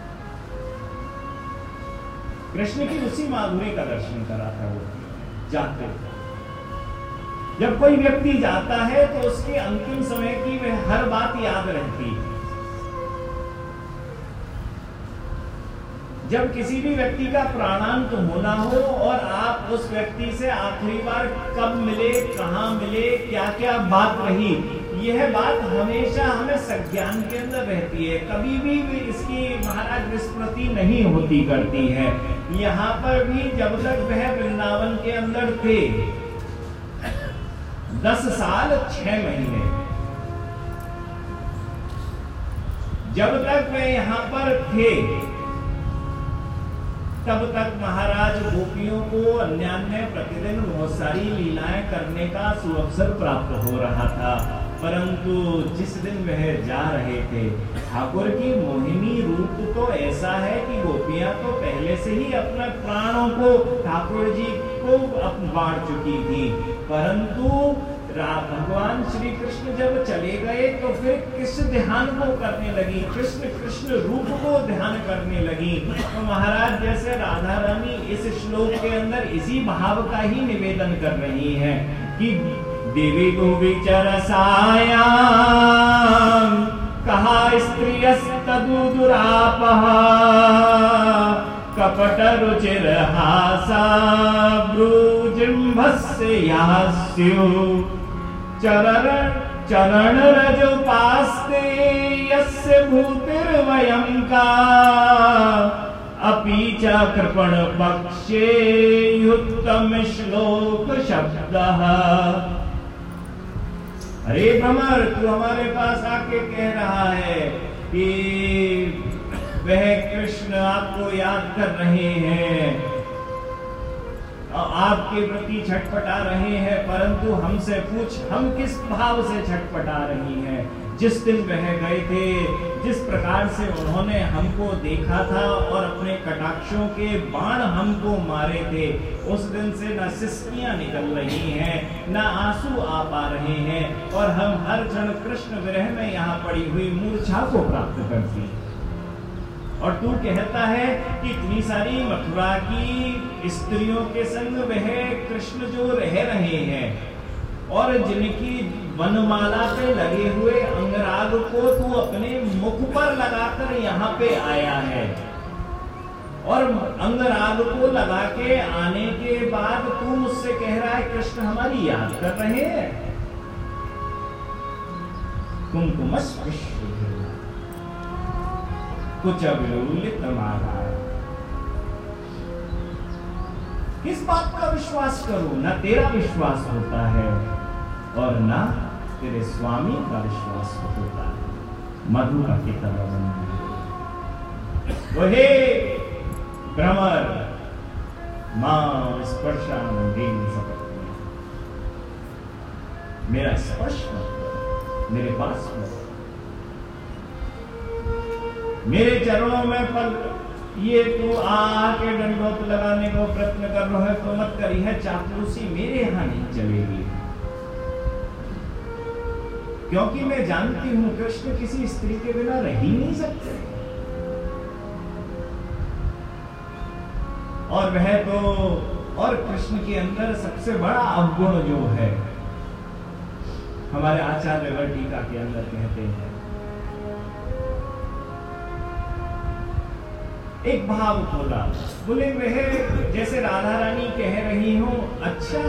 कृष्ण की उसी माधुरी का दर्शन करा था वो जाते थे। जब कोई व्यक्ति जाता है तो उसके अंतिम समय की वह हर बात याद रहती है। जब किसी भी व्यक्ति का प्राणांत होना हो और आप उस व्यक्ति से आखिरी बार कब मिले, कहां मिले, क्या क्या बात रही, यह बात हमेशा हमें संज्ञान के अंदर रहती है। कभी भी इसकी महाराज विस्मृति नहीं होती करती है। यहाँ पर भी जब तक वह वृंदावन के अंदर थे, दस साल छह महीने, जब तक वह यहाँ पर थे तब तक महाराज गोपियों को अन्यान्य प्रतिदिन बहुत सारी लीलाएं करने का सुअवसर प्राप्त हो रहा था। परंतु जिस दिन वह जा रहे थे, ठाकुर की मोहिनी रूप तो ऐसा है कि गोपियां तो पहले से ही अपने प्राणों को ठाकुर जी को बांट चुकी थी। परंतु भगवान श्री कृष्ण जब चले गए तो फिर किस ध्यान को करने लगी, कृष्ण कृष्ण रूप को ध्यान करने लगी। तो महाराज जैसे राधा रानी इस श्लोक के अंदर इसी भाव का ही निवेदन कर रही है कि देवी को विचरसायाम कहा स्त्रियस्तदु दुरापः कपट रुचिर हासा ब्रूजिम्भस्य यास्यु चरण चरण रज पास्ते यस्य भूतिर्वयं का अपि च कृपण पक्षे युक्तम श्लोक शब्दः। अरे भ्रमर, तू हमारे पास आके कह रहा है कि वह कृष्ण आपको याद कर रहे हैं और आपके प्रति छटपटा रहे हैं, परंतु हमसे पूछ, हम किस भाव से छटपटा रही हैं? जिस दिन वह गए थे, जिस प्रकार से उन्होंने हमको देखा था और अपने कटाक्षों के बाण हमको मारे थे, उस दिन से न सिसकियां निकल रही हैं, न आंसू आ पा रहे हैं, और हम हर क्षण कृष्ण विरह में यहाँ पड़ी हुई मूर्छा को प्राप्त करती। और तू कहता है कि इतनी सारी मथुरा की स्त्रियों के संग वह कृष्ण जो रह रहे हैं और जिनकी वनमाला पे लगे हुए अंगराग को तू अपने मुख पर लगाकर यहाँ पे आया है, और अंगराग को लगा के आने के बाद तू मुझसे कह रहा है कृष्ण हमारी याद कर रहे हैं। कुमकुमस्पृश कुछ अविलोलित मारा। किस बात का विश्वास करूं? न तेरा विश्वास होता है और न तेरे स्वामी का विश्वास होता है। मधुरा की तरह वो हे भ्रमर, मां स्पर्शान मेरा स्पर्श मत, मेरे पास मत, मेरे चरणों में पल ये तू आके दंडोत लगाने को प्रयत्न कर रहा है तो मत करी है। चापलूसी मेरे यहां नहीं चलेगी, क्योंकि मैं जानती हूं कृष्ण किसी स्त्री के बिना रह ही नहीं सकते, और वह तो और कृष्ण के अंदर सबसे बड़ा अवगुण जो है, हमारे आचार्य वर्तिका के अंदर कहते हैं, एक भाव खोला, बोले वह जैसे राधा रानी कह रही हूं, अच्छा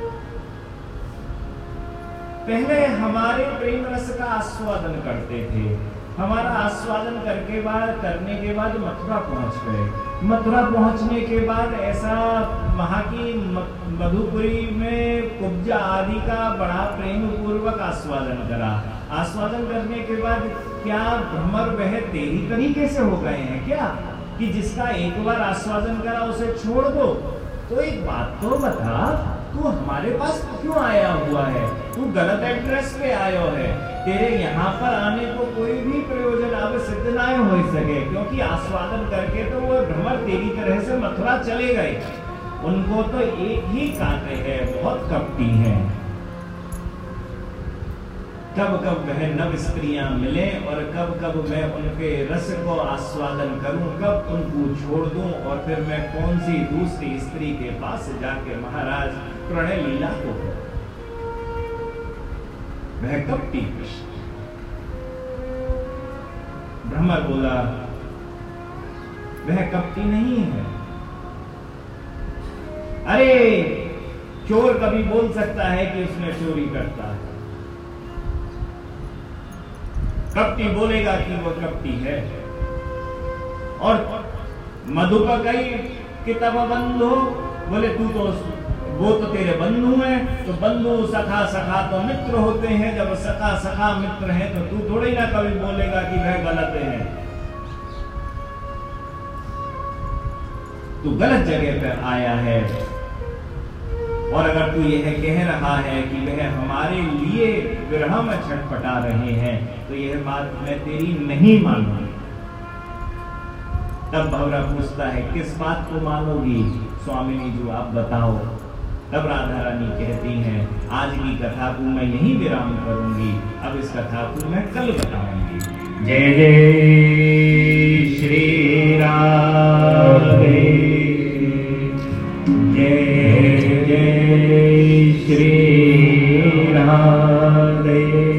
पहले हमारे प्रेम रस का आस्वादन करते थे, हमारा आस्वादन करके बाद करने के बाद मथुरा पहुंच गए, मथुरा पहुंचने के बाद ऐसा वहां की मधुपुरी में कुब्जा आदि का बड़ा प्रेम पूर्वक आस्वादन करा, आस्वादन करने के बाद क्या भ्रमर वह तेरी तरीके से हो गए हैं क्या कि जिसका एक बार आस्वादन करा उसे छोड़ दो? तो एक बात तो बता, तू हमारे पास क्यों आया हुआ है? तू गलत एड्रेस पे आयो है, तेरे यहाँ पर आने को कोई भी प्रयोजन अब सिद्ध ना हो सके, क्योंकि आस्वादन करके तो वो भ्रमर तेरी तरह से मथुरा चले गए, उनको तो एक ही काटे है, बहुत कपटी हैं। कब कब वह नव स्त्रियां मिले और कब कब मैं उनके रस को आस्वादन करूं, कब उनको छोड़ दूं और फिर मैं कौन सी दूसरी स्त्री के पास जाके महाराज प्रणय लीला को, वह कपटी कृष्ण। भ्रमर बोला वह कपटी नहीं है। अरे चोर कभी बोल सकता है कि उसने चोरी करता है, कपटी बोलेगा कि वो कपटी है। और मधुपकई कि तब बंधु, बोले तू तो वो तो तेरे बंधु हैं, तो बंधु सखा सखा तो मित्र होते हैं, जब सखा सखा मित्र हैं तो तू थोड़ी ना कभी बोलेगा कि वह गलत है। तू गलत जगह पर आया है, और अगर तू यह कह रहा है कि वह हमारे लिए विरह में छटपटा रहे हैं तो यह बात मैं तेरी नहीं मानूंगी। तब भवरा पूछता है किस बात को मानोगी स्वामिनी जी, आप बताओ। तब राधा रानी कहती हैं आज की कथा को मैं यहीं विराम करूंगी, अब इस कथा को मैं कल बताऊंगी। जय जय श्री राधे, जय जय श्री राधे।